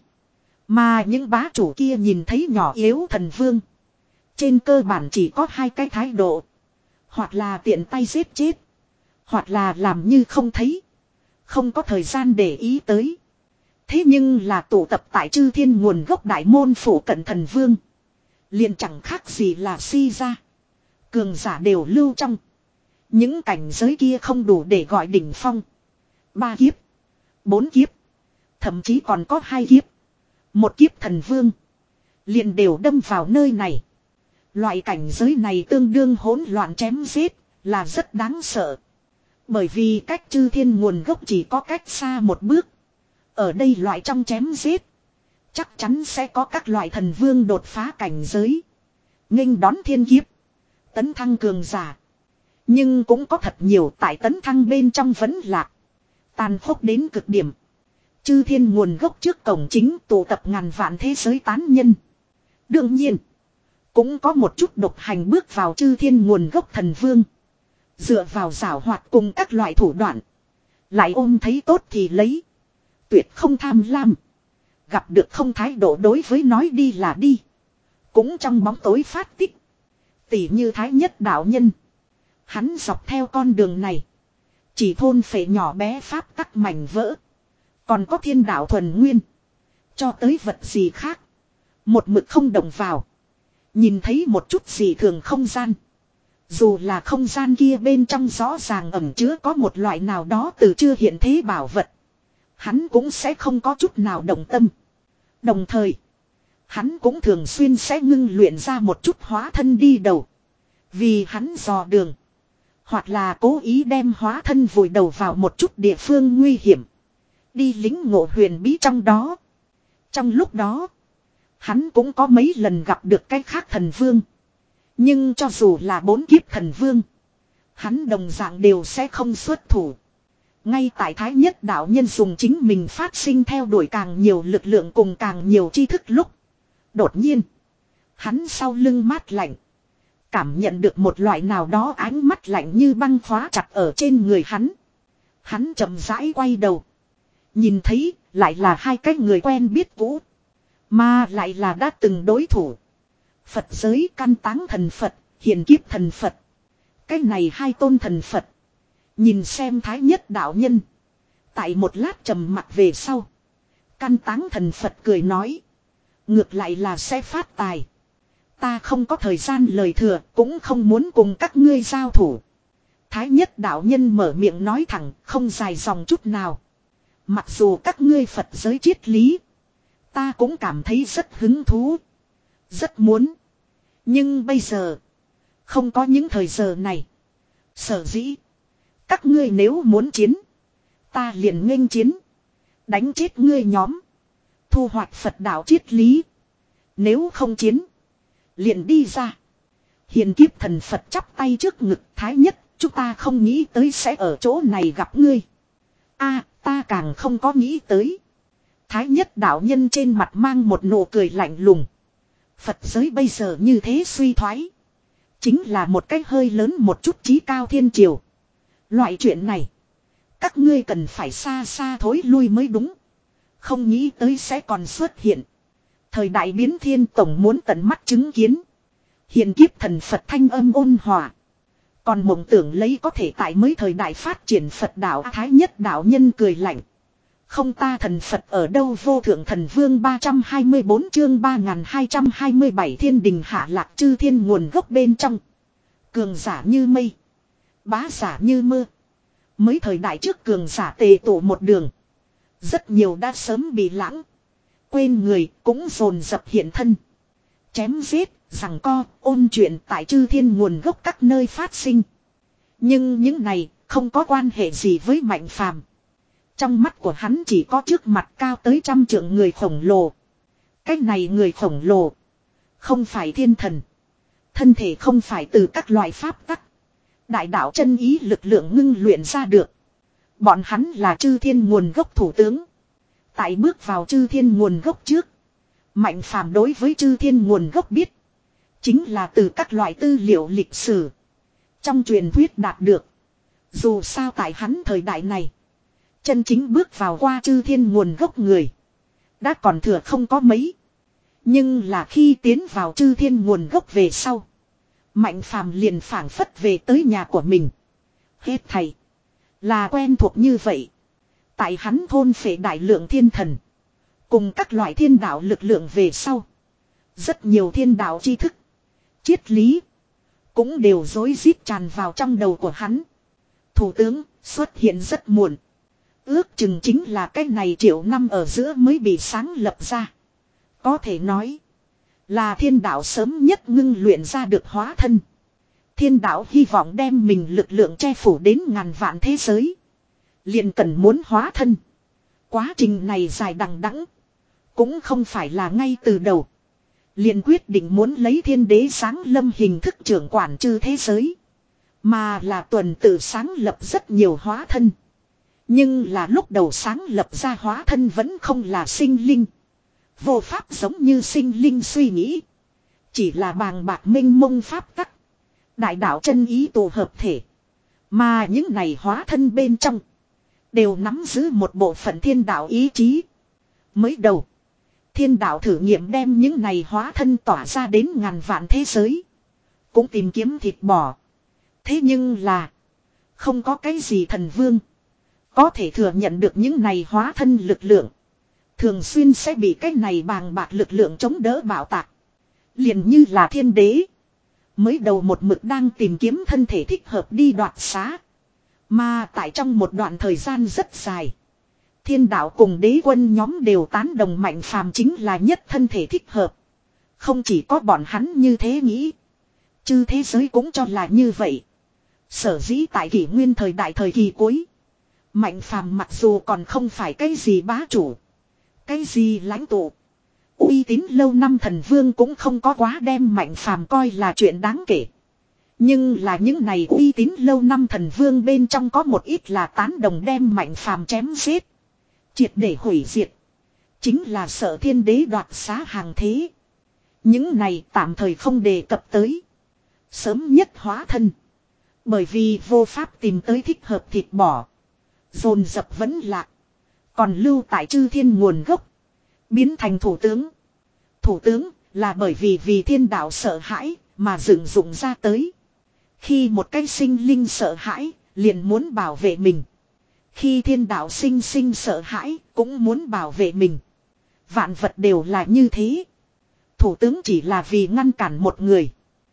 Mà những bá chủ kia nhìn thấy nhỏ yếu thần vương, trên cơ bản chỉ có hai cái thái độ. Hoặc là tiện tay giết chết, hoặc là làm như không thấy. Không có thời gian để ý tới. Thế nhưng là tụ tập tại chư thiên nguồn gốc đại môn phủ cận thần vương, liền chẳng khác gì là si ra. Cường giả đều lưu trong. Những cảnh giới kia không đủ để gọi đỉnh phong. Ba kiếp, bốn kiếp, thậm chí còn có hai kiếp. Một kiếp thần vương, liền đều đâm vào nơi này. Loại cảnh giới này tương đương hỗn loạn chém giết, là rất đáng sợ. Bởi vì cách chư thiên nguồn gốc chỉ có cách xa một bước. Ở đây loại trong chém giết, chắc chắn sẽ có các loại thần vương đột phá cảnh giới, nghênh đón thiên kiếp, tấn thăng cường giả. Nhưng cũng có thật nhiều tại tấn thăng bên trong vẫn lạc, tàn khốc đến cực điểm. Chư thiên nguồn gốc trước cổng chính tụ tập ngàn vạn thế giới tán nhân. Đương nhiên, cũng có một chút độc hành bước vào chư thiên nguồn gốc thần vương. Dựa vào giảo hoạt cùng các loại thủ đoạn, lại ôm thấy tốt thì lấy, tuyệt không tham lam. Gặp được không thái độ đối với nói đi là đi, cũng trong bóng tối phát tích. Tỷ như Thái Nhất đạo nhân, hắn dọc theo con đường này, chỉ thôn phệ nhỏ bé pháp tắc mảnh vỡ, còn có thiên đạo thuần nguyên. Cho tới vật gì khác, một mực không động vào. Nhìn thấy một chút gì thường không gian, dù là không gian kia bên trong rõ ràng ẩn chứa có một loại nào đó từ chưa hiện thế bảo vật, hắn cũng sẽ không có chút nào động tâm. Đồng thời, hắn cũng thường xuyên sẽ ngưng luyện ra một chút hóa thân đi đầu, vì hắn dò đường, hoặc là cố ý đem hóa thân vùi đầu vào một chút địa phương nguy hiểm, đi lính ngộ huyền bí trong đó. Trong lúc đó, hắn cũng có mấy lần gặp được cái khác thần vương. Nhưng cho dù là bốn kiếp thần vương, hắn đồng dạng đều sẽ không xuất thủ. Ngay tại Thái Nhất đạo nhân dùng chính mình phát sinh theo đuổi càng nhiều lực lượng cùng càng nhiều tri thức lúc, đột nhiên, hắn sau lưng mát lạnh, cảm nhận được một loại nào đó ánh mắt lạnh như băng khóa chặt ở trên người hắn. Hắn chậm rãi quay đầu, nhìn thấy lại là hai cái người quen biết cũ, mà lại là đã từng đối thủ. Phật giới căn táng thần Phật, hiền kiếp thần Phật. Cái này hai tôn thần Phật, nhìn xem Thái Nhất đạo nhân. Tại một lát trầm mặt về sau, căn táng thần Phật cười nói, ngược lại là sẽ phát tài. Ta không có thời gian lời thừa, cũng không muốn cùng các ngươi giao thủ. Thái Nhất đạo nhân mở miệng nói thẳng, không dài dòng chút nào. Mặc dù các ngươi Phật giới triết lý, ta cũng cảm thấy rất hứng thú, rất muốn. Nhưng bây giờ, không có những thời giờ này. Sở dĩ. Các ngươi nếu muốn chiến. Ta liền nghênh chiến. Đánh chết ngươi nhóm. Thu hoạch Phật đạo triết lý. Nếu không chiến. Liền đi ra. Hiền kiếp thần Phật chắp tay trước ngực Thái Nhất. Chúng ta không nghĩ tới sẽ ở chỗ này gặp ngươi. A, ta càng không có nghĩ tới. Thái Nhất đạo nhân trên mặt mang một nụ cười lạnh lùng. Phật giới bây giờ như thế suy thoái. Chính là một cái hơi lớn một chút chí cao thiên triều. Loại chuyện này. Các ngươi cần phải xa xa thối lui mới đúng. Không nghĩ tới sẽ còn xuất hiện. Thời đại biến thiên tổng muốn tận mắt chứng kiến. Hiện kiếp thần Phật thanh âm ôn hòa. Còn mộng tưởng lấy có thể tại mới thời đại phát triển Phật đạo Thái Nhất đạo nhân cười lạnh. Không ta thần Phật ở đâu vô thượng thần vương ba trăm hai mươi bốn chương ba nghìn hai trăm hai mươi bảy thiên đình hạ lạc chư thiên nguồn gốc bên trong. Cường giả như mây. Bá giả như mưa. Mới thời đại trước cường giả tề tụ một đường. Rất nhiều đã sớm bị lãng. Quên người cũng dồn dập hiện thân. Chém giết, giằng co, ôn chuyện tại chư thiên nguồn gốc các nơi phát sinh. Nhưng những này không có quan hệ gì với Mạnh Phàm. Trong mắt của hắn chỉ có trước mặt cao tới trăm trượng người khổng lồ. Cái này người khổng lồ. Không phải thiên thần. Thân thể không phải từ các loại pháp tắc. Đại đạo chân ý lực lượng ngưng luyện ra được. Bọn hắn là chư thiên nguồn gốc thủ tướng. Tại bước vào chư thiên nguồn gốc trước. Mạnh Phàm đối với chư thiên nguồn gốc biết. Chính là từ các loại tư liệu lịch sử. Trong truyền thuyết đạt được. Dù sao tại hắn thời đại này. Chân chính bước vào qua chư thiên nguồn gốc người. Đã còn thừa không có mấy. Nhưng là khi tiến vào chư thiên nguồn gốc về sau. Mạnh Phàm liền phảng phất về tới nhà của mình. Hết thầy. Là quen thuộc như vậy. Tại hắn thôn phệ đại lượng thiên thần. Cùng các loại thiên đạo lực lượng về sau. Rất nhiều thiên đạo tri thức. Triết lý. Cũng đều rối rít tràn vào trong đầu của hắn. Thủ tướng xuất hiện rất muộn. Ước chừng chính là cái này triệu năm ở giữa mới bị sáng lập ra. Có thể nói. Là thiên đạo sớm nhất ngưng luyện ra được hóa thân. Thiên đạo hy vọng đem mình lực lượng che phủ đến ngàn vạn thế giới. Liền cần muốn hóa thân. Quá trình này dài đằng đẵng. Cũng không phải là ngay từ đầu. Liền quyết định muốn lấy thiên đế sáng lâm hình thức trưởng quản chư thế giới. Mà là tuần tự sáng lập rất nhiều hóa thân. Nhưng là lúc đầu sáng lập ra hóa thân vẫn không là sinh linh. Vô pháp giống như sinh linh suy nghĩ. Chỉ là bàng bạc minh mông pháp tắc. Đại đạo chân ý tụ hợp thể. Mà những này hóa thân bên trong. Đều nắm giữ một bộ phận thiên đạo ý chí. Mới đầu. Thiên đạo thử nghiệm đem những này hóa thân tỏa ra đến ngàn vạn thế giới. Cũng tìm kiếm thịt bò. Thế nhưng là. Không có cái gì thần vương. Có thể thừa nhận được những này hóa thân lực lượng. Thường xuyên sẽ bị cái này bàng bạc lực lượng chống đỡ bạo tạc. Liền như là thiên đế. Mới đầu một mực đang tìm kiếm thân thể thích hợp đi đoạt xá. Mà tại trong một đoạn thời gian rất dài. Thiên đạo cùng đế quân nhóm đều tán đồng Mạnh Phàm chính là nhất thân thể thích hợp. Không chỉ có bọn hắn như thế nghĩ. Chư thế giới cũng cho là như vậy. Sở dĩ tại kỷ nguyên thời đại thời kỳ cuối. Mạnh Phàm mặc dù còn không phải cái gì bá chủ. Cái gì lãnh tụ. Uy tín lâu năm thần vương cũng không có quá đem Mạnh Phàm coi là chuyện đáng kể. Nhưng là những này uy tín lâu năm thần vương bên trong có một ít là tán đồng đem Mạnh Phàm chém giết. Triệt để hủy diệt. Chính là sợ thiên đế đoạt xá hàng thế. Những này tạm thời không đề cập tới. Sớm nhất hóa thân. Bởi vì vô pháp tìm tới thích hợp thịt bò. Dồn dập vẫn lạc. Còn lưu tại chư thiên nguồn gốc. Biến thành thủ tướng. Thủ tướng là bởi vì vì thiên đạo sợ hãi mà dựng dụng ra tới. Khi một cái sinh linh sợ hãi liền muốn bảo vệ mình. Khi thiên đạo sinh sinh sợ hãi cũng muốn bảo vệ mình. Vạn vật đều là như thế. Thủ tướng chỉ là vì ngăn cản một người.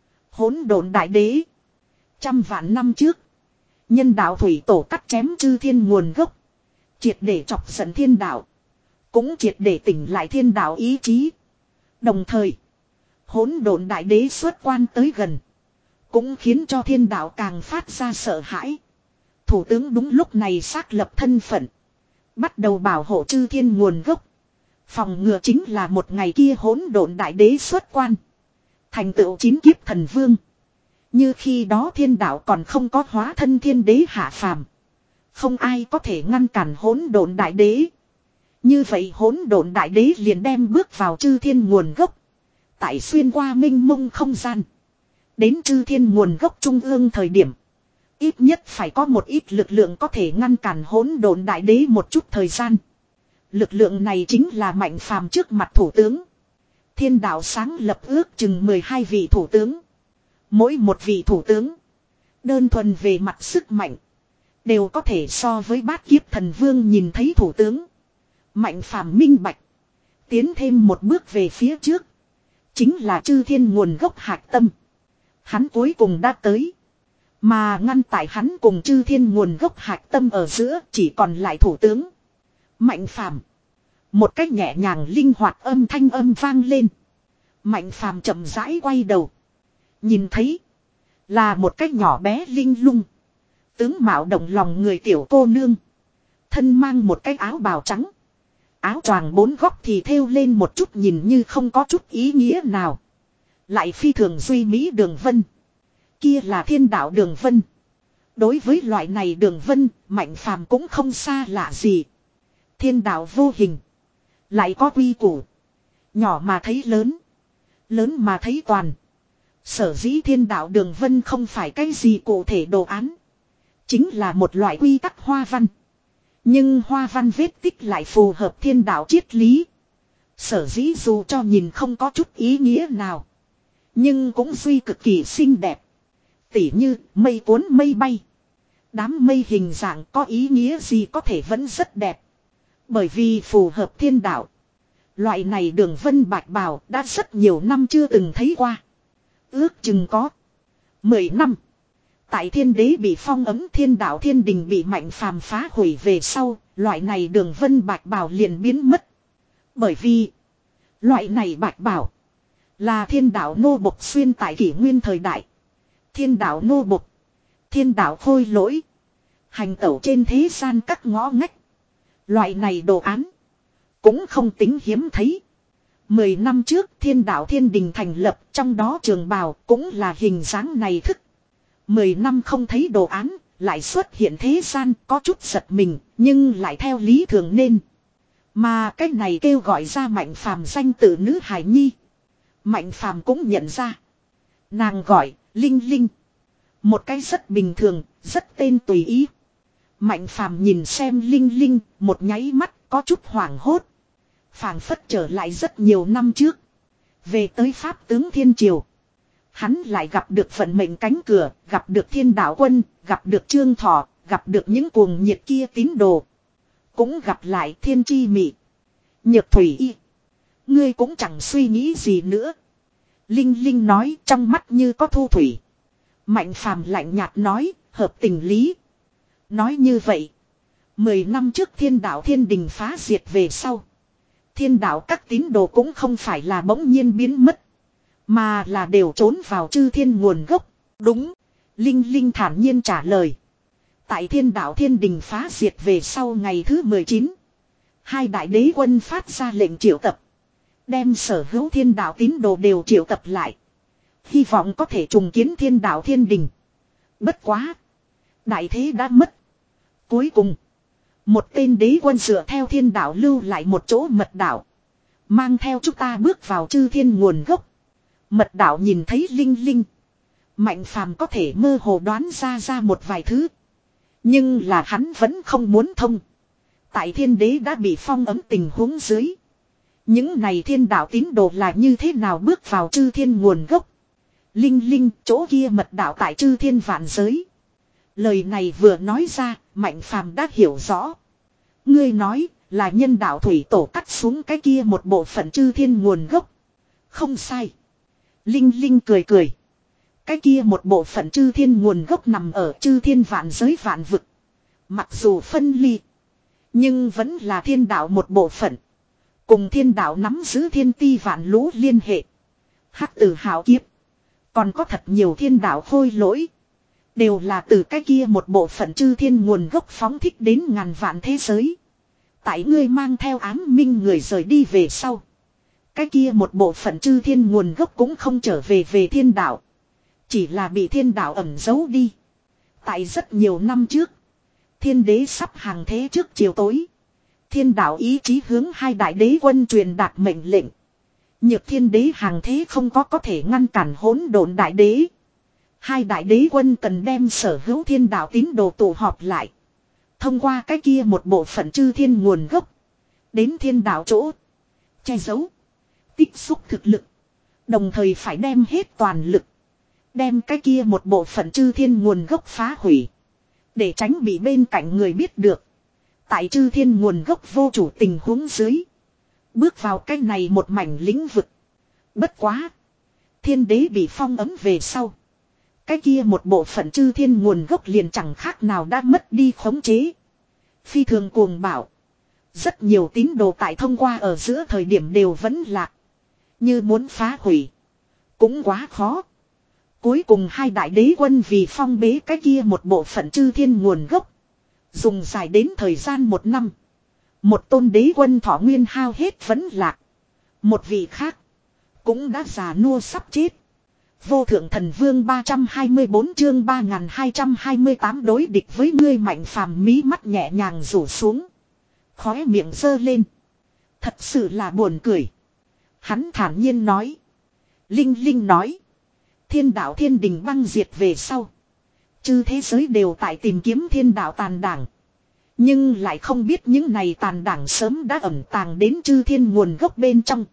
Hỗn độn đại đế. Trăm vạn năm trước. Nhân đạo thủy tổ cắt chém chư thiên nguồn gốc. Triệt để chọc giận thiên đạo. Cũng triệt để tỉnh lại thiên đạo ý chí. Đồng thời. Hỗn độn đại đế xuất quan tới gần. Cũng khiến cho thiên đạo càng phát ra sợ hãi. Thủ tướng đúng lúc này xác lập thân phận. Bắt đầu bảo hộ chư thiên nguồn gốc. Phòng ngừa chính là một ngày kia hỗn độn đại đế xuất quan. Thành tựu chín kiếp thần vương. Như khi đó thiên đạo còn không có hóa thân thiên đế hạ phàm. Không ai có thể ngăn cản hỗn độn đại đế. Như vậy hỗn độn đại đế liền đem bước vào chư thiên nguồn gốc. Tại xuyên qua minh mông không gian. Đến chư thiên nguồn gốc trung ương thời điểm. Ít nhất phải có một ít lực lượng có thể ngăn cản hỗn độn đại đế một chút thời gian. Lực lượng này chính là Mạnh Phàm trước mặt thủ tướng. Thiên đạo sáng lập ước chừng mười hai vị thủ tướng. Mỗi một vị thủ tướng. Đơn thuần về mặt sức mạnh. Đều có thể so với bát kiếp thần vương nhìn thấy thủ tướng. Mạnh Phàm minh bạch. Tiến thêm một bước về phía trước. Chính là chư thiên nguồn gốc hạch tâm. Hắn cuối cùng đã tới. Mà ngăn tại hắn cùng chư thiên nguồn gốc hạch tâm ở giữa chỉ còn lại thủ tướng. Mạnh Phàm. Một cách nhẹ nhàng linh hoạt âm thanh âm vang lên. Mạnh Phàm chậm rãi quay đầu. Nhìn thấy. Là một cách nhỏ bé linh lung. Tướng mạo động lòng người tiểu cô nương. Thân mang một cái áo bào trắng. Áo choàng bốn góc thì thêu lên một chút nhìn như không có chút ý nghĩa nào. Lại phi thường duy mỹ đường vân. Kia là thiên đạo đường vân. Đối với loại này đường vân, Mạnh Phàm cũng không xa lạ gì. Thiên đạo vô hình. Lại có quy củ. Nhỏ mà thấy lớn. Lớn mà thấy toàn. Sở dĩ thiên đạo đường vân không phải cái gì cụ thể đồ án. Chính là một loại quy tắc hoa văn. Nhưng hoa văn vết tích lại phù hợp thiên đạo triết lý. Sở dĩ dù cho nhìn không có chút ý nghĩa nào. Nhưng cũng duy cực kỳ xinh đẹp. Tỉ như mây cuốn mây bay. Đám mây hình dạng có ý nghĩa gì có thể vẫn rất đẹp. Bởi vì phù hợp thiên đạo. Loại này đường vân bạch bào đã rất nhiều năm chưa từng thấy qua. Ước chừng có mười năm. Tại thiên đế bị phong ấm thiên đạo thiên đình bị Mạnh Phàm phá hủy về sau. Loại này đường vân bạch bào liền biến mất. Bởi vì loại này bạch bào là thiên đạo nô bộc xuyên tại kỷ nguyên thời đại. Thiên đạo nô bộc. Thiên đạo khôi lỗi. Hành tẩu trên thế gian các ngõ ngách. Loại này đồ án. Cũng không tính hiếm thấy. Mười năm trước thiên đạo thiên đình thành lập. Trong đó trường bào cũng là hình dáng này thức. Mười năm không thấy đồ án. Lại xuất hiện thế gian có chút giật mình. Nhưng lại theo lý thường nên. Mà cái này kêu gọi ra Mạnh Phàm danh tự nữ hài nhi. Mạnh Phàm cũng nhận ra. Nàng gọi Linh Linh. Một cái rất bình thường, rất tên tùy ý. Mạnh Phàm nhìn xem Linh Linh, một nháy mắt có chút hoảng hốt. Phảng phất trở lại rất nhiều năm trước. Về tới Pháp tướng Thiên Triều. Hắn lại gặp được vận mệnh cánh cửa, gặp được Thiên Đạo Quân, gặp được Trương Thọ, gặp được những cuồng nhiệt kia tín đồ. Cũng gặp lại Thiên Chi Mị. Nhược Thủy Y. Ngươi cũng chẳng suy nghĩ gì nữa. Linh Linh nói trong mắt như có thu thủy. Mạnh Phàm lạnh nhạt nói, hợp tình lý. Nói như vậy. Mười năm trước thiên đạo thiên đình phá diệt về sau. Thiên đạo các tín đồ cũng không phải là bỗng nhiên biến mất. Mà là đều trốn vào chư thiên nguồn gốc. Đúng. Linh Linh thản nhiên trả lời. Tại thiên đạo thiên đình phá diệt về sau ngày thứ mười chín. Hai đại đế quân phát ra lệnh triệu tập. Đem sở hữu thiên đạo tín đồ đều triệu tập lại. Hy vọng có thể trùng kiến thiên đạo thiên đình. Bất quá. Đại thế đã mất. Cuối cùng. Một tên đế quân dựa theo thiên đạo lưu lại một chỗ mật đạo. Mang theo chúng ta bước vào chư thiên nguồn gốc. Mật đạo nhìn thấy Linh Linh. Mạnh Phàm có thể mơ hồ đoán ra ra một vài thứ. Nhưng là hắn vẫn không muốn thông. Tại thiên đế đã bị phong ấm tình huống dưới. Những này thiên đạo tín đồ là như thế nào bước vào chư thiên nguồn gốc. Linh Linh chỗ kia mật đạo tại chư thiên vạn giới. Lời này vừa nói ra, Mạnh Phàm đã hiểu rõ. Ngươi nói là nhân đạo thủy tổ cắt xuống cái kia một bộ phận chư thiên nguồn gốc. Không sai. Linh Linh cười cười. Cái kia một bộ phận chư thiên nguồn gốc nằm ở chư thiên vạn giới vạn vực. Mặc dù phân ly. Nhưng vẫn là thiên đạo một bộ phận. Cùng thiên đạo nắm giữ thiên ti vạn lũ liên hệ. Hắc tử hào kiếp. Còn có thật nhiều thiên đạo khôi lỗi. Đều là từ cái kia một bộ phận chư thiên nguồn gốc phóng thích đến ngàn vạn thế giới. Tại ngươi mang theo ám minh người rời đi về sau. Cái kia một bộ phận chư thiên nguồn gốc cũng không trở về về thiên đạo. Chỉ là bị thiên đạo ẩn giấu đi. Tại rất nhiều năm trước. Thiên đế sắp hàng thế trước chiều tối. Thiên đạo ý chí hướng hai đại đế quân truyền đạt mệnh lệnh. Nhược thiên đế hàng thế không có có thể ngăn cản hỗn độn đại đế. Hai đại đế quân cần đem sở hữu thiên đạo tín đồ tụ họp lại. Thông qua cái kia một bộ phận chư thiên nguồn gốc. Đến thiên đạo chỗ. Che giấu. Tích xúc thực lực. Đồng thời phải đem hết toàn lực. Đem cái kia một bộ phận chư thiên nguồn gốc phá hủy. Để tránh bị bên cạnh người biết được. Tại chư thiên nguồn gốc vô chủ tình huống dưới. Bước vào cái này một mảnh lĩnh vực. Bất quá. Thiên đế bị phong ấm về sau. Cái kia một bộ phận chư thiên nguồn gốc liền chẳng khác nào đã mất đi khống chế. Phi thường cuồng bạo. Rất nhiều tín đồ tại thông qua ở giữa thời điểm đều vẫn lạc. Như muốn phá hủy. Cũng quá khó. Cuối cùng hai đại đế quân vì phong bế cái kia một bộ phận chư thiên nguồn gốc. Dùng dài đến thời gian một năm. Một tôn đế quân thọ nguyên hao hết vẫn lạc. Một vị khác. Cũng đã già nua sắp chết. Vô thượng thần vương ba trăm hai mươi bốn chương ba nghìn hai trăm hai mươi tám đối địch với ngươi Mạnh Phàm mí mắt nhẹ nhàng rủ xuống. Khóe miệng giơ lên. Thật sự là buồn cười. Hắn thản nhiên nói. Linh Linh nói. Thiên đạo thiên đình băng diệt về sau. Chư thế giới đều tại tìm kiếm thiên đạo tàn đảng. Nhưng lại không biết những này tàn đảng sớm đã ẩn tàng đến chư thiên nguồn gốc bên trong.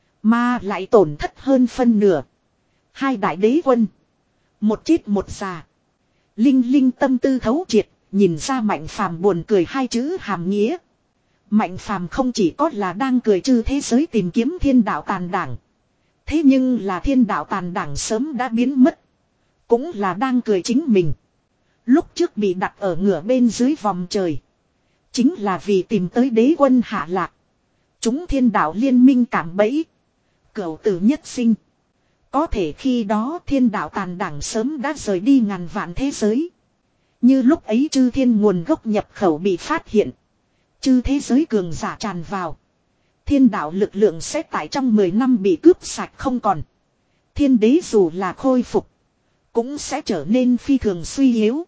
Mà lại tổn thất hơn phân nửa. Hai đại đế quân. Một chết một già. Linh Linh tâm tư thấu triệt. Nhìn ra Mạnh Phàm buồn cười hai chữ hàm nghĩa. Mạnh Phàm không chỉ có là đang cười chư thế giới tìm kiếm thiên đạo tàn đảng. Thế nhưng là thiên đạo tàn đảng sớm đã biến mất. Cũng là đang cười chính mình. Lúc trước bị đặt ở ngửa bên dưới vòng trời. Chính là vì tìm tới đế quân hạ lạc. Chúng thiên đạo liên minh cảm bẫy. Cửu tử nhất sinh. Có thể khi đó thiên đạo tàn đảng sớm đã rời đi ngàn vạn thế giới. Như lúc ấy chư thiên nguồn gốc nhập khẩu bị phát hiện. Chư thế giới cường giả tràn vào. Thiên đạo lực lượng sẽ tại trong mười năm bị cướp sạch không còn. Thiên đế dù là khôi phục. Cũng sẽ trở nên phi thường suy yếu.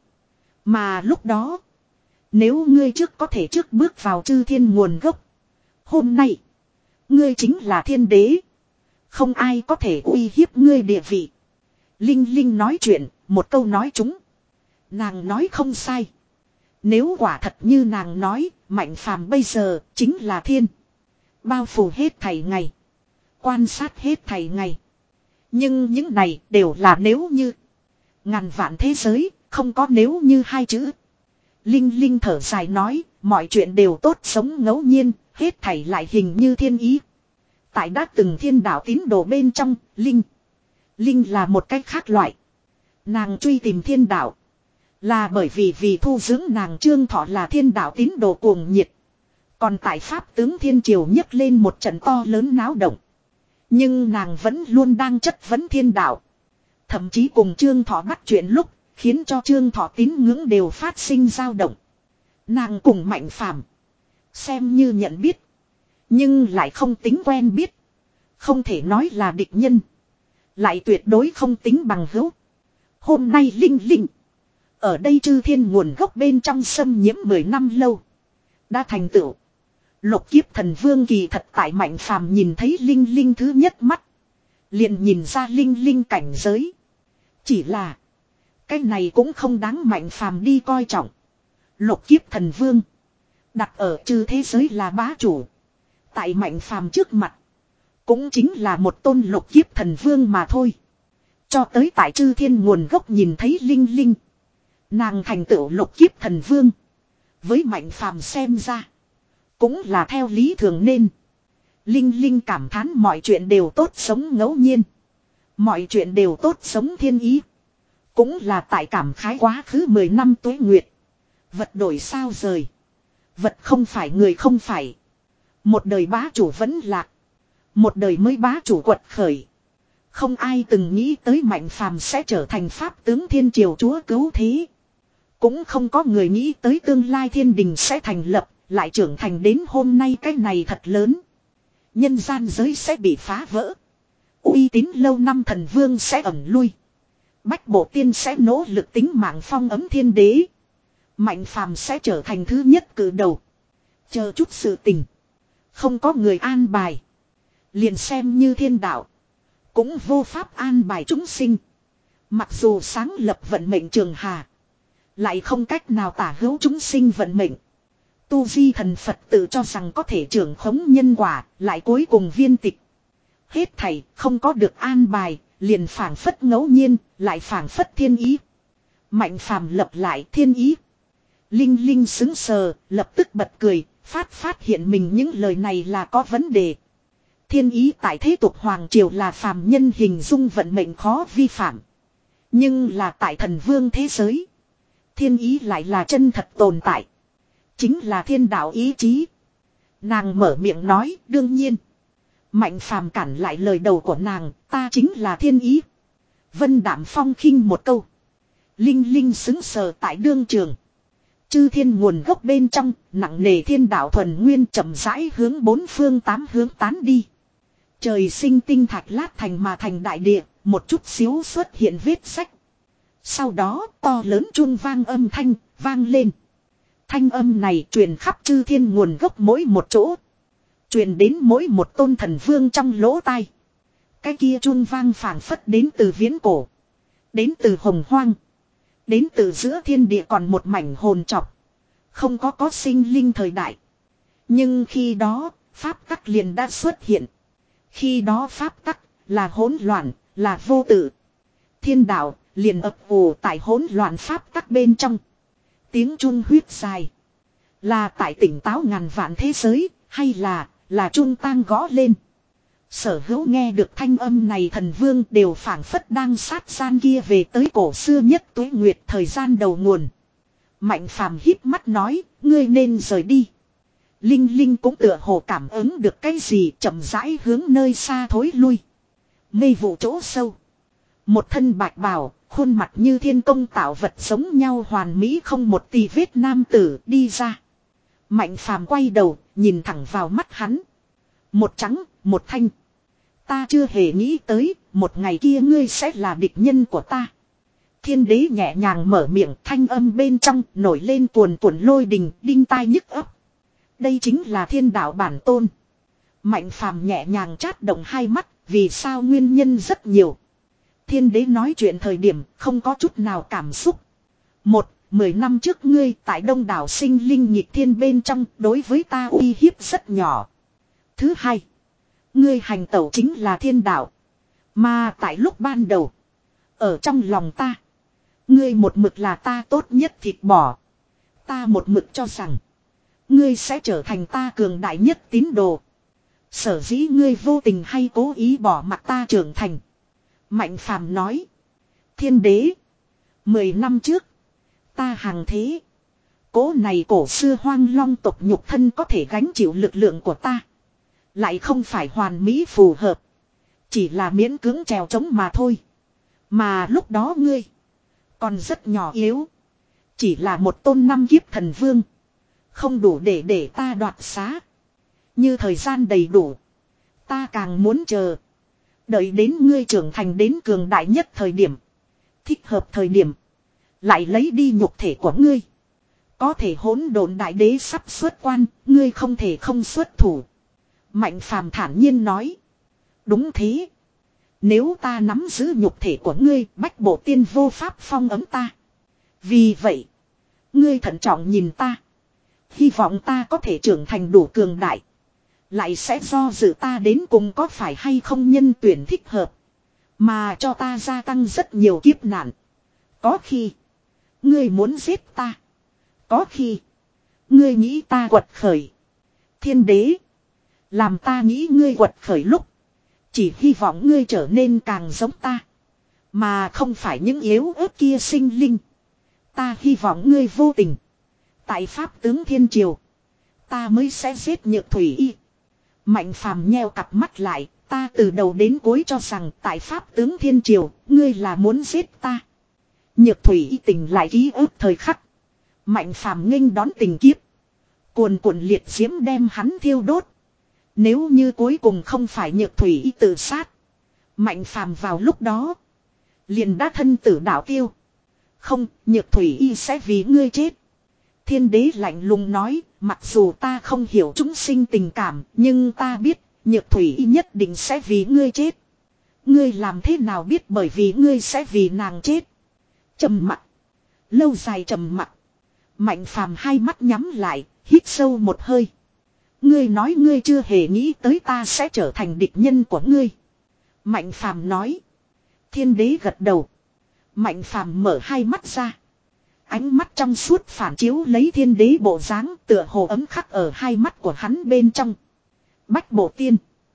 Mà lúc đó. Nếu ngươi trước có thể trước bước vào chư thiên nguồn gốc. Hôm nay. Ngươi chính là thiên đế. Không ai có thể uy hiếp ngươi địa vị. Linh Linh nói chuyện. Một câu nói chúng. Nàng nói không sai. Nếu quả thật như nàng nói. Mạnh Phàm bây giờ chính là thiên. Bao phủ hết thảy ngày. Quan sát hết thảy ngày. Nhưng những này đều là nếu như. Ngàn vạn thế giới. Không có nếu như hai chữ. Linh Linh thở dài nói. Mọi chuyện đều tốt sống ngẫu nhiên. Hết thảy lại hình như thiên ý. Tại đã từng thiên đạo tín đồ bên trong. Linh. Linh là một cách khác loại. Nàng truy tìm thiên đạo. Là bởi vì vì thu dưỡng nàng Trương Thọ là thiên đạo tín đồ cuồng nhiệt. Còn tại Pháp tướng Thiên Triều nhấc lên một trận to lớn náo động. Nhưng nàng vẫn luôn đang chất vấn thiên đạo. Thậm chí cùng Trương Thọ bắt chuyện lúc, khiến cho Trương Thọ tín ngưỡng đều phát sinh dao động. Nàng cùng Mạnh Phàm xem như nhận biết. Nhưng lại không tính quen biết. Không thể nói là địch nhân. Lại tuyệt đối không tính bằng hữu. Hôm nay Linh Linh. Ở đây chư thiên nguồn gốc bên trong xâm nhiễm mười năm lâu. Đã thành tựu. Lục kiếp thần vương kỳ thật tại Mạnh Phàm nhìn thấy Linh Linh thứ nhất mắt. Liền nhìn ra Linh Linh cảnh giới. Chỉ là. Cái này cũng không đáng Mạnh Phàm đi coi trọng. Lục kiếp thần vương. Đặt ở chư thế giới là bá chủ. Tại Mạnh Phàm trước mặt. Cũng chính là một tôn lục kiếp thần vương mà thôi. Cho tới tại chư thiên nguồn gốc nhìn thấy Linh Linh. Nàng thành tựu lục kiếp thần vương. Với Mạnh Phàm xem ra. Cũng là theo lý thường nên. Linh Linh cảm thán mọi chuyện đều tốt sống ngẫu nhiên. Mọi chuyện đều tốt sống thiên ý. Cũng là tại cảm khái quá khứ mười năm tuế nguyệt. Vật đổi sao rời. Vật không phải người không phải. Một đời bá chủ vẫn lạc. Một đời mới bá chủ quật khởi. Không ai từng nghĩ tới Mạnh Phàm sẽ trở thành pháp tướng thiên triều chúa cứu thế. Cũng không có người nghĩ tới tương lai thiên đình sẽ thành lập, lại trưởng thành đến hôm nay cái này thật lớn. Nhân gian giới sẽ bị phá vỡ. Uy tín lâu năm thần vương sẽ ẩn lui. Bách bộ tiên sẽ nỗ lực tính mạng phong ấm thiên đế. Mạnh Phàm sẽ trở thành thứ nhất cử đầu. Chờ chút sự tình. Không có người an bài. Liền xem như thiên đạo. Cũng vô pháp an bài chúng sinh. Mặc dù sáng lập vận mệnh trường hà. Lại không cách nào tả hữu chúng sinh vận mệnh. Tu di thần Phật tự cho rằng có thể trưởng khống nhân quả. Lại cuối cùng viên tịch. Hết thảy không có được an bài. Liền phảng phất ngẫu nhiên. Lại phảng phất thiên ý. Mạnh Phàm lập lại thiên ý. Linh Linh sững sờ. Lập tức bật cười. Phát phát hiện mình những lời này là có vấn đề. Thiên ý tại thế tục hoàng triều là phàm nhân hình dung vận mệnh khó vi phạm. Nhưng là tại thần vương thế giới. Thiên ý lại là chân thật tồn tại. Chính là thiên đạo ý chí. Nàng mở miệng nói đương nhiên. Mạnh Phàm cản lại lời đầu của nàng. Ta chính là thiên ý. Vân Đạm Phong khinh một câu. Linh Linh xứng sờ tại đương trường. Chư thiên nguồn gốc bên trong. Nặng nề thiên đạo thuần nguyên chậm rãi hướng bốn phương tám hướng tán đi. Trời sinh tinh thạch lát thành mà thành đại địa. Một chút xíu xuất hiện vết sách. Sau đó to lớn chuông vang âm thanh vang lên. Thanh âm này truyền khắp chư thiên nguồn gốc mỗi một chỗ. Truyền đến mỗi một tôn thần vương trong lỗ tai. Cái kia chuông vang phảng phất đến từ viễn cổ. Đến từ hồng hoang. Đến từ giữa thiên địa còn một mảnh hồn trọc. Không có có sinh linh thời đại. Nhưng khi đó pháp tắc liền đã xuất hiện. Khi đó pháp tắc là hỗn loạn, là vô tự. Thiên đạo liền ập ủ tại hỗn loạn pháp tắc bên trong. Tiếng chuông huyết dài. Là tại tỉnh táo ngàn vạn thế giới, hay là, là chuông tang gõ lên. Sở hữu nghe được thanh âm này thần vương đều phảng phất đang sát gian kia về tới cổ xưa nhất tuế nguyệt thời gian đầu nguồn. Mạnh Phàm híp mắt nói, ngươi nên rời đi. Linh Linh cũng tựa hồ cảm ứng được cái gì chậm rãi hướng nơi xa thối lui. Mê vụ chỗ sâu. Một thân bạch bào, khuôn mặt như thiên công tạo vật giống nhau hoàn mỹ không một tì vết nam tử đi ra. Mạnh Phàm quay đầu, nhìn thẳng vào mắt hắn. Một trắng, một thanh. Ta chưa hề nghĩ tới, một ngày kia ngươi sẽ là địch nhân của ta. Thiên đế nhẹ nhàng mở miệng, thanh âm bên trong nổi lên cuồn cuộn lôi đình, đinh tai nhức ấp. Đây chính là thiên đạo bản tôn. Mạnh Phàm nhẹ nhàng chát động hai mắt, vì sao nguyên nhân rất nhiều. Thiên đế nói chuyện thời điểm không có chút nào cảm xúc. Một, mười năm trước ngươi tại đông đảo sinh linh nhịp thiên bên trong đối với ta uy hiếp rất nhỏ. Thứ hai, ngươi hành tẩu chính là thiên đạo. Mà tại lúc ban đầu, ở trong lòng ta, ngươi một mực là ta tốt nhất thịt bò. Ta một mực cho rằng, ngươi sẽ trở thành ta cường đại nhất tín đồ. Sở dĩ ngươi vô tình hay cố ý bỏ mặc ta trưởng thành. Mạnh Phàm nói. Thiên đế. Mười năm trước. Ta hàng thế. Cố này cổ xưa hoang long tộc nhục thân có thể gánh chịu lực lượng của ta. Lại không phải hoàn mỹ phù hợp. Chỉ là miễn cưỡng trèo trống mà thôi. Mà lúc đó ngươi. Còn rất nhỏ yếu. Chỉ là một tôn năm kiếp thần vương. Không đủ để để ta đoạt xá. Như thời gian đầy đủ. Ta càng muốn chờ. Đợi đến ngươi trưởng thành đến cường đại nhất thời điểm. Thích hợp thời điểm. Lại lấy đi nhục thể của ngươi. Có thể hỗn độn đại đế sắp xuất quan. Ngươi không thể không xuất thủ. Mạnh Phàm thản nhiên nói. Đúng thế. Nếu ta nắm giữ nhục thể của ngươi. Bách bộ tiên vô pháp phong ấm ta. Vì vậy. Ngươi thận trọng nhìn ta. Hy vọng ta có thể trưởng thành đủ cường đại. Lại sẽ do dự ta đến cùng có phải hay không nhân tuyển thích hợp. Mà cho ta gia tăng rất nhiều kiếp nạn. Có khi. Ngươi muốn giết ta. Có khi. Ngươi nghĩ ta quật khởi. Thiên đế. Làm ta nghĩ ngươi quật khởi lúc. Chỉ hy vọng ngươi trở nên càng giống ta. Mà không phải những yếu ớt kia sinh linh. Ta hy vọng ngươi vô tình. Tại pháp tướng thiên triều. Ta mới sẽ giết nhược thủy y. Mạnh phàm nheo cặp mắt lại, ta từ đầu đến cuối cho rằng tại Pháp tướng Thiên Triều, ngươi là muốn giết ta. Nhược thủy tình lại ký ức thời khắc. Mạnh phàm nghênh đón tình kiếp. Cuồn cuộn liệt diễm đem hắn thiêu đốt. Nếu như cuối cùng không phải nhược thủy tự sát. Mạnh phàm vào lúc đó. Liền đã thân tử đạo tiêu. Không, nhược thủy y sẽ vì ngươi chết. Thiên đế lạnh lùng nói, mặc dù ta không hiểu chúng sinh tình cảm, nhưng ta biết, nhược thủy y nhất định sẽ vì ngươi chết. Ngươi làm thế nào biết bởi vì ngươi sẽ vì nàng chết. Trầm mặc. Lâu dài trầm mặc. Mạnh phàm hai mắt nhắm lại, hít sâu một hơi. Ngươi nói ngươi chưa hề nghĩ tới ta sẽ trở thành địch nhân của ngươi. Mạnh phàm nói. Thiên đế gật đầu. Mạnh phàm mở hai mắt ra. Ánh mắt trong suốt phản chiếu lấy thiên đế bộ dáng tựa hồ ấm khắc ở hai mắt của hắn bên trong. Bách bộ tiên.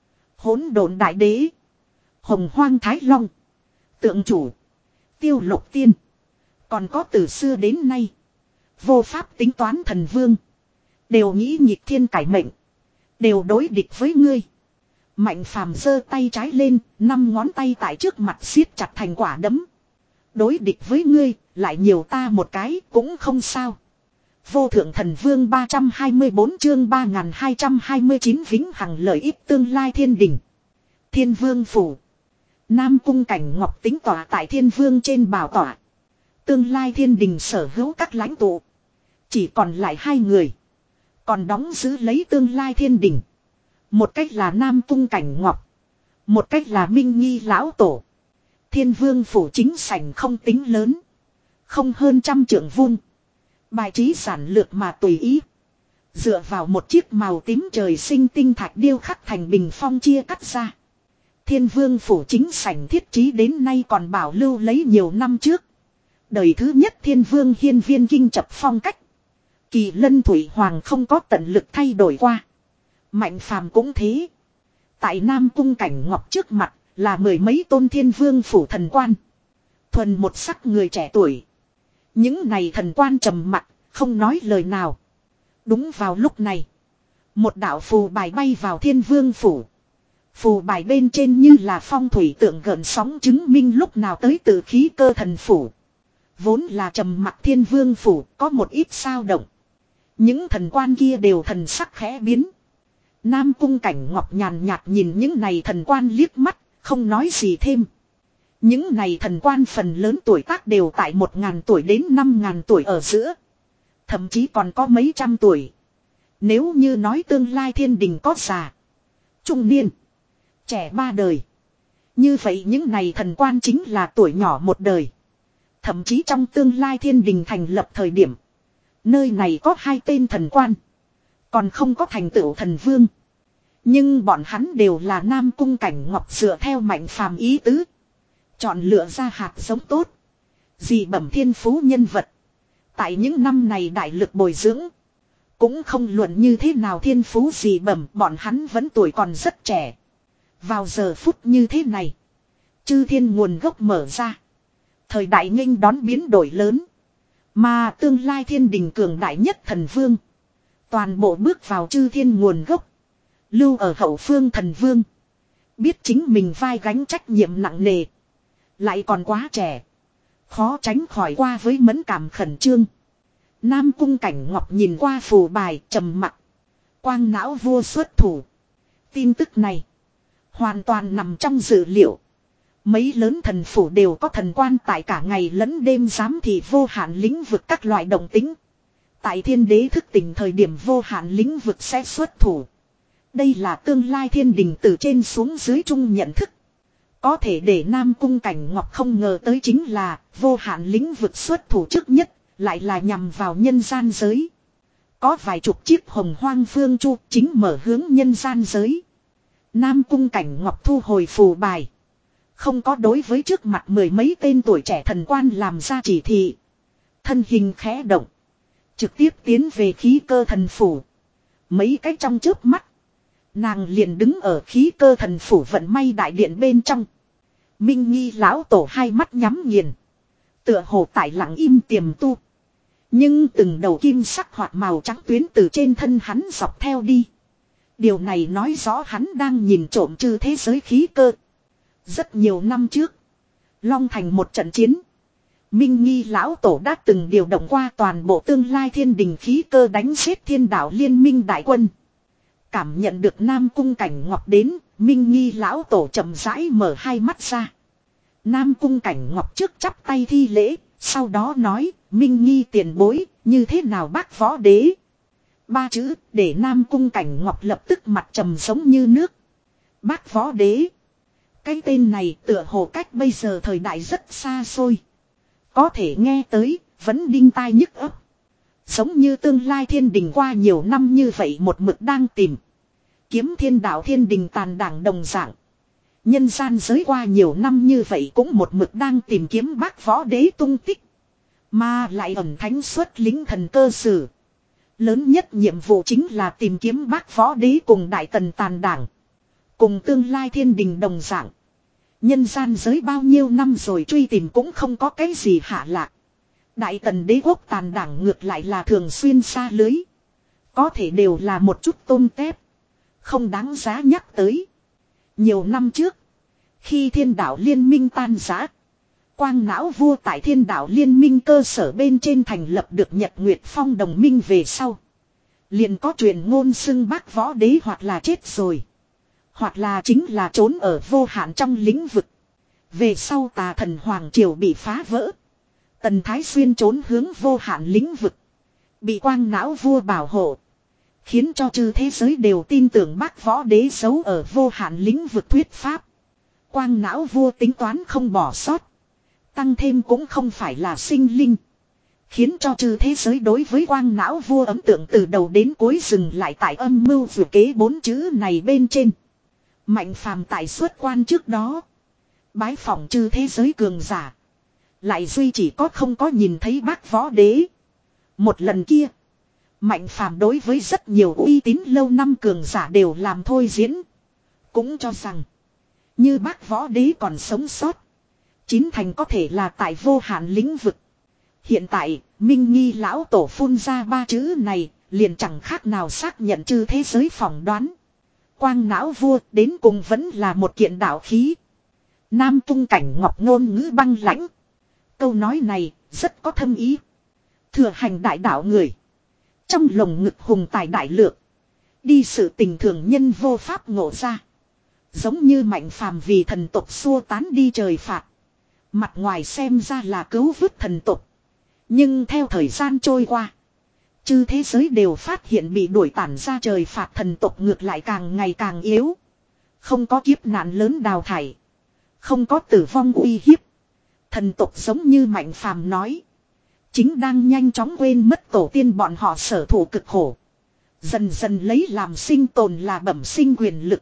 Hỗn độn đại đế. Hồng hoang thái long. Tượng chủ. Tiêu lục tiên. Còn có từ xưa đến nay. Vô pháp tính toán thần vương. Đều nghĩ nhịp thiên cải mệnh. Đều đối địch với ngươi. Mạnh phàm giơ tay trái lên. Năm ngón tay tại trước mặt siết chặt thành quả đấm. Đối địch với ngươi. Lại nhiều ta một cái cũng không sao. Vô thượng thần vương ba trăm hai mươi bốn chương ba nghìn hai trăm hai mươi chín vĩnh hằng lợi ích tương lai thiên đỉnh. Thiên vương phủ. Nam cung cảnh ngọc tính tỏa tại thiên vương trên bảo tỏa. Tương lai thiên đình sở hữu các lãnh tụ. Chỉ còn lại hai người. Còn đóng giữ lấy tương lai thiên đình. Một cách là Nam cung cảnh ngọc. Một cách là Minh Nghi lão tổ. Thiên vương phủ chính sảnh không tính lớn. Không hơn trăm trượng vuông. Bài trí giản lược mà tùy ý. Dựa vào một chiếc màu tím trời sinh tinh thạch điêu khắc thành bình phong chia cắt ra. Thiên vương phủ chính sảnh thiết trí đến nay còn bảo lưu lấy nhiều năm trước. Đời thứ nhất thiên vương hiên viên kinh chập phong cách. Kỳ lân thủy hoàng không có tận lực thay đổi qua. Mạnh phàm cũng thế. Tại Nam cung cảnh ngọc trước mặt là mười mấy tôn thiên vương phủ thần quan. Thuần một sắc người trẻ tuổi. Những này thần quan trầm mặc, không nói lời nào. Đúng vào lúc này. Một đạo phù bài bay vào thiên vương phủ. Phù bài bên trên như là phong thủy tượng gợn sóng chứng minh lúc nào tới từ khí cơ thần phủ. Vốn là trầm mặc thiên vương phủ có một ít sao động. Những thần quan kia đều thần sắc khẽ biến. Nam cung cảnh ngọc nhàn nhạt nhìn những này thần quan liếc mắt, không nói gì thêm. Những này thần quan phần lớn tuổi tác đều tại một ngàn tuổi đến năm ngàn tuổi ở giữa. Thậm chí còn có mấy trăm tuổi. Nếu như nói tương lai thiên đình có già, trung niên, trẻ ba đời. Như vậy những này thần quan chính là tuổi nhỏ một đời. Thậm chí trong tương lai thiên đình thành lập thời điểm. Nơi này có hai tên thần quan. Còn không có thành tựu thần vương. Nhưng bọn hắn đều là Nam cung cảnh ngọc dựa theo mạnh phàm ý tứ. Chọn lựa ra hạt giống tốt. Dị bẩm thiên phú nhân vật. Tại những năm này đại lực bồi dưỡng. Cũng không luận như thế nào thiên phú dị bẩm, bọn hắn vẫn tuổi còn rất trẻ. Vào giờ phút như thế này. Chư thiên nguồn gốc mở ra. Thời đại nghênh đón biến đổi lớn. Mà tương lai thiên đình cường đại nhất thần vương. Toàn bộ bước vào chư thiên nguồn gốc. Lưu ở hậu phương thần vương. Biết chính mình vai gánh trách nhiệm nặng nề. Lại còn quá trẻ. Khó tránh khỏi qua với mẫn cảm khẩn trương. Nam cung cảnh ngọc nhìn qua phù bài trầm mặc. Quang não vua xuất thủ. Tin tức này. Hoàn toàn nằm trong dự liệu. Mấy lớn thần phủ đều có thần quan tại cả ngày lẫn đêm giám thị vô hạn lĩnh vực các loại động tính. Tại thiên đế thức tỉnh thời điểm vô hạn lĩnh vực sẽ xuất thủ. Đây là tương lai thiên đình từ trên xuống dưới chung nhận thức. Có thể để Nam cung cảnh ngọc không ngờ tới chính là vô hạn lĩnh vực xuất thủ trước nhất, lại là nhằm vào nhân gian giới. Có vài chục chiếc hồng hoang phương chu chính mở hướng nhân gian giới. Nam cung cảnh ngọc thu hồi phù bài. Không có đối với trước mặt mười mấy tên tuổi trẻ thần quan làm ra chỉ thị. Thân hình khẽ động. Trực tiếp tiến về khí cơ thần phủ. Mấy cái trong chớp mắt. Nàng liền đứng ở khí cơ thần phủ vận may đại điện bên trong. Minh Nghi lão tổ hai mắt nhắm nghiền. Tựa hồ tại lặng im tiềm tu. Nhưng từng đầu kim sắc hoặc màu trắng tuyến từ trên thân hắn dọc theo đi. Điều này nói rõ hắn đang nhìn trộm chư thế giới khí cơ. Rất nhiều năm trước, Long Thành một trận chiến, Minh Nghi lão tổ đã từng điều động qua toàn bộ tương lai thiên đình khí cơ đánh giết thiên đạo liên minh đại quân. Cảm nhận được Nam Cung Cảnh Ngọc đến, Minh Nghi lão tổ chậm rãi mở hai mắt ra. Nam Cung Cảnh Ngọc trước chắp tay thi lễ, sau đó nói, Minh Nghi tiền bối, như thế nào bác võ đế? Ba chữ, để Nam Cung Cảnh Ngọc lập tức mặt trầm giống như nước. Bác võ đế. Cái tên này tựa hồ cách bây giờ thời đại rất xa xôi. Có thể nghe tới, vẫn đinh tai nhức ấp. Giống như tương lai thiên đình qua nhiều năm như vậy một mực đang tìm. Kiếm thiên đạo thiên đình tàn đảng đồng dạng. Nhân gian giới qua nhiều năm như vậy cũng một mực đang tìm kiếm bác võ đế tung tích. Mà lại ẩn thánh xuất lính thần cơ sử. Lớn nhất nhiệm vụ chính là tìm kiếm bác võ đế cùng đại tần tàn đảng. Cùng tương lai thiên đình đồng dạng. Nhân gian giới bao nhiêu năm rồi truy tìm cũng không có cái gì hạ lạc. Đại tần đế quốc tàn đảng ngược lại là thường xuyên xa lưới. Có thể đều là một chút tôm tép. Không đáng giá nhắc tới. Nhiều năm trước, khi thiên đạo liên minh tan rã, Quang não vua tại thiên đạo liên minh cơ sở bên trên thành lập được Nhật Nguyệt Phong đồng minh về sau. Liền có truyền ngôn xưng bác võ đế hoặc là chết rồi. Hoặc là chính là trốn ở vô hạn trong lĩnh vực. Về sau tà thần Hoàng Triều bị phá vỡ. Tần Thái Xuyên trốn hướng vô hạn lĩnh vực. Bị quang não vua bảo hộ. Khiến cho chư thế giới đều tin tưởng bác võ đế giấu ở vô hạn lĩnh vực thuyết pháp. Quang não vua tính toán không bỏ sót. Tăng thêm cũng không phải là sinh linh. Khiến cho chư thế giới đối với quang não vua ấn tượng từ đầu đến cuối dừng lại tại âm mưu vừa kế bốn chữ này bên trên. Mạnh phàm tại xuất quan trước đó. Bái phỏng chư thế giới cường giả. Lại duy chỉ có không có nhìn thấy bác võ đế. Một lần kia. Mạnh phàm đối với rất nhiều uy tín lâu năm cường giả đều làm thôi diễn. Cũng cho rằng. Như bác võ đế còn sống sót. Chín thành có thể là tại vô hạn lĩnh vực. Hiện tại, Minh Nghi lão tổ phun ra ba chữ này, liền chẳng khác nào xác nhận chư thế giới phỏng đoán. Quang não vua đến cùng vẫn là một kiện đạo khí. Nam Cung Cảnh Ngọc ngôn ngữ băng lãnh. Câu nói này rất có thâm ý. Thừa hành đại đạo người. Trong lồng ngực hùng tài đại lược. Đi sự tình thường nhân vô pháp ngộ ra. Giống như Mạnh phàm vì thần tộc xua tán đi trời phạt. Mặt ngoài xem ra là cứu vớt thần tộc. Nhưng theo thời gian trôi qua. Chư thế giới đều phát hiện bị đuổi tản ra trời phạt thần tộc ngược lại càng ngày càng yếu. Không có kiếp nạn lớn đào thải. Không có tử vong uy hiếp. Thần tộc giống như Mạnh phàm nói. Chính đang nhanh chóng quên mất tổ tiên bọn họ sở thủ cực khổ. Dần dần lấy làm sinh tồn là bẩm sinh quyền lực.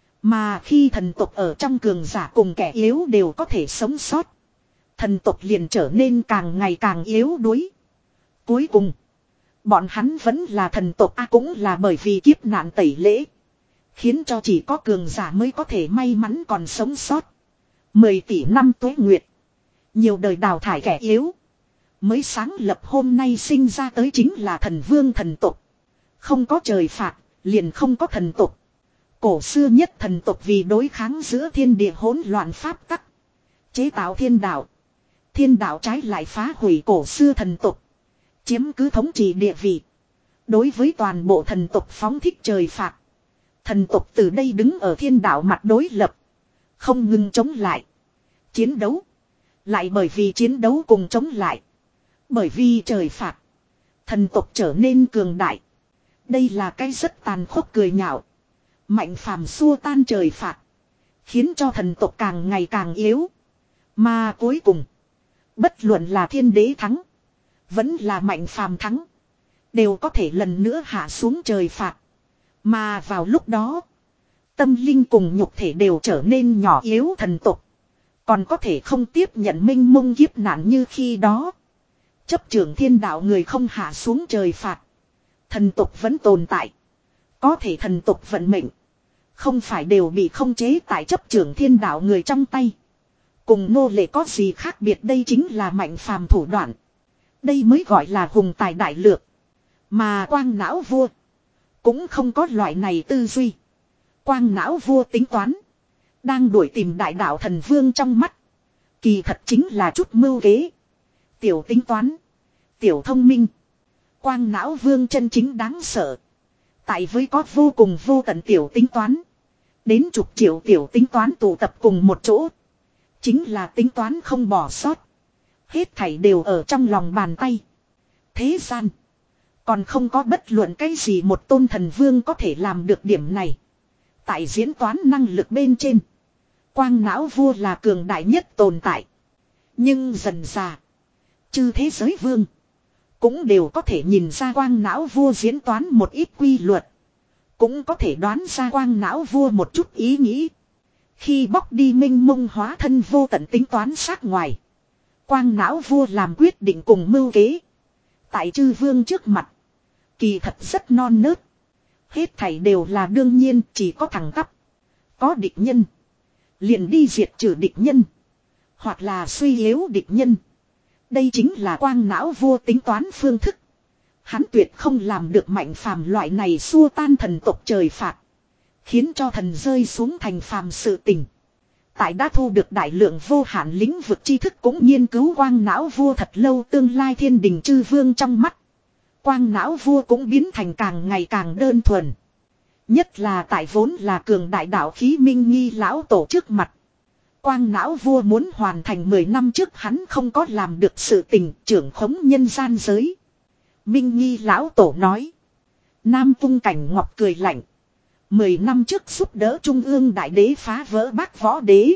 Mà khi thần tộc ở trong cường giả cùng kẻ yếu đều có thể sống sót. Thần tộc liền trở nên càng ngày càng yếu đuối. Cuối cùng. Bọn hắn vẫn là thần tộc a à, cũng là bởi vì kiếp nạn tẩy lễ. Khiến cho chỉ có cường giả mới có thể may mắn còn sống sót. Mười tỷ năm tuế nguyệt. Nhiều đời đào thải kẻ yếu. Mới sáng lập hôm nay sinh ra tới chính là thần vương thần tộc. Không có trời phạt, liền không có thần tộc. Cổ xưa nhất thần tộc vì đối kháng giữa thiên địa hỗn loạn pháp tắc. Chế tạo thiên đạo. Thiên đạo trái lại phá hủy cổ xưa thần tộc. Chiếm cứ thống trị địa vị. Đối với toàn bộ thần tộc phóng thích trời phạt. Thần tộc từ đây đứng ở thiên đạo mặt đối lập. Không ngừng chống lại. Chiến đấu. Lại bởi vì chiến đấu cùng chống lại. Bởi vì trời phạt. Thần tộc trở nên cường đại. Đây là cái rất tàn khốc cười nhạo. Mạnh phàm xua tan trời phạt. Khiến cho thần tộc càng ngày càng yếu. Mà cuối cùng. Bất luận là thiên đế thắng. Vẫn là Mạnh phàm thắng. Đều có thể lần nữa hạ xuống trời phạt. Mà vào lúc đó. Tâm linh cùng nhục thể đều trở nên nhỏ yếu thần tộc. Còn có thể không tiếp nhận minh mông kiếp nạn như khi đó. Chấp trưởng thiên đạo người không hạ xuống trời phạt. Thần tộc vẫn tồn tại. Có thể thần tộc vận mệnh. Không phải đều bị không chế tại chấp trưởng thiên đạo người trong tay. Cùng nô lệ có gì khác biệt, đây chính là Mạnh phàm thủ đoạn. Đây mới gọi là hùng tài đại lược. Mà quang não vua. cũng không có loại này tư duy. Quang não vua tính toán. Đang đuổi tìm đại đạo thần vương trong mắt. Kỳ thật chính là chút mưu kế. Tiểu tính toán. Tiểu thông minh. Quang não vương chân chính đáng sợ. Tại với có vô cùng vô tận tiểu tính toán. Đến chục triệu tiểu tính toán tụ tập cùng một chỗ. Chính là tính toán không bỏ sót. Hết thảy đều ở trong lòng bàn tay. Thế gian. Còn không có bất luận cái gì một tôn thần vương có thể làm được điểm này. Tại diễn toán năng lực bên trên. Quang não vua là cường đại nhất tồn tại. Nhưng dần dà. Chư thế giới vương. Cũng đều có thể nhìn ra quang não vua diễn toán một ít quy luật. Cũng có thể đoán ra quang não vua một chút ý nghĩ. Khi bóc đi minh mông hóa thân vô tận tính toán sát ngoài. Quang não vua làm quyết định cùng mưu kế. Tại chư vương trước mặt. Kỳ thật rất non nớt. Hết thảy đều là đương nhiên, chỉ có thẳng tắp. Có địch nhân. Liền đi diệt trừ địch nhân. Hoặc là suy yếu địch nhân. Đây chính là quang não vua tính toán phương thức. Hắn tuyệt không làm được mạnh phàm loại này xua tan thần tộc trời phạt. Khiến cho thần rơi xuống thành phàm sự tình. Tại đã thu được đại lượng vô hạn lĩnh vực tri thức cũng nghiên cứu quang não vua thật lâu tương lai thiên đình chư vương trong mắt. Quang não vua cũng biến thành càng ngày càng đơn thuần. Nhất là tại vốn là cường đại đạo khí minh nghi lão tổ trước mặt. Quang não vua muốn hoàn thành mười năm trước hắn không có làm được sự tình trưởng khống nhân gian giới. Minh nghi lão tổ nói. Nam Cung Cảnh Ngọc cười lạnh. Mười năm trước giúp đỡ Trung ương Đại Đế phá vỡ Bác Võ Đế.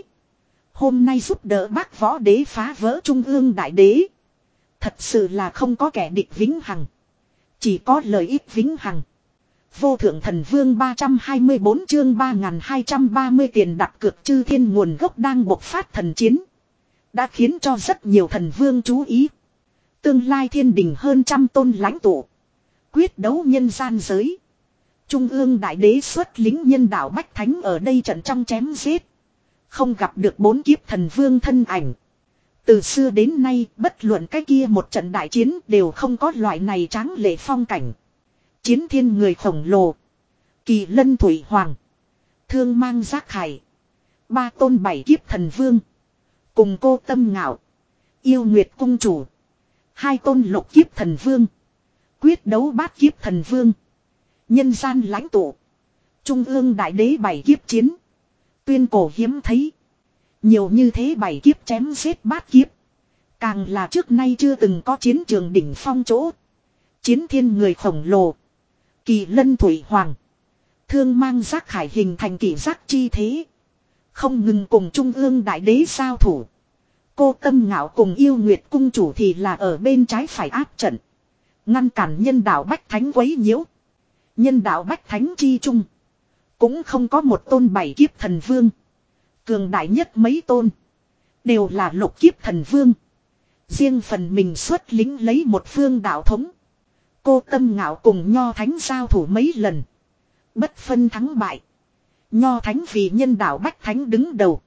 Hôm nay giúp đỡ Bác Võ Đế phá vỡ Trung ương Đại Đế. Thật sự là không có kẻ địch vĩnh hằng. Chỉ có lợi ích vĩnh hằng. Vô thượng thần vương ba trăm hai mươi bốn chương ba nghìn hai trăm ba mươi tiền đặt cược chư thiên nguồn gốc đang bộc phát thần chiến. Đã khiến cho rất nhiều thần vương chú ý. Tương lai thiên đình hơn trăm tôn lãnh tụ. Quyết đấu nhân gian giới. Trung ương đại đế xuất lính nhân đạo Bách Thánh ở đây trận trong chém giết. Không gặp được bốn kiếp thần vương thân ảnh. Từ xưa đến nay bất luận cái kia một trận đại chiến đều không có loại này tráng lệ phong cảnh. Chiến thiên người khổng lồ. Kỳ lân thủy hoàng. Thương mang giác khải. Ba tôn bảy kiếp thần vương. Cùng cô tâm ngạo. Yêu nguyệt cung chủ. Hai tôn lục kiếp thần vương. Quyết đấu bát kiếp thần vương. Nhân gian lãnh tụ. Trung ương đại đế bảy kiếp chiến. Tuyên cổ hiếm thấy. Nhiều như thế bảy kiếp chém giết bát kiếp. Càng là trước nay chưa từng có chiến trường đỉnh phong chỗ. Chiến thiên người khổng lồ. Kỳ lân thủy hoàng. Thương mang giác khải hình thành kỷ giác chi thế. Không ngừng cùng trung ương đại đế giao thủ. Cô tâm ngạo cùng yêu nguyệt cung chủ thì là ở bên trái phải áp trận. Ngăn cản nhân đạo Bách Thánh quấy nhiễu. Nhân đạo Bách Thánh chi trung. Cũng không có một tôn bảy kiếp thần vương. Cường đại nhất mấy tôn. Đều là lục kiếp thần vương. Riêng phần mình xuất lính lấy một phương đạo thống. Cô tâm ngạo cùng Nho Thánh giao thủ mấy lần. Bất phân thắng bại. Nho Thánh vì nhân đạo Bách Thánh đứng đầu.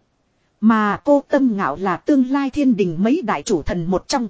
Mà cô tâm ngạo là tương lai thiên đình mấy đại chủ thần một trong.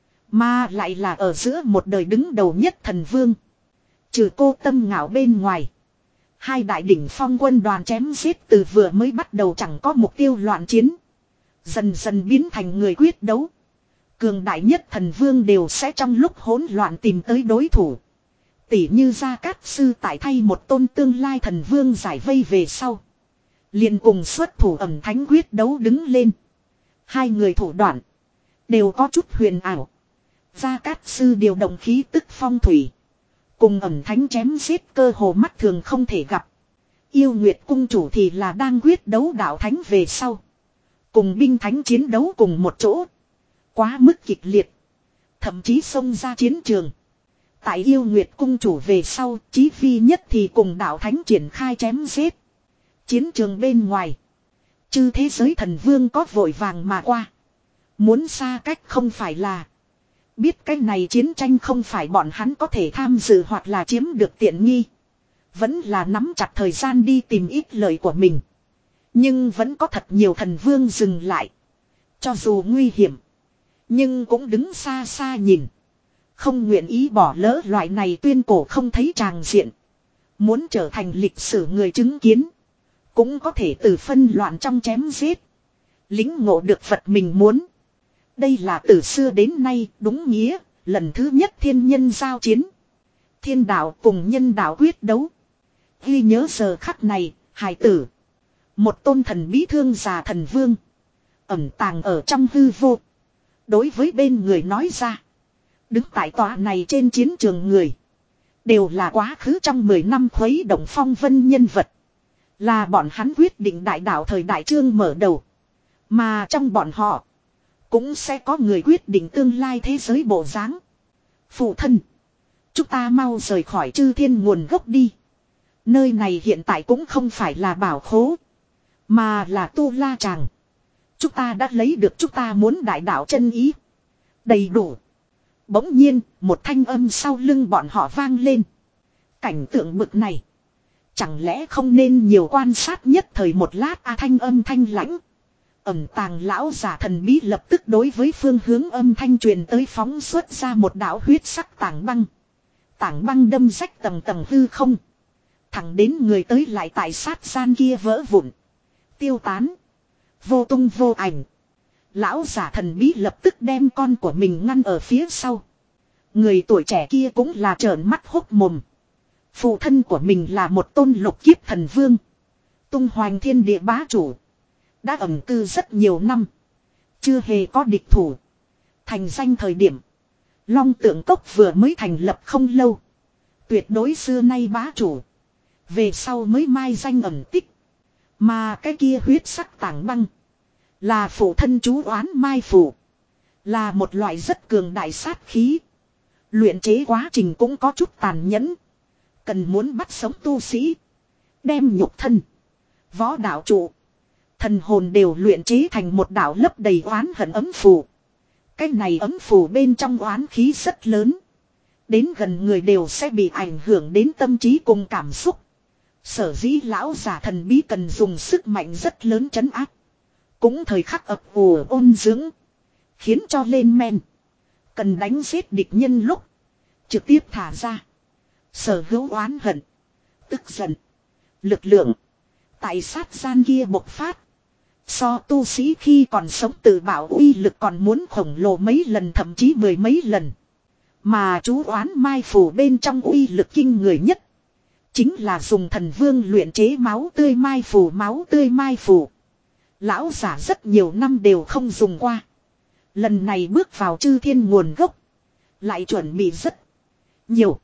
Mà lại là ở giữa một đời đứng đầu nhất thần vương. Trừ cô tâm ngạo bên ngoài. Hai đại đỉnh phong quân đoàn chém giết từ vừa mới bắt đầu chẳng có mục tiêu loạn chiến. Dần dần biến thành người quyết đấu. Cường đại nhất thần vương đều sẽ trong lúc hỗn loạn tìm tới đối thủ. Tỷ như Gia Cát Sư tại thay một tôn tương lai thần vương giải vây về sau. Liền cùng xuất thủ ẩm thánh quyết đấu đứng lên. Hai người thủ đoạn. Đều có chút huyền ảo. Gia Cát Sư điều động khí tức phong thủy. Cùng ẩm thánh chém giết cơ hồ mắt thường không thể gặp. Yêu Nguyệt cung chủ thì là đang quyết đấu đạo thánh về sau. Cùng binh thánh chiến đấu cùng một chỗ. Quá mức kịch liệt. Thậm chí xông ra chiến trường. Tại Yêu Nguyệt cung chủ về sau, chí phi nhất thì cùng đạo thánh triển khai chém giết. Chiến trường bên ngoài. Chư thế giới thần vương có vội vàng mà qua. Muốn xa cách không phải là. Biết cái này chiến tranh không phải bọn hắn có thể tham dự hoặc là chiếm được tiện nghi. Vẫn là nắm chặt thời gian đi tìm ít lợi của mình. Nhưng vẫn có thật nhiều thần vương dừng lại. Cho dù nguy hiểm. Nhưng cũng đứng xa xa nhìn. Không nguyện ý bỏ lỡ loại này tuyên cổ không thấy tràng diện. Muốn trở thành lịch sử người chứng kiến. Cũng có thể từ phân loạn trong chém giết. Lính ngộ được vật mình muốn. Đây là từ xưa đến nay đúng nghĩa. Lần thứ nhất thiên nhân giao chiến. Thiên đạo cùng nhân đạo quyết đấu. Ghi nhớ giờ khắc này, hài tử. Một tôn thần bí thương già thần vương. Ẩn tàng ở trong hư vô. Đối với bên người nói ra. Đứng tại tòa này trên chiến trường người. Đều là quá khứ trong mười năm khuấy động phong vân nhân vật. Là bọn hắn quyết định đại đạo thời đại chương mở đầu. Mà trong bọn họ. Cũng sẽ có người quyết định tương lai thế giới bộ dáng. Phụ thân. Chúng ta mau rời khỏi chư thiên nguồn gốc đi. Nơi này hiện tại cũng không phải là bảo khố. Mà là tu la tràng. Chúng ta đã lấy được chúng ta muốn đại đạo chân ý. Đầy đủ. Bỗng nhiên, một thanh âm sau lưng bọn họ vang lên. Cảnh tượng bực này. Chẳng lẽ không nên nhiều quan sát nhất thời một lát a thanh âm thanh lãnh. Ẩm tàng lão giả thần bí lập tức đối với phương hướng âm thanh truyền tới phóng xuất ra một đạo huyết sắc tảng băng. Tảng băng đâm rách tầng tầng hư không. Thẳng đến người tới lại tại sát gian kia vỡ vụn. Tiêu tán. Vô tung vô ảnh. Lão giả thần bí lập tức đem con của mình ngăn ở phía sau. Người tuổi trẻ kia cũng là trợn mắt hốc mồm. Phụ thân của mình là một tôn lục kiếp thần vương. Tung hoành thiên địa bá chủ. Đã ẩn cư rất nhiều năm. Chưa hề có địch thủ. Thành danh thời điểm. Long Tượng Cốc vừa mới thành lập không lâu. Tuyệt đối xưa nay bá chủ. Về sau mới mai danh ẩn tích. Mà cái kia huyết sắc tảng băng. Là phụ thân chú oán mai phủ. Là một loại rất cường đại sát khí. Luyện chế quá trình cũng có chút tàn nhẫn. Cần muốn bắt sống tu sĩ. Đem nhục thân. Võ đạo trụ. Thần hồn đều luyện chế thành một đạo lấp đầy oán hận ấm phù. Cái này ấm phù bên trong oán khí rất lớn. Đến gần người đều sẽ bị ảnh hưởng đến tâm trí cùng cảm xúc. Sở dĩ lão giả thần bí cần dùng sức mạnh rất lớn trấn áp. Cũng thời khắc ập ùa ôn dưỡng. Khiến cho lên men. Cần đánh giết địch nhân lúc. Trực tiếp thả ra. Sở hữu oán hận. Tức giận. Lực lượng. Tại sát gian kia bộc phát. So tu sĩ khi còn sống tự bảo uy lực còn muốn khổng lồ mấy lần thậm chí mười mấy lần. Mà chú oán mai phủ bên trong uy lực kinh người nhất. Chính là dùng thần vương luyện chế máu tươi mai phủ máu tươi mai phủ. Lão giả rất nhiều năm đều không dùng qua. Lần này bước vào chư thiên nguồn gốc. Lại chuẩn bị rất nhiều.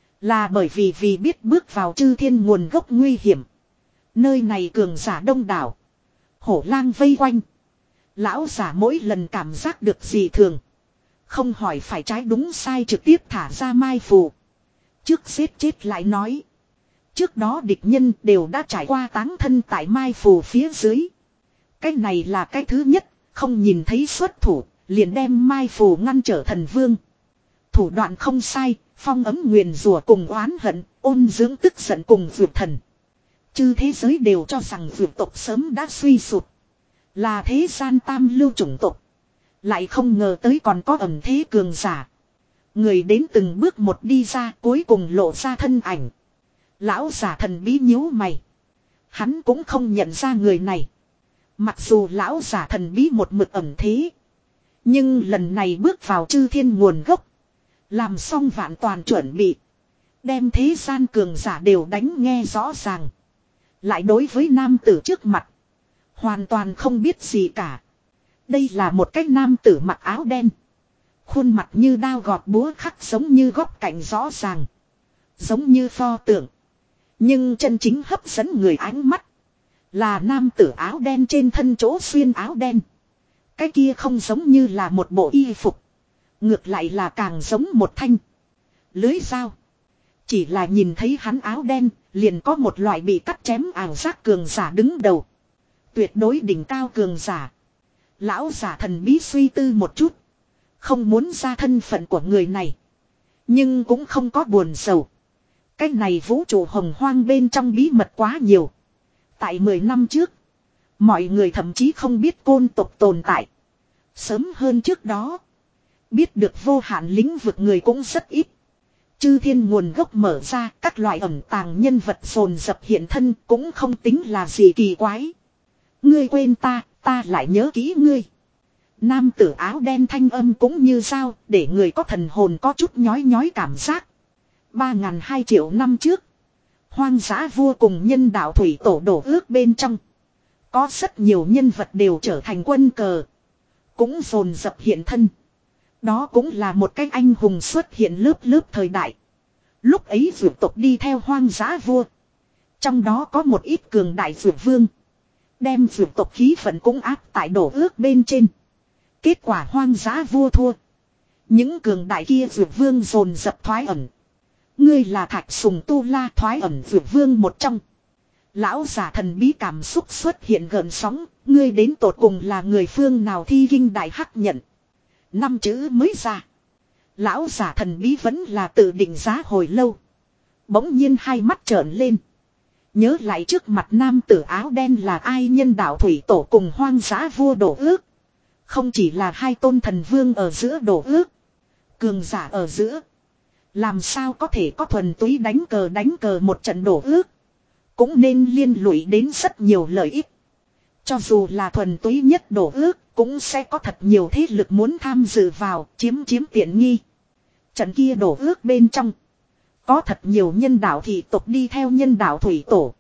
Là bởi vì vì biết bước vào chư thiên nguồn gốc nguy hiểm. Nơi này cường giả đông đảo. Hổ lang vây quanh. Lão giả mỗi lần cảm giác được gì thường. Không hỏi phải trái đúng sai trực tiếp thả ra mai phù. Trước giết chết lại nói. Trước đó địch nhân đều đã trải qua táng thân tại mai phù phía dưới. Cái này là cái thứ nhất. Không nhìn thấy xuất thủ. Liền đem mai phù ngăn trở thần vương. Thủ đoạn không sai. Phong ấm nguyền rủa cùng oán hận. Ôn dưỡng tức giận cùng vượt thần. Chư thế giới đều cho rằng vượt tộc sớm đã suy sụp. Là thế gian tam lưu chủng tộc. Lại không ngờ tới còn có ẩn thế cường giả. Người đến từng bước một đi ra cuối cùng lộ ra thân ảnh. Lão giả thần bí nhíu mày. Hắn cũng không nhận ra người này. Mặc dù lão giả thần bí một mực ẩn thế. Nhưng lần này bước vào chư thiên nguồn gốc. Làm xong vạn toàn chuẩn bị. Đem thế gian cường giả đều đánh nghe rõ ràng. Lại đối với nam tử trước mặt. Hoàn toàn không biết gì cả. Đây là một cái nam tử mặc áo đen. Khuôn mặt như đao gọt búa khắc giống như góc cạnh rõ ràng. Giống như pho tượng. Nhưng chân chính hấp dẫn người ánh mắt. Là nam tử áo đen trên thân chỗ xuyên áo đen. Cái kia không giống như là một bộ y phục. Ngược lại là càng giống một thanh lưới dao. Chỉ là nhìn thấy hắn áo đen, liền có một loại bị cắt chém ảo giác cường giả đứng đầu. Tuyệt đối đỉnh cao cường giả. Lão giả thần bí suy tư một chút. Không muốn ra thân phận của người này. Nhưng cũng không có buồn sầu. Cái này vũ trụ hồng hoang bên trong bí mật quá nhiều. Tại mười năm trước, mọi người thậm chí không biết côn tộc tồn tại. Sớm hơn trước đó, biết được vô hạn lĩnh vực người cũng rất ít. Chư thiên nguồn gốc mở ra, các loại ẩn tàng nhân vật dồn dập hiện thân cũng không tính là gì kỳ quái. Ngươi quên ta, ta lại nhớ kỹ ngươi. Nam tử áo đen thanh âm cũng như dao, để người có thần hồn có chút nhói nhói cảm giác. Ba ngàn hai triệu năm trước, hoang dã vua cùng nhân đạo thủy tổ đổ ước bên trong. Có rất nhiều nhân vật đều trở thành quân cờ. Cũng dồn dập hiện thân. Đó cũng là một cái anh hùng xuất hiện lớp lớp thời đại. Lúc ấy vượt tộc đi theo hoang dã vua. Trong đó có một ít cường đại vượt vương. Đem vượt tộc khí phận cũng áp tại đổ ước bên trên. Kết quả hoang dã vua thua. Những cường đại kia vượt vương dồn dập thoái ẩn. Ngươi là Thạch Sùng Tu La thoái ẩn vượt vương một trong. Lão giả thần bí cảm xúc xuất hiện gợn sóng. Ngươi đến tột cùng là người phương nào thi kinh đại hắc nhận. Năm chữ mới ra. Lão giả thần bí vẫn là tự định giá hồi lâu. Bỗng nhiên hai mắt trợn lên. Nhớ lại trước mặt nam tử áo đen là ai, nhân đạo thủy tổ cùng hoang dã vua đổ ước. Không chỉ là hai tôn thần vương ở giữa đổ ước. Cường giả ở giữa. Làm sao có thể có thuần túy đánh cờ đánh cờ một trận đổ ước. Cũng nên liên lụy đến rất nhiều lợi ích. Cho dù là thuần túy nhất đổ ước, cũng sẽ có thật nhiều thế lực muốn tham dự vào, chiếm chiếm tiện nghi. Trận kia đổ ước bên trong. Có thật nhiều nhân đạo thị tộc đi theo nhân đạo thủy tổ.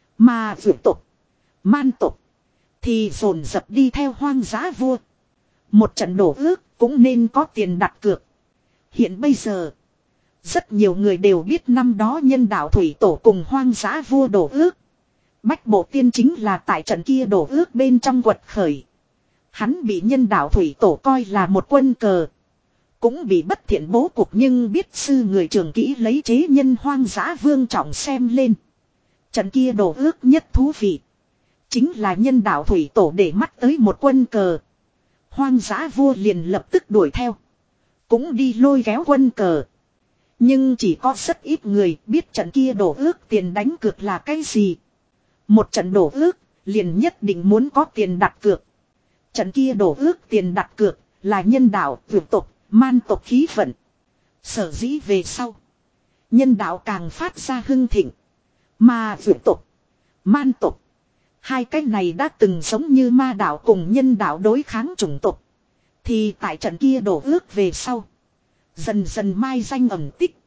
Mà vượt tộc, man tộc, thì dồn dập đi theo hoang dã vua. Một trận đổ ước cũng nên có tiền đặt cược. Hiện bây giờ, rất nhiều người đều biết năm đó nhân đạo thủy tổ cùng hoang dã vua đổ ước. Bách Bộ Tiên chính là tại trận kia đổ ước bên trong quật khởi. Hắn bị nhân đạo thủy tổ coi là một quân cờ. Cũng bị bất thiện bố cục nhưng biết sư người trường kỹ lấy chế nhân hoang dã vương trọng xem lên. Trận kia đổ ước nhất thú vị. Chính là nhân đạo thủy tổ để mắt tới một quân cờ. Hoang dã vua liền lập tức đuổi theo. Cũng đi lôi kéo quân cờ. Nhưng chỉ có rất ít người biết trận kia đổ ước tiền đánh cược là cái gì. Một trận đổ ước liền nhất định muốn có tiền đặt cược. Trận kia đổ ước tiền đặt cược là nhân đạo, vượt tộc, man tộc khí vận. Sở dĩ về sau, nhân đạo càng phát ra hưng thịnh. Mà vượt tộc, man tộc, hai cái này đã từng giống như ma đạo cùng nhân đạo đối kháng chủng tộc. Thì tại trận kia đổ ước về sau, dần dần mai danh ẩn tích.